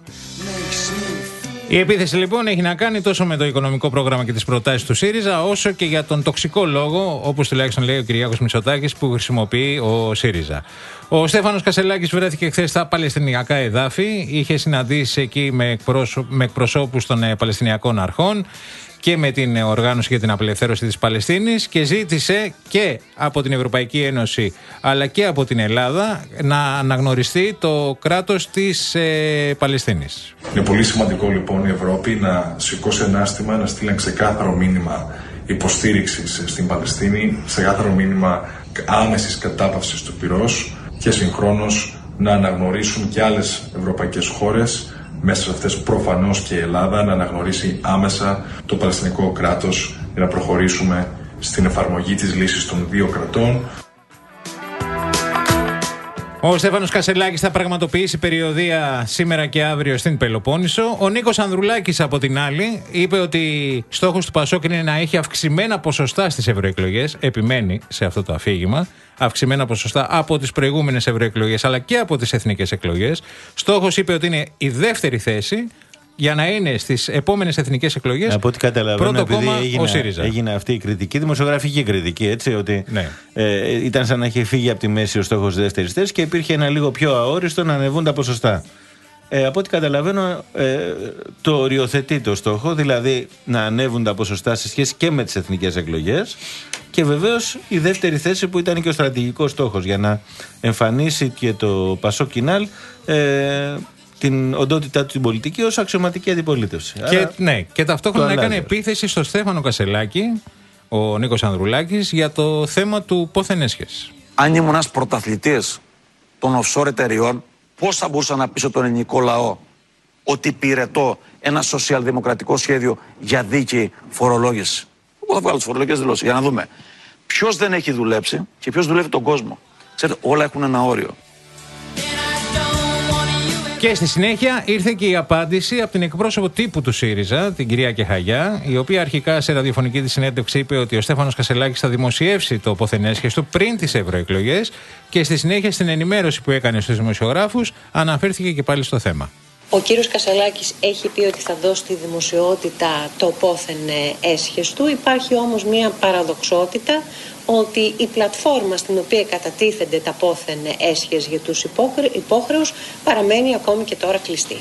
Η επίθεση λοιπόν έχει να κάνει τόσο με το οικονομικό πρόγραμμα και τις προτάσεις του ΣΥΡΙΖΑ, όσο και για τον τοξικό λόγο, όπως τουλάχιστον λέει ο Κυριάκος Μητσοτάκης, που χρησιμοποιεί ο ΣΥΡΙΖΑ. Ο Στέφανος Κασελάκης βρέθηκε χθες στα Παλαιστινιακά εδάφη, είχε συναντήσει εκεί με, εκπρόσω... με εκπροσώπους των ε, Παλαιστινιακών αρχών και με την οργάνωση για την απελευθέρωση της Παλαιστίνης και ζήτησε και από την Ευρωπαϊκή Ένωση αλλά και από την Ελλάδα να αναγνωριστεί το κράτος της ε, Παλαιστίνης. Είναι πολύ σημαντικό λοιπόν η Ευρώπη να σηκώσει ένα άστημα, να στείλει ένα ξεκάθαρο μήνυμα υποστήριξης στην Παλαιστίνη, ξεκάθαρο μήνυμα άμεσης κατάπαυσης του πυρός και συγχρόνως να αναγνωρίσουν και άλλες ευρωπαϊκές χώρες, μέσα σε αυτές προφανώς και η Ελλάδα, να αναγνωρίσει άμεσα το Παλαιστινικό κράτος για να προχωρήσουμε στην εφαρμογή της λύσης των δύο κρατών. Ο Στέφανος Κασελάκης θα πραγματοποιήσει περιοδεία σήμερα και αύριο στην Πελοπόννησο. Ο Νίκος Ανδρουλάκης από την άλλη είπε ότι στόχος του Πασόκ είναι να έχει αυξημένα ποσοστά στις ευρωεκλογές. Επιμένει σε αυτό το αφήγημα. Αυξημένα ποσοστά από τις προηγούμενες ευρωεκλογές αλλά και από τις εθνικές εκλογές. Στόχος είπε ότι είναι η δεύτερη θέση για να είναι στις επόμενες εθνικές εκλογές. Από ό,τι καταλαβαίνω, πρώτο επειδή κόμμα, έγινε, ο ΣΥΡΙΖΑ. έγινε αυτή η κριτική, δημοσιογραφική κριτική, έτσι, ότι ναι. ε, ήταν σαν να είχε φύγει από τη μέση ο στόχος της δεύτερης θέσης και υπήρχε ένα λίγο πιο αόριστο να ανεβούν τα ποσοστά. Ε, από ό,τι καταλαβαίνω, ε, το οριοθετεί το στόχο, δηλαδή να ανέβουν τα ποσοστά σε σχέση και με τις εθνικές εκλογές. Και βεβαίως η δεύτερη θέση που ήταν και ο στρατηγικός στόχος για να εμφανίσει και το Πασόκ Κινάλ ε, την οντότητά του την πολιτική ως αξιωματική αντιπολίτευση. Και, Άρα, ναι, και ταυτόχρονα έκανε αλλάζει. επίθεση στο Στέφανο Κασελάκη, ο Νίκος Ανδρουλάκης, για το θέμα του πόθεν έσχεσης. Αν ήμουν ένας πρωταθλητής των offshore εταιριών, πώς θα μπορούσα να πείσω τον ελληνικό λαό ότι υπηρετώ ένα σοσιαλδημοκρατικό σχέδιο για δίκαιη φορολόγηση? Πού θα βγάλω τις φορολογικές δηλώσεις, για να δούμε ποιος δεν έχει δουλέψει και ποιος δουλεύει τον κόσμο. Ξέρετε, όλα έχουν ένα όριο. Και στη συνέχεια ήρθε και η απάντηση από την εκπρόσωπο τύπου του ΣΥΡΙΖΑ, την κυρία Κεχαγιά, η οποία αρχικά σε ραδιοφωνική της συνέντευξη είπε ότι ο Στέφανος Κασελάκης θα δημοσιεύσει το πόθεν έσχες του πριν τις ευρωεκλογές και στη συνέχεια στην ενημέρωση που έκανε στους δημοσιογράφους αναφέρθηκε και πάλι στο θέμα. Ο κύριος Κασελάκης έχει πει ότι θα δώσει τη δημοσιότητα το πόθεν έσχες του. Υπάρχει όμως μια παραδοξότητα ότι η πλατφόρμα στην οποία κατατίθενται τα πόθεν έσχες για τους υπόχρεους παραμένει ακόμη και τώρα κλειστή.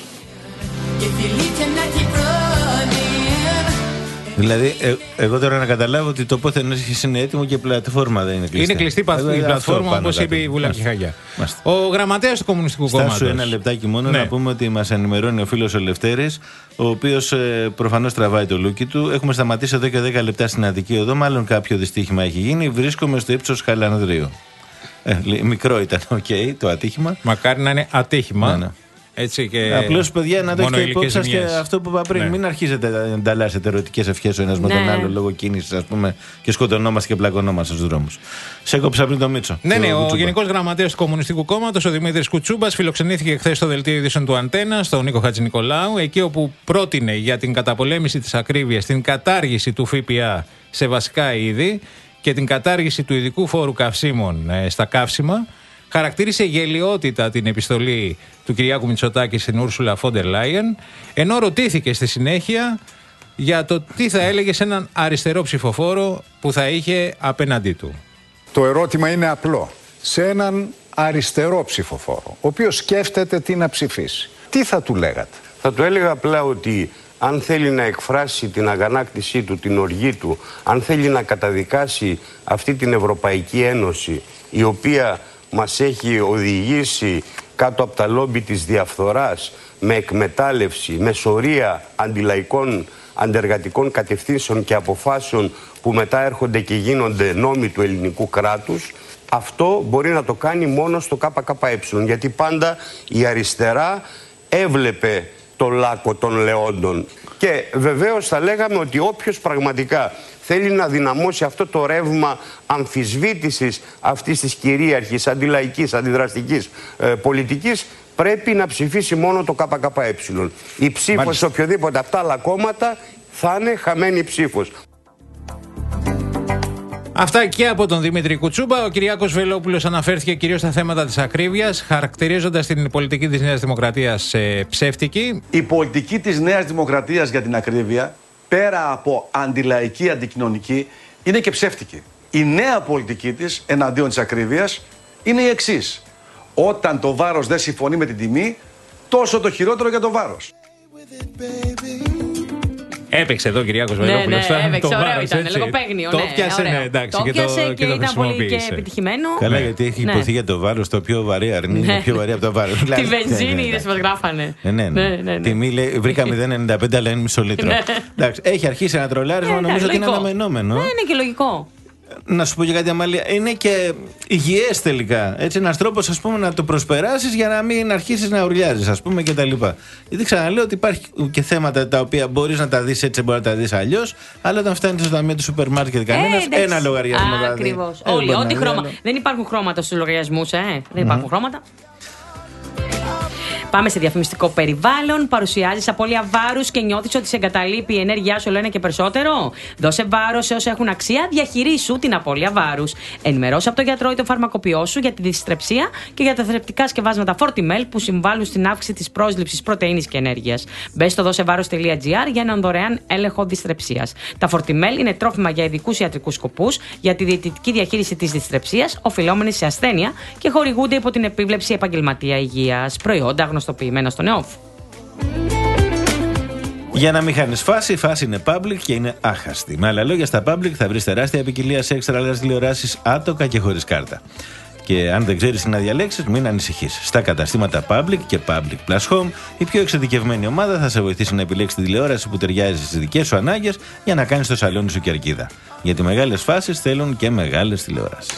Δηλαδή, ε, εγώ τώρα να καταλάβω ότι το πόθεν έσχες είναι έτοιμο και η πλατφόρμα δεν είναι κλειστή. Είναι κλειστή εγώ, η πλατφόρμα, όπως είπε η Βούλα Κεχαγιά. Ο γραμματέας του Κομμουνιστικού Κόμματος. Στάσου ένα λεπτάκι μόνο ναι. να πούμε ότι μας ενημερώνει ο φίλος ο Λευτέρης, ο οποίος ε, προφανώς τραβάει το λούκι του. Έχουμε σταματήσει εδώ και δέκα λεπτά στην Αττική Οδό. Μάλλον κάποιο δυστύχημα έχει γίνει. Βρίσκομαι στο ύψος Χαλανδρίου. Ε, μικρό ήταν, οκ, okay, το ατύχημα. Μακάρι να είναι ατύχημα. Ναι, ναι. Έτσι και απλώς, παιδιά, να το έχετε υπόψη σας και αυτό που είπα πριν. Ναι. Μην αρχίζετε να ανταλλάσσετε ερωτικές ευχές ο ένας με Ναι. τον άλλο λόγω κίνησης, ας πούμε, και σκοτωνόμαστε και πλακωνόμαστε στους δρόμους. Σε έκοψα πριν το Μίτσο. Ναι, το ναι, ο Κουτσούμπα. Γενικός Γραμματέας του Κομμουνιστικού Κόμματος, ο Δημήτρης Κουτσούμπας, φιλοξενήθηκε χθες στο δελτίο ειδήσεων του Αντένα, στον Νίκο Χατζηνικολάου, εκεί όπου πρότεινε για την καταπολέμηση της ακρίβειας την κατάργηση του ΦΠΑ σε βασικά είδη και την κατάργηση του ειδικού φόρου καυσίμων ε, στα καύσιμα. Χαρακτήρισε γελιότητα την επιστολή του Κυριάκου Μητσοτάκη στην Ούρσουλα Φόντερ Λάιεν, ενώ ρωτήθηκε στη συνέχεια για το τι θα έλεγε σε έναν αριστερό ψηφοφόρο που θα είχε απέναντί του. Το ερώτημα είναι απλό. Σε έναν αριστερό ψηφοφόρο, ο οποίος σκέφτεται τι να ψηφίσει, τι θα του λέγατε? Θα του έλεγα απλά ότι αν θέλει να εκφράσει την αγανάκτησή του, την οργή του, αν θέλει να καταδικάσει αυτή την Ευρωπαϊκή Ένωση, η οποία μας έχει οδηγήσει κάτω από τα λόμπι της διαφθοράς, με εκμετάλλευση, με σωρία αντιλαϊκών, αντεργατικών κατευθύνσεων και αποφάσεων που μετά έρχονται και γίνονται νόμοι του ελληνικού κράτους, αυτό μπορεί να το κάνει μόνο στο ΚΚΕ, γιατί πάντα η αριστερά έβλεπε το λάκκο των λεόντων. Και βεβαίως θα λέγαμε ότι όποιος πραγματικά θέλει να δυναμώσει αυτό το ρεύμα αμφισβήτησης αυτής της κυρίαρχης, αντιλαϊκής, αντιδραστικής ε, πολιτικής, πρέπει να ψηφίσει μόνο το ΚΚΕ. Η ψήφος σε οποιοδήποτε αυτά άλλα κόμματα θα είναι χαμένη ψήφος. Αυτά και από τον Δημήτρη Κουτσούμπα. Ο Κυριάκος Βελόπουλος αναφέρθηκε κυρίως στα θέματα της ακρίβειας, χαρακτηρίζοντας την πολιτική της Νέας Δημοκρατίας ε, ψεύτικη. Η πολιτική της Νέας Δημοκρατίας για την ακρίβεια, πέρα από αντιλαϊκή, αντικοινωνική, είναι και ψεύτικη. Η νέα πολιτική της εναντίον της ακρίβειας είναι η εξής. Όταν το βάρος δεν συμφωνεί με την τιμή, τόσο το χειρότερο για το βάρος. Έπαιξε εδώ ο Κυριάκος Βελόπουλος. Ναι, ναι, έπαιξε, ωραίο ήταν, λογοπαίγνιο. Το πιάσε, ναι, εντάξει, το πιάσε και, και, και το ήταν πολύ και επιτυχημένο. Καλά, γιατί έχει ναι. υποθεί για το βάρος, το πιο βαρύ αρνί, είναι πιο βαρύ από το βάρος. Τη βενζίνη είδες μας γράφανε. Ναι, ναι, ναι. Τιμή λέει, βρήκα μηδέν κόμμα ενενήντα πέντε, αλλά είναι μισό λίτρο. Εντάξει, έχει αρχίσει ένα τρολάρισμα, νομίζω ότι είναι αναμενόμενο. Ναι, είναι και λογικό. Να σου πω και κάτι, Αμάλια, είναι και υγιές τελικά. Έτσι, ένας τρόπος, ας πούμε, να το προσπεράσεις για να μην αρχίσεις να ουρλιάζεις, ας πούμε, κτλ. Γιατί ξαναλέω ότι υπάρχει και θέματα τα οποία μπορείς να τα δεις έτσι, μπορεί να τα δεις αλλιώς, αλλά όταν φτάνεις στο ταμείο του σούπερ μάρκετ κανένας, ε, ένα λογαριασμό θα δει. Ακριβώς. Όλοι, ό,τι χρώμα. Δεν υπάρχουν χρώματα στους λογαριασμούς, ε. Δεν υπάρχουν mm. χρώματα. Πάμε σε διαφημιστικό περιβάλλον. Παρουσιάζεις απώλεια βάρους και νιώθεις ότι σε εγκαταλείπει η ενέργειά σου όλο ένα και περισσότερο. Δώσε βάρος σε όσα έχουν αξία, διαχειρίσου την απώλεια βάρους. Ενημερώσε από τον γιατρό ή τον φαρμακοποιό σου για τη δυστρεψία και για τα θρεπτικά σκευάσματα Fortimel που συμβάλλουν στην αύξηση της πρόσληψης πρωτεΐνης και ενέργειας. Μπες στο δώσεβάρος τελεία τζι άρ για έναν δωρεάν έλεγχο δυστρεψίας. Τα Fortimel είναι τρόφιμα για ειδικούς ιατρικούς σκοπούς, για τη διαιτητική διαχείριση της δυστρεψίας, οφειλόμενης σε ασθένεια και χορηγούνται υπό την επίβλεψη επαγγελματία υγείας. Προϊόντα γνωστοποιημένα στον ΕΟΦ. Για να μην χάνεις φάση, η φάση είναι public και είναι άχαστη. Με άλλα λόγια, στα public θα βρεις τεράστια ποικιλία σε έξτρα τηλεοράσεις άτοκα και χωρίς κάρτα. Και αν δεν ξέρεις τι να διαλέξεις, μην ανησυχείς. Στα καταστήματα Public και Public Plus Home, η πιο εξειδικευμένη ομάδα θα σε βοηθήσει να επιλέξεις τη τηλεόραση που ταιριάζει στις δικές σου ανάγκες για να κάνεις το σαλόνι σου κερκίδα. Γιατί μεγάλες φάσεις θέλουν και μεγάλες τηλεοράσεις.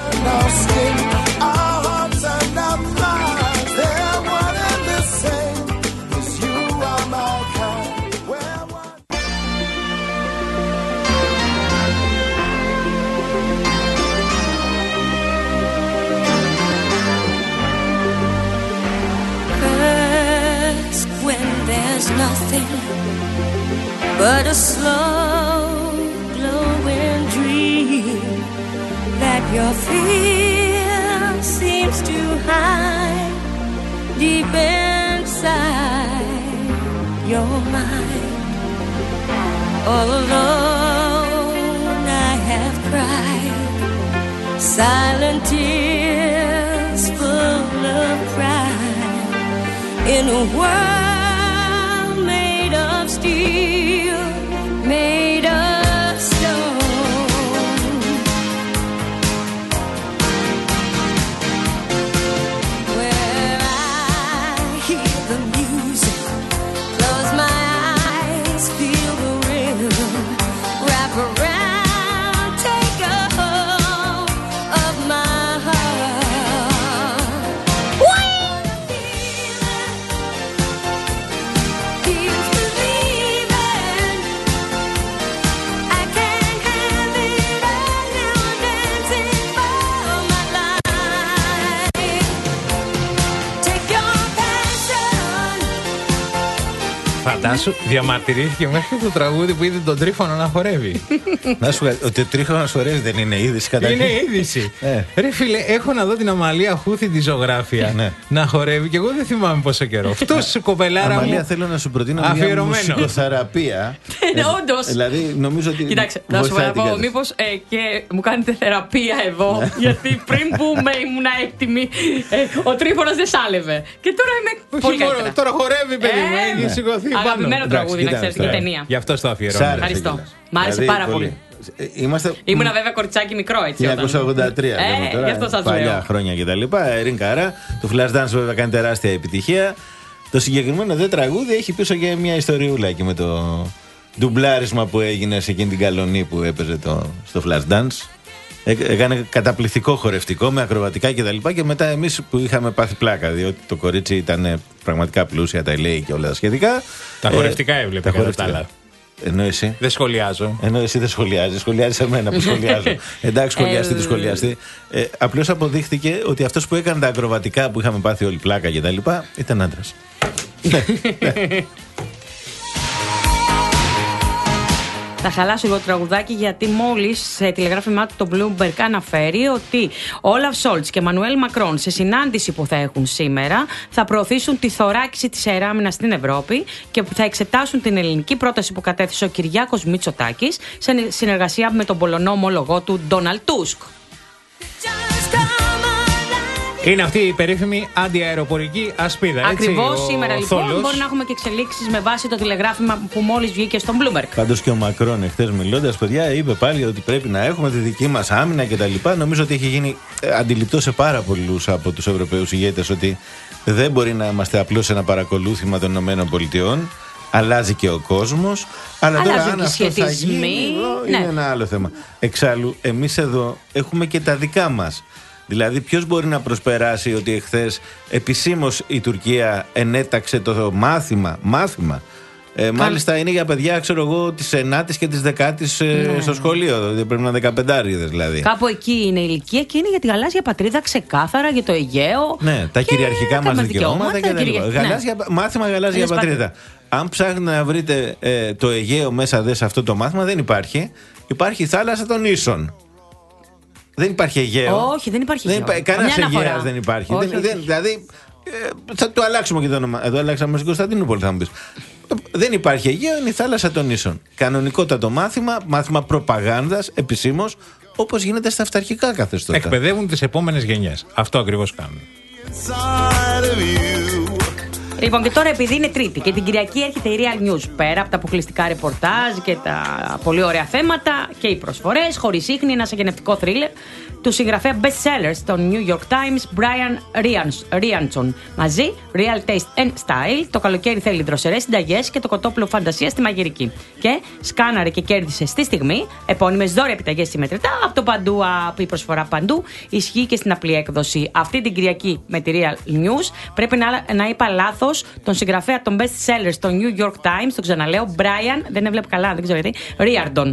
There's nothing but a slow glowing dream that your fear seems to hide deep inside your mind. All alone I have cried silent tears full of pride in a world of steel, made of stone. Where I hear the music, close my eyes, feel the rhythm, wrap around, take a hold of my heart. When the feeling Φαντάσου, διαμαρτυρήθηκε μέχρι το τραγούδι που είδε τον Τρίφωνο να χορεύει. Να σου πω, ότι ο Τρίφωνος χορεύει δεν είναι είδηση καταρχήν. Είναι είδηση. ε. Ρε φίλε, έχω να δω την Αμαλία Χούθη τη ζωγράφια ναι. να χορεύει και εγώ δεν θυμάμαι πόσο καιρό. Αυτό σου κοπελάρα μου. Αμαλία, θέλω να σου προτείνω μια μουσικοθεραπεία. Ναι, όντως. Δηλαδή, νομίζω ότι. Κοιτάξτε, να σου πω, μήπως και μου κάνετε θεραπεία εδώ. Γιατί πριν μπούμε ήμουν έτοιμη. Ο Τρίφωνος δεν σάλευε. Και τώρα είμαι πολύ καλύτερα. Τώρα χορεύει, παιδί μου. Έχει σηκωθεί. Αγαπημένο τραγούδι, να ξέρετε, και ταινία. Γι' αυτό το αφιερώνω. Ευχαριστώ. Μ' άρεσε πάρα πολύ. Είμαστε... Ήμουνα βέβαια κοριτσάκι μικρό έτσι. χίλια εννιακόσια ογδόντα τρία. Ε, τώρα, γι' αυτό σας παλιά λέω. χρόνια κτλ. Ερίν Καρά. Το Flashdance βέβαια κάνει τεράστια επιτυχία. Το συγκεκριμένο δε τραγούδι έχει πίσω και μια ιστοριούλα και με το ντουμπλάρισμα που έγινε σε εκείνη την καλονή που έπαιζε το, στο Flashdance. Έκανε καταπληκτικό χορευτικό με ακροβατικά κτλ. Και, και μετά εμείς που είχαμε πάθει πλάκα, διότι το κορίτσι ήταν πραγματικά πλούσια, τα λέει και όλα τα σχετικά. Τα χορευτικά έβλεπε κατά τα άλλα. Ενώ εσύ. Δεν σχολιάζω. Ενώ εσύ δεν σχολιάζει. Σχολιάζει εμένα που σχολιάζω. Εντάξει, σχολιαστή του σχολιαστή. Ε, Απλώς αποδείχθηκε ότι αυτός που έκανε τα ακροβατικά που είχαμε πάθει όλη πλάκα κτλ. Ήταν άντρας. Θα χαλάσω εγώ τραγουδάκι, γιατί μόλις σε τηλεγράφημά του το Bloomberg αναφέρει ότι Όλαφ Σόλτς και Μανουέλ Μακρόν σε συνάντηση που θα έχουν σήμερα θα προωθήσουν τη θωράκιση της αεράμινας στην Ευρώπη και θα εξετάσουν την ελληνική πρόταση που κατέθεσε ο Κυριάκος Μητσοτάκης σε συνεργασία με τον Πολωνό ομόλογό του Ντόναλντ Τούσκ. Είναι αυτή η περίφημη αντιαεροπορική ασπίδα. Ακριβώς σήμερα λοιπόν θόλος. Μπορεί να έχουμε και εξελίξεις με βάση το τηλεγράφημα που μόλις βγήκε στον Bloomberg. Πάντως και ο Μακρόν εχθές μιλώντας, παιδιά, είπε πάλι ότι πρέπει να έχουμε τη δική μας άμυνα κτλ. Νομίζω ότι έχει γίνει αντιληπτό σε πάρα πολλούς από τους Ευρωπαίους ηγέτες ότι δεν μπορεί να είμαστε απλώς ένα παρακολούθημα των ΗΠΑ. Αλλάζει και ο κόσμος. Αλλά αλλάζουν τώρα, αν αυτό θα γίνει, ναι. είναι ένα άλλο θέμα. Εξάλλου, εμείς εδώ έχουμε και τα δικά μας. Δηλαδή, ποιος μπορεί να προσπεράσει ότι εχθές επισήμως η Τουρκία ενέταξε το μάθημα, μάθημα. Ε, μάλιστα είναι για παιδιά, ξέρω εγώ, της ενάτης και της δεκάτης ε, ναι. στο σχολείο. Δηλαδή πρέπει να είναι δεκαπεντάριδες δηλαδή. Κάπου εκεί είναι η ηλικία και είναι για τη γαλάζια πατρίδα ξεκάθαρα, για το Αιγαίο. Ναι, τα κυριαρχικά μας δικαιώματα και τα κυρια... λοιπά. Γαλάζια, ναι. Μάθημα γαλάζια Έλες πατρίδα. Πατρίδα. Αν ψάχνετε να βρείτε ε, το Αιγαίο μέσα δε σε αυτό το μάθημα, δεν υπάρχει. Υπάρχει η θάλασσα των Ίσων. Δεν υπάρχει Αιγαίο. Όχι, δεν υπάρχει Αιγαίο. Κανένας Αιγαίας δεν υπάρχει. Όχι, δεν, όχι. δεν, δηλαδή, ε, θα το αλλάξουμε και το όνομα. Εδώ αλλάξαμε στην Κωνσταντινούπολη, θα μου πεις. Δεν υπάρχει Αιγαίο, είναι η θάλασσα των Ίσων. Κανονικότατο μάθημα, μάθημα προπαγάνδας, επισήμως, όπως γίνεται στα αυταρχικά καθεστώτα. Εκπαιδεύουν τις επόμενες γενιές. Αυτό ακριβώς κάνουν. Λοιπόν, και τώρα επειδή είναι Τρίτη και την Κυριακή έρχεται η Real News, πέρα από τα αποκλειστικά ρεπορτάζ και τα πολύ ωραία θέματα και οι προσφορές, χωρίς ίχνη, ένα σαγενευτικό θρίλερ του συγγραφέα best sellers των New York Times, Brian Rianson. Μαζί, Real Taste and Style, το καλοκαίρι θέλει δροσερές συνταγές και το κοτόπουλο φαντασία στη μαγειρική. Και σκάναρε και κέρδισε στη στιγμή επώνυμες δώρια επιταγές συμμετρητά από το παντού, από η προσφορά παντού. Ισχύει και στην απλή έκδοση. Αυτή την Κυριακή με τη Real News πρέπει να, να είπα λάθος τον συγγραφέα των best sellers των New York Times, τον ξαναλέω, Brian, δεν έβλεπε καλά, δεν ξέρω γιατί, Riordan.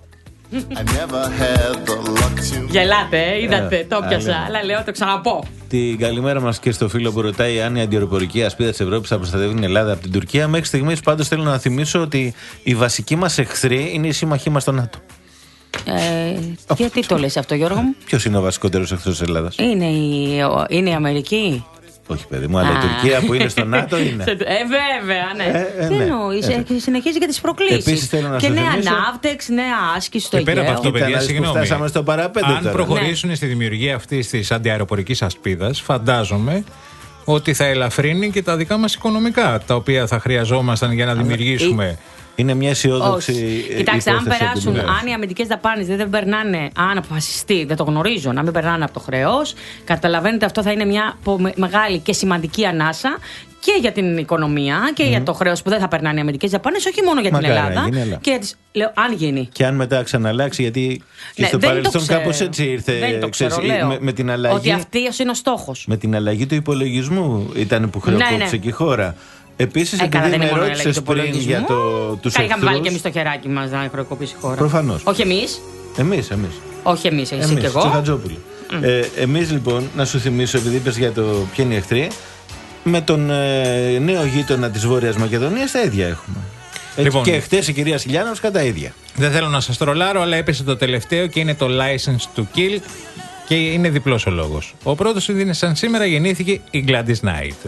Γελάτε, ε, είδατε, το πιάσα, αλλά λέω το ξαναπώ. Την καλημέρα μας και στο φίλο που ρωτάει αν η αντιαεροπορική ασπίδα της Ευρώπης θα προστατεύει την Ελλάδα από την Τουρκία. Μέχρι στιγμής πάντως θέλω να θυμίσω ότι οι βασικοί μας εχθροί είναι οι σύμμαχοί μας στο ΝΑΤΟ. Ε, γιατί το λες αυτό, Γιώργο μου? Ποιος είναι ο βασικότερος εχθρός της Ελλάδας? Είναι η, είναι η Αμερική. Όχι, παιδί μου, αλλά η Τουρκία που είναι στο ΝΑΤΟ είναι. Ε, βέβαια, ναι. Ε, ε, Τι ναι. εννοείς, Ε, συνεχίζει και τις προκλήσεις. Επίσης θέλω να και σου νέα θυμίσω- ναύτεξ, νέα άσκηση στο Και πέρα από Αιγαίο. αυτό, παιδιά, Ήταν που συγγνώμη. φτάσαμε στο παραπέντε Αν τώρα. προχωρήσουν στη δημιουργία αυτής της αντιαεροπορικής ασπίδας, φαντάζομαι ότι θα ελαφρύνει και τα δικά μας οικονομικά, τα οποία θα χρειαζόμασταν για να δημιουργήσουμε. Είναι μια αισιόδοξη. Όχι. Κοιτάξτε, αν υπόθεση περάσουν, από την αν οι αμυντικές δαπάνες δεν, δεν περνάνε, αν αποφασιστεί, δεν το γνωρίζω, να μην περνάνε από το χρέος, καταλαβαίνετε αυτό θα είναι μια πο- με- μεγάλη και σημαντική ανάσα και για την οικονομία και για το χρέος που δεν θα περνάνε οι αμυντικές δαπάνες, όχι μόνο για την Μακάρι να Ελλάδα. γίνει, αλλά- Και για τις, λέω, αν γίνει. Και αν μετά ξαναλλάξει, γιατί και Ναι, στο δεν το παρελθόν ξέρω. κάπως έτσι ήρθε. Δεν το ξέρω, ξέρεις, λέω. με, με την αλλαγή. Ότι αυτός είναι ο στόχος. Με την αλλαγή του υπολογισμού ήταν που χρεοκόπησε Ναι, ναι. και η χώρα. Επίσης, Ε, καλά, επειδή δεν με είναι μόνο η αλλαγή ρώτησες του πριν υπολογισμού. για το, τους Καλά, είχαμε βάλει και εχθρούς. εμείς το χεράκι μας να χρεοκοπήσει η χώρα. Προφανώς. Όχι εμείς. Εμείς, εμείς. Όχι εμείς, εσύ Εμείς, και εγώ. Τσοχατζόπουλοι. Ε, εμείς λοιπόν, να σου θυμίσω, επειδή είπες για το ποιοι είναι οι εχθροί, με τον ε, νέο γείτονα της Βόρειας Μακεδονίας τα ίδια έχουμε. Έτσι, Λοιπόν. και χτες η κυρία Σιλιάνος κατά ίδια. Δεν θέλω να σας τρολάρω, αλλά έπεσε το τελευταίο και είναι το License to Kill και είναι διπλός ο λόγος. Ο πρώτος είναι σαν σήμερα γεννήθηκε η Gladys Knight.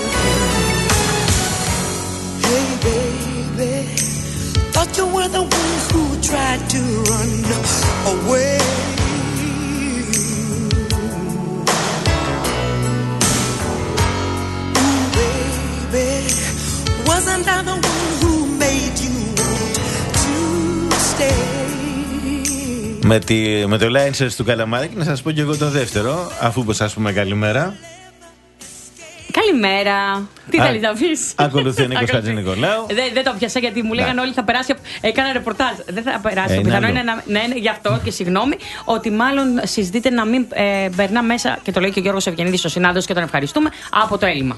Thought you were the one who tried to run away. Ooh, baby, wasn't I the one who made you want to stay? Με, τη, με το License του Καλαμάρη, και να σας πω και εγώ το δεύτερο, αφού πως σας πούμε καλημέρα. Καλημέρα. Τι θέλει να πει? Ακολουθεί ο Νίκος Χατζηνικολάου. Δεν, δεν το πιάσα γιατί μου λέγανε όλοι θα περάσει. Έκανα ρεπορτάζ. Δεν θα περάσει. Το πιθανό είναι να, να είναι γι' αυτό και συγγνώμη. Ότι μάλλον συζητείτε να μην ε, περνά μέσα, και το λέει και ο Γιώργος Ευγενίδης, ο συνάδελφος, και τον ευχαριστούμε, από το έλλειμμα.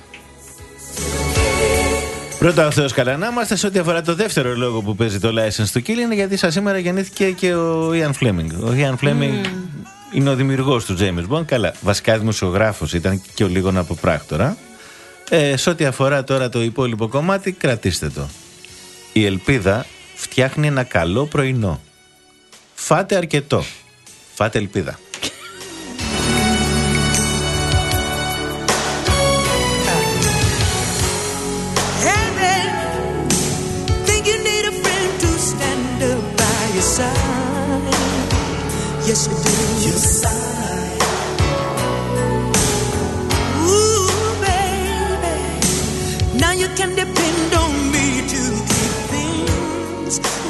Πρώτα ο Θεός καλά να είμαστε. Σε ό,τι αφορά το δεύτερο λόγο που παίζει το license του Kill, είναι γιατί σας σήμερα γεννήθηκε και ο Ian Fleming. Ο Ian Fleming mm. είναι ο δημιουργός του James Bond. Καλά, βασικά δημοσιογράφος ήταν και ο λίγον από πράκτορα. Ε, σε ό,τι αφορά τώρα το υπόλοιπο κομμάτι, κρατήστε το. Η ελπίδα φτιάχνει ένα καλό πρωινό. Φάτε αρκετό. Φάτε ελπίδα. Yes, you do. You sigh. Ooh, baby. Now you can depend on me to keep things